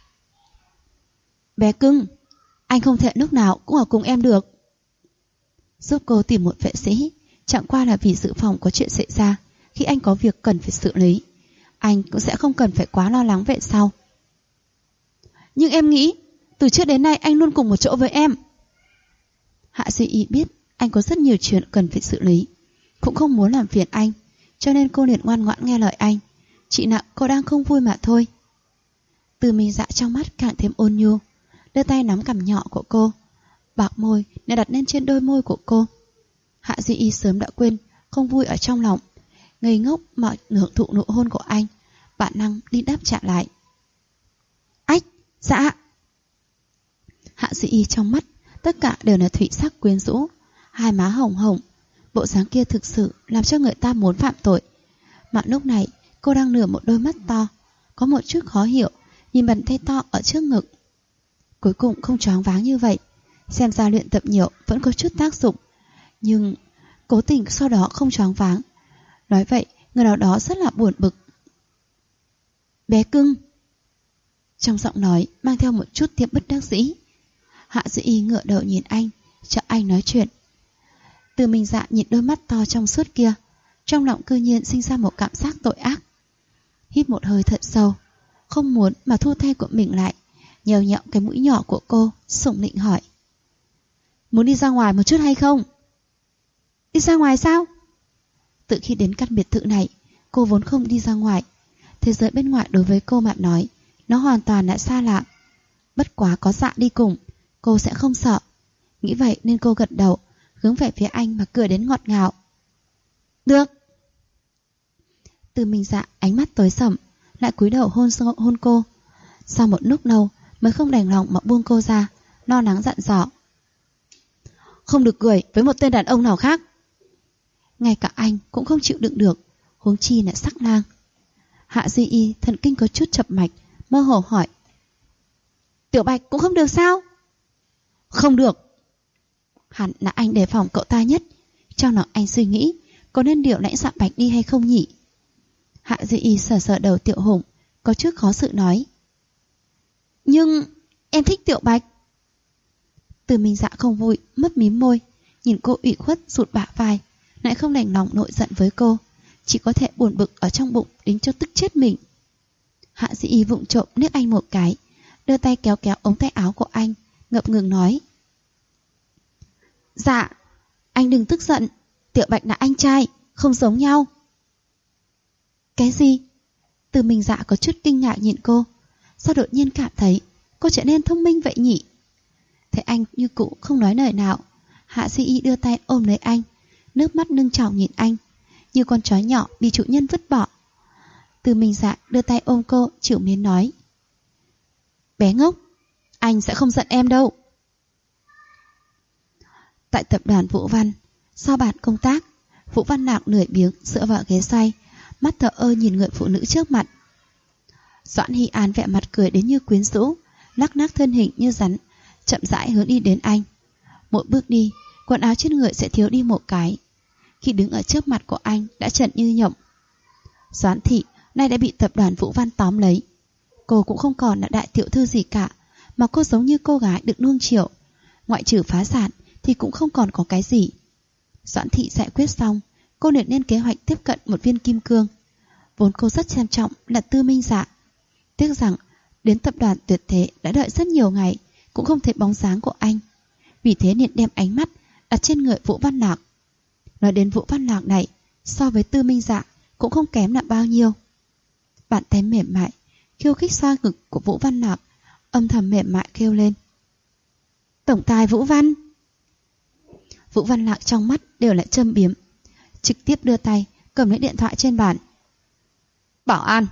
Bé cưng, anh không thể lúc nào cũng ở cùng em được. Giúp cô tìm một vệ sĩ, chẳng qua là vì dự phòng có chuyện xảy ra. Khi anh có việc cần phải xử lý, anh cũng sẽ không cần phải quá lo lắng về sau. Nhưng em nghĩ từ trước đến nay anh luôn cùng một chỗ với em. Hạ Duy Y biết anh có rất nhiều chuyện cần phải xử lý, cũng không muốn làm phiền anh, cho nên cô liền ngoan ngoãn nghe lời anh. Chị nặng cô đang không vui mà thôi. Tư Minh Dạ trong mắt càng thêm ôn nhu, đưa tay nắm cằm nhỏ của cô, bạc môi để đặt lên trên đôi môi của cô. Hạ Duy Y sớm đã quên không vui ở trong lòng, ngây ngốc mà hưởng thụ nụ hôn của anh, bản năng đi đáp trả lại. Ách, dạ. Hạ Duy Y trong mắt tất cả đều là thủy sắc quyến rũ, hai má hồng hồng, bộ dáng kia thực sự làm cho người ta muốn phạm tội. Mà lúc này cô đang nửa một đôi mắt to, có một chút khó hiểu nhìn bàn tay to ở trước ngực. Cuối cùng không choáng váng như vậy, xem ra luyện tập nhiều vẫn có chút tác dụng, nhưng cố tình sau đó không choáng váng. Nói vậy người nào đó rất là buồn bực. Bé cưng. Trong giọng nói mang theo một chút tiệm bất đắc dĩ. Hạ Duy Y ngửa đầu nhìn anh, cho anh nói chuyện. Tư Minh Dạ nhìn đôi mắt to trong suốt kia, trong lòng cư nhiên sinh ra một cảm giác tội ác. Hít một hơi thật sâu, không muốn mà thu tay của mình lại, nhèo nhẹo cái mũi nhỏ của cô, sủng nịnh hỏi: Muốn đi ra ngoài một chút hay không? Đi ra ngoài sao? Từ khi đến căn biệt thự này, cô vốn không đi ra ngoài. Thế giới bên ngoài đối với cô mà nói, nó hoàn toàn đã xa lạ. Bất quá có Dạ đi cùng, cô sẽ không sợ. Nghĩ vậy nên cô gật đầu, hướng về phía anh mà cười đến ngọt ngào. Được. Từ Minh Dạ ánh mắt tối sầm, lại cúi đầu hôn cô. Sau một lúc lâu mới không đành lòng mà buông cô ra, lo lắng dặn dò. Không được cười với một tên đàn ông nào khác. Ngay cả anh cũng không chịu đựng được, huống chi là sắc lang. Hạ Duy Y thần kinh có chút chập mạch, mơ hồ hỏi. Tiểu Bạch cũng không được sao? Không được. Hẳn là anh đề phòng cậu ta nhất. Trong lòng anh suy nghĩ, có nên điều lãnh Dạ Bạch đi hay không nhỉ? Hạ Duy Y sờ sờ đầu Tiểu Hùng, có chút khó xử nói. Nhưng em thích Tiểu Bạch. Từ Minh Dạ không vui, mấp mím môi, nhìn cô ủy khuất rụt bả vai, lại không đành lòng nổi giận với cô, chỉ có thể buồn bực ở trong bụng đến cho tức chết mình. Hạ Duy Y vụng trộm liếc anh một cái, đưa tay kéo kéo ống tay áo của anh, ngập ngừng nói. Dạ, anh đừng tức giận, Tiểu Bạch là anh trai, không giống nhau. Cái gì? Từ Minh Dạ có chút kinh ngạc nhìn cô, sao đột nhiên cảm thấy cô trở nên thông minh vậy nhỉ? Thấy anh như cũ không nói lời nào, Hạ Duy Y đưa tay ôm lấy anh, nước mắt nâng tròng nhìn anh, như con chó nhỏ bị chủ nhân vứt bỏ. Từ Minh Dạ đưa tay ôm cô, chịu miến nói. Bé ngốc, anh sẽ không giận em đâu. Tại tập đoàn Vũ Văn, sau bàn công tác, Vũ Văn Lạc lười biếng dựa vào ghế xoay, mắt thờ ơ nhìn người phụ nữ trước mặt. Doãn Hy An vẻ mặt cười đến như quyến rũ, lắc lắc thân hình như rắn, chậm rãi hướng đi đến anh. Mỗi bước đi, quần áo trên người sẽ thiếu đi một cái. Khi đứng ở trước mặt của anh đã trần như nhộng. Doãn thị nay đã bị tập đoàn Vũ Văn tóm lấy. Cô cũng không còn là đại tiểu thư gì cả, mà cô giống như cô gái được nuông chiều, ngoại trừ phá sản thì cũng không còn có cái gì. Doãn thị giải quyết xong, cô liền lên kế hoạch tiếp cận một viên kim cương. Vốn cô rất xem trọng là Tư Minh Dạ. Tiếc rằng đến tập đoàn Tuyệt Thế đã đợi rất nhiều ngày, cũng không thấy bóng dáng của anh. Vì thế liền đem ánh mắt đặt trên người Vũ Văn Lạc. Nói đến Vũ Văn Lạc này, so với Tư Minh Dạ cũng không kém là bao nhiêu. Bàn tay mềm mại khiêu khích xoa ngực của Vũ Văn Lạc, âm thầm mềm mại kêu lên. Tổng tài Vũ Văn. Vũ Văn Lạc trong mắt đều là châm biếm, trực tiếp đưa tay cầm lấy điện thoại trên bàn. Bảo an.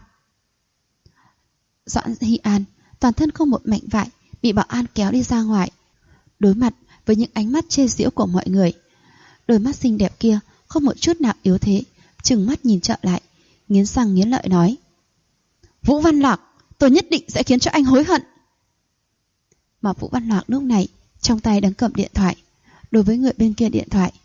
Doãn Hy An toàn thân không một mảnh vải, bị bảo an kéo đi ra ngoài. Đối mặt với những ánh mắt chê giễu của mọi người, đôi mắt xinh đẹp kia không một chút nào yếu thế, trừng mắt nhìn trợ lại, nghiến răng nghiến lợi nói. Vũ Văn Lạc, tôi nhất định sẽ khiến cho anh hối hận. Mà Vũ Văn Lạc lúc này trong tay đang cầm điện thoại, đối với người bên kia điện thoại.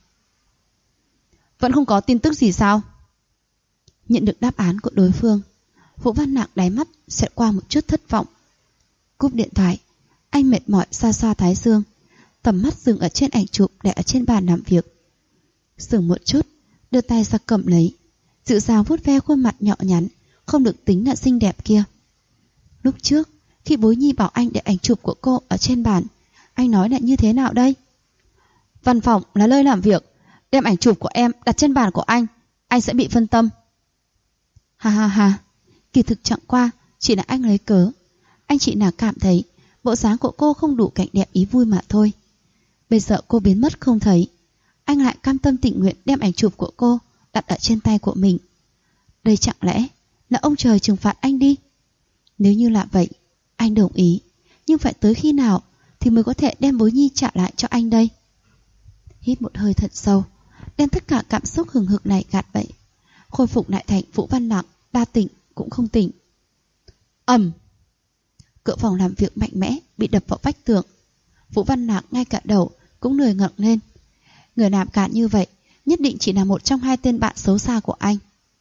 Vẫn không có tin tức gì sao? Nhận được đáp án của đối phương, Vũ Văn Lạc đáy mắt xẹt qua một chút thất vọng. Cúp điện thoại, anh mệt mỏi xoa xoa thái dương, tầm mắt dừng ở trên ảnh chụp để ở trên bàn làm việc. Dừng một chút, đưa tay ra cầm lấy, dịu dàng vuốt ve khuôn mặt nhỏ nhắn, không được tính là xinh đẹp kia. Lúc trước, khi Bối Nhi bảo anh để ảnh chụp của cô ở trên bàn, anh nói là như thế nào đây? Văn phòng là nơi làm việc, đem ảnh chụp của em đặt trên bàn của anh sẽ bị phân tâm. Ha ha ha, kỳ thực chẳng qua chỉ là anh lấy cớ. Anh chỉ là cảm thấy bộ dáng của cô không đủ cảnh đẹp ý vui mà thôi. Bây giờ cô biến mất không thấy, anh lại cam tâm tình nguyện đem ảnh chụp của cô đặt ở trên tay của mình. Đây chẳng lẽ là ông trời trừng phạt anh đi? Nếu như là vậy, anh đồng ý. Nhưng phải tới khi nào thì mới có thể đem Bối Nhi trả lại cho anh đây? Hít một hơi thật sâu, đem tất cả cảm xúc hừng hực này gạt bậy, khôi phục lại thành Vũ Văn Lạc đa tỉnh cũng không tỉnh. Ầm! Cửa phòng làm việc mạnh mẽ bị đập vào vách tường. Vũ Văn Lạc ngay cả đầu cũng lười ngẩng lên. Người làm cản như vậy nhất định chỉ là một trong hai tên bạn xấu xa của anh.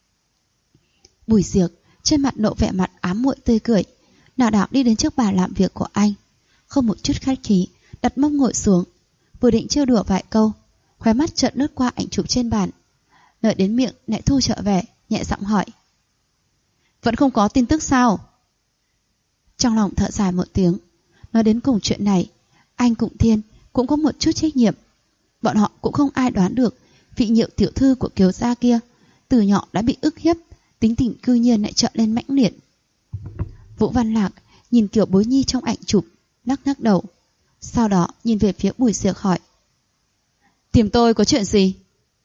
Bùi Diệc trên mặt lộ vẻ mặt ám muội tươi cười, nào đảo đi đến trước bàn làm việc của anh, không một chút khách khí đặt mông ngồi xuống, vừa định trêu đùa vài câu, khóe mắt chợt lướt qua ảnh chụp trên bàn, đợi đến miệng lại thu trở về, nhẹ giọng hỏi. Vẫn không có tin tức sao? Trong lòng thở dài một tiếng, nói đến cùng chuyện này, anh cùng Thiên cũng có một chút trách nhiệm. Bọn họ cũng không ai đoán được vị Nhiệu tiểu thư của Kiều gia kia từ nhỏ đã bị ức hiếp, tính tình cư nhiên lại trợn lên mãnh liệt. Vũ Văn Lạc nhìn kiểu bối nhi trong ảnh chụp, lắc đầu. Sau đó nhìn về phía Bùi Diệc hỏi: Tìm tôi có chuyện gì?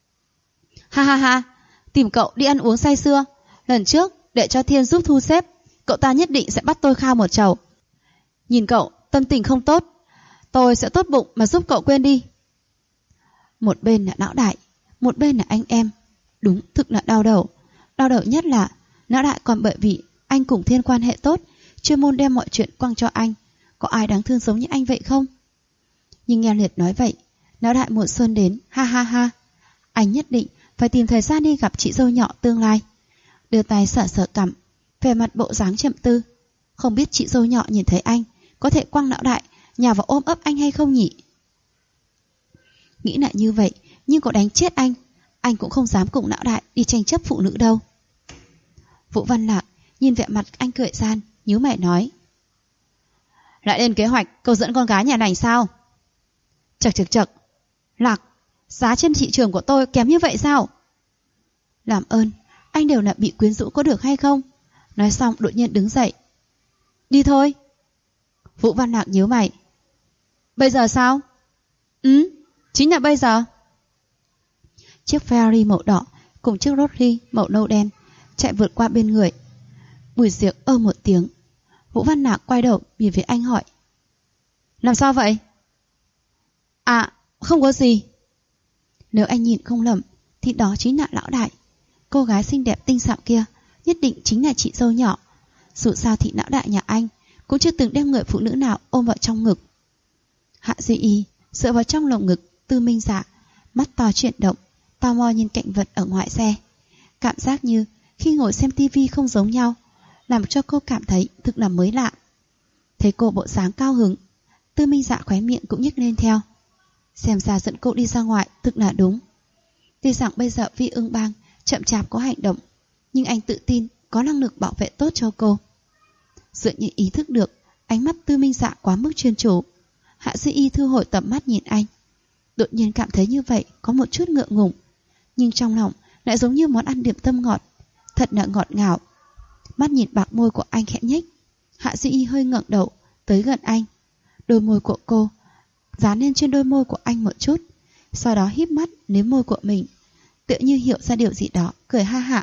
Ha ha ha, tìm cậu đi ăn uống say sưa. Lần trước để cho Thiên giúp thu xếp, cậu ta nhất định sẽ bắt tôi khao một chầu. Nhìn cậu tâm tình không tốt, tôi sẽ tốt bụng mà giúp cậu quên đi. Một bên là Lão Đại, một bên là anh em. Đúng thực là đau đầu. Đau đầu nhất là Lão Đại còn bởi vì anh cùng Thiên quan hệ tốt, chuyên môn đem mọi chuyện quăng cho anh. Có ai đáng thương giống như anh vậy không? Nhưng nghe Liệt nói vậy, Lão Đại mùa xuân đến, ha ha ha. Anh nhất định phải tìm thời gian đi gặp chị dâu nhỏ tương lai. Đưa tay sờ cằm, về mặt bộ dáng chậm tư. Không biết chị dâu nhỏ nhìn thấy anh có thể quăng Lão Đại nhào vào ôm ấp anh hay không nhỉ? Nghĩ lại như vậy, nhưng có đánh chết anh cũng không dám cùng Lão Đại đi tranh chấp phụ nữ đâu. Vũ Văn Lạc nhìn vẻ mặt anh cười gian, nhíu mày nói: Lại lên kế hoạch câu dẫn con gái nhà này sao? Chậc, Lạc, giá trên thị trường của tôi kém như vậy sao? Làm ơn, anh đều là bị quyến rũ có được hay không? Nói xong đột nhiên đứng dậy. Đi thôi. Vũ Văn Lạc nhíu mày. Bây giờ sao? Chính là bây giờ. Chiếc Ferrari màu đỏ cùng chiếc Rolls màu nâu đen chạy vượt qua bên người. Bùi Diệc ơ một tiếng. Vũ Văn Lạc quay đầu nhìn về anh hỏi: Làm sao vậy? À, không có gì. Nếu anh nhìn không lầm thì đó chính là Lão Đại. Cô gái xinh đẹp tinh xảo kia nhất định chính là chị dâu nhỏ. Dù sao thì Lão Đại nhà anh cũng chưa từng đem người phụ nữ nào ôm vào trong ngực. Hạ Duy Y dựa vào trong lồng ngực Tư Minh Dạ, mắt to chuyển động, tò mò nhìn cảnh vật ở ngoài xe. Cảm giác như khi ngồi xem tivi không giống nhau, làm cho cô cảm thấy thực là mới lạ. Thấy cô bộ dáng cao hứng, Tư Minh Dạ khóe miệng cũng nhếch lên theo. Xem ra dẫn cô đi ra ngoài thực là đúng. Tuy rằng bây giờ Vi Ưng Bang chậm chạp có hành động, nhưng anh tự tin có năng lực bảo vệ tốt cho cô. Dựa như ý thức được ánh mắt Tư Minh Dạ quá mức chuyên chủ, Hạ Duy Y thu hồi tầm mắt nhìn anh. Đột nhiên cảm thấy như vậy có một chút ngượng ngùng, nhưng trong lòng lại giống như món ăn điểm tâm ngọt, thật là ngọt ngào. Mắt nhìn bạc môi của anh khẽ nhếch, Hạ Duy Y hơi ngẩng đầu tới gần anh. Đôi môi của cô dán lên trên đôi môi của anh một chút, sau đó híp mắt nếm môi của mình, tựa như hiểu ra điều gì đó, cười ha hả.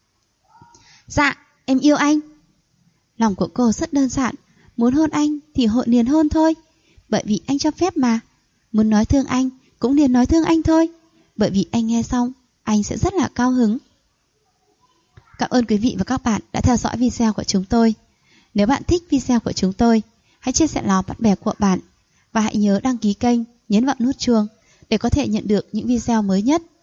Dạ, em yêu anh. Lòng của cô rất đơn giản, muốn hôn anh thì hội liền hôn thôi, bởi vì anh cho phép mà. Muốn nói thương anh cũng liền nói thương anh thôi, bởi vì anh nghe xong anh sẽ rất là cao hứng. Cảm ơn quý vị và các bạn đã theo dõi video của chúng tôi. Nếu bạn thích video của chúng tôi, hãy chia sẻ nó bạn bè của bạn và hãy nhớ đăng ký kênh, nhấn vào nút chuông để có thể nhận được những video mới nhất.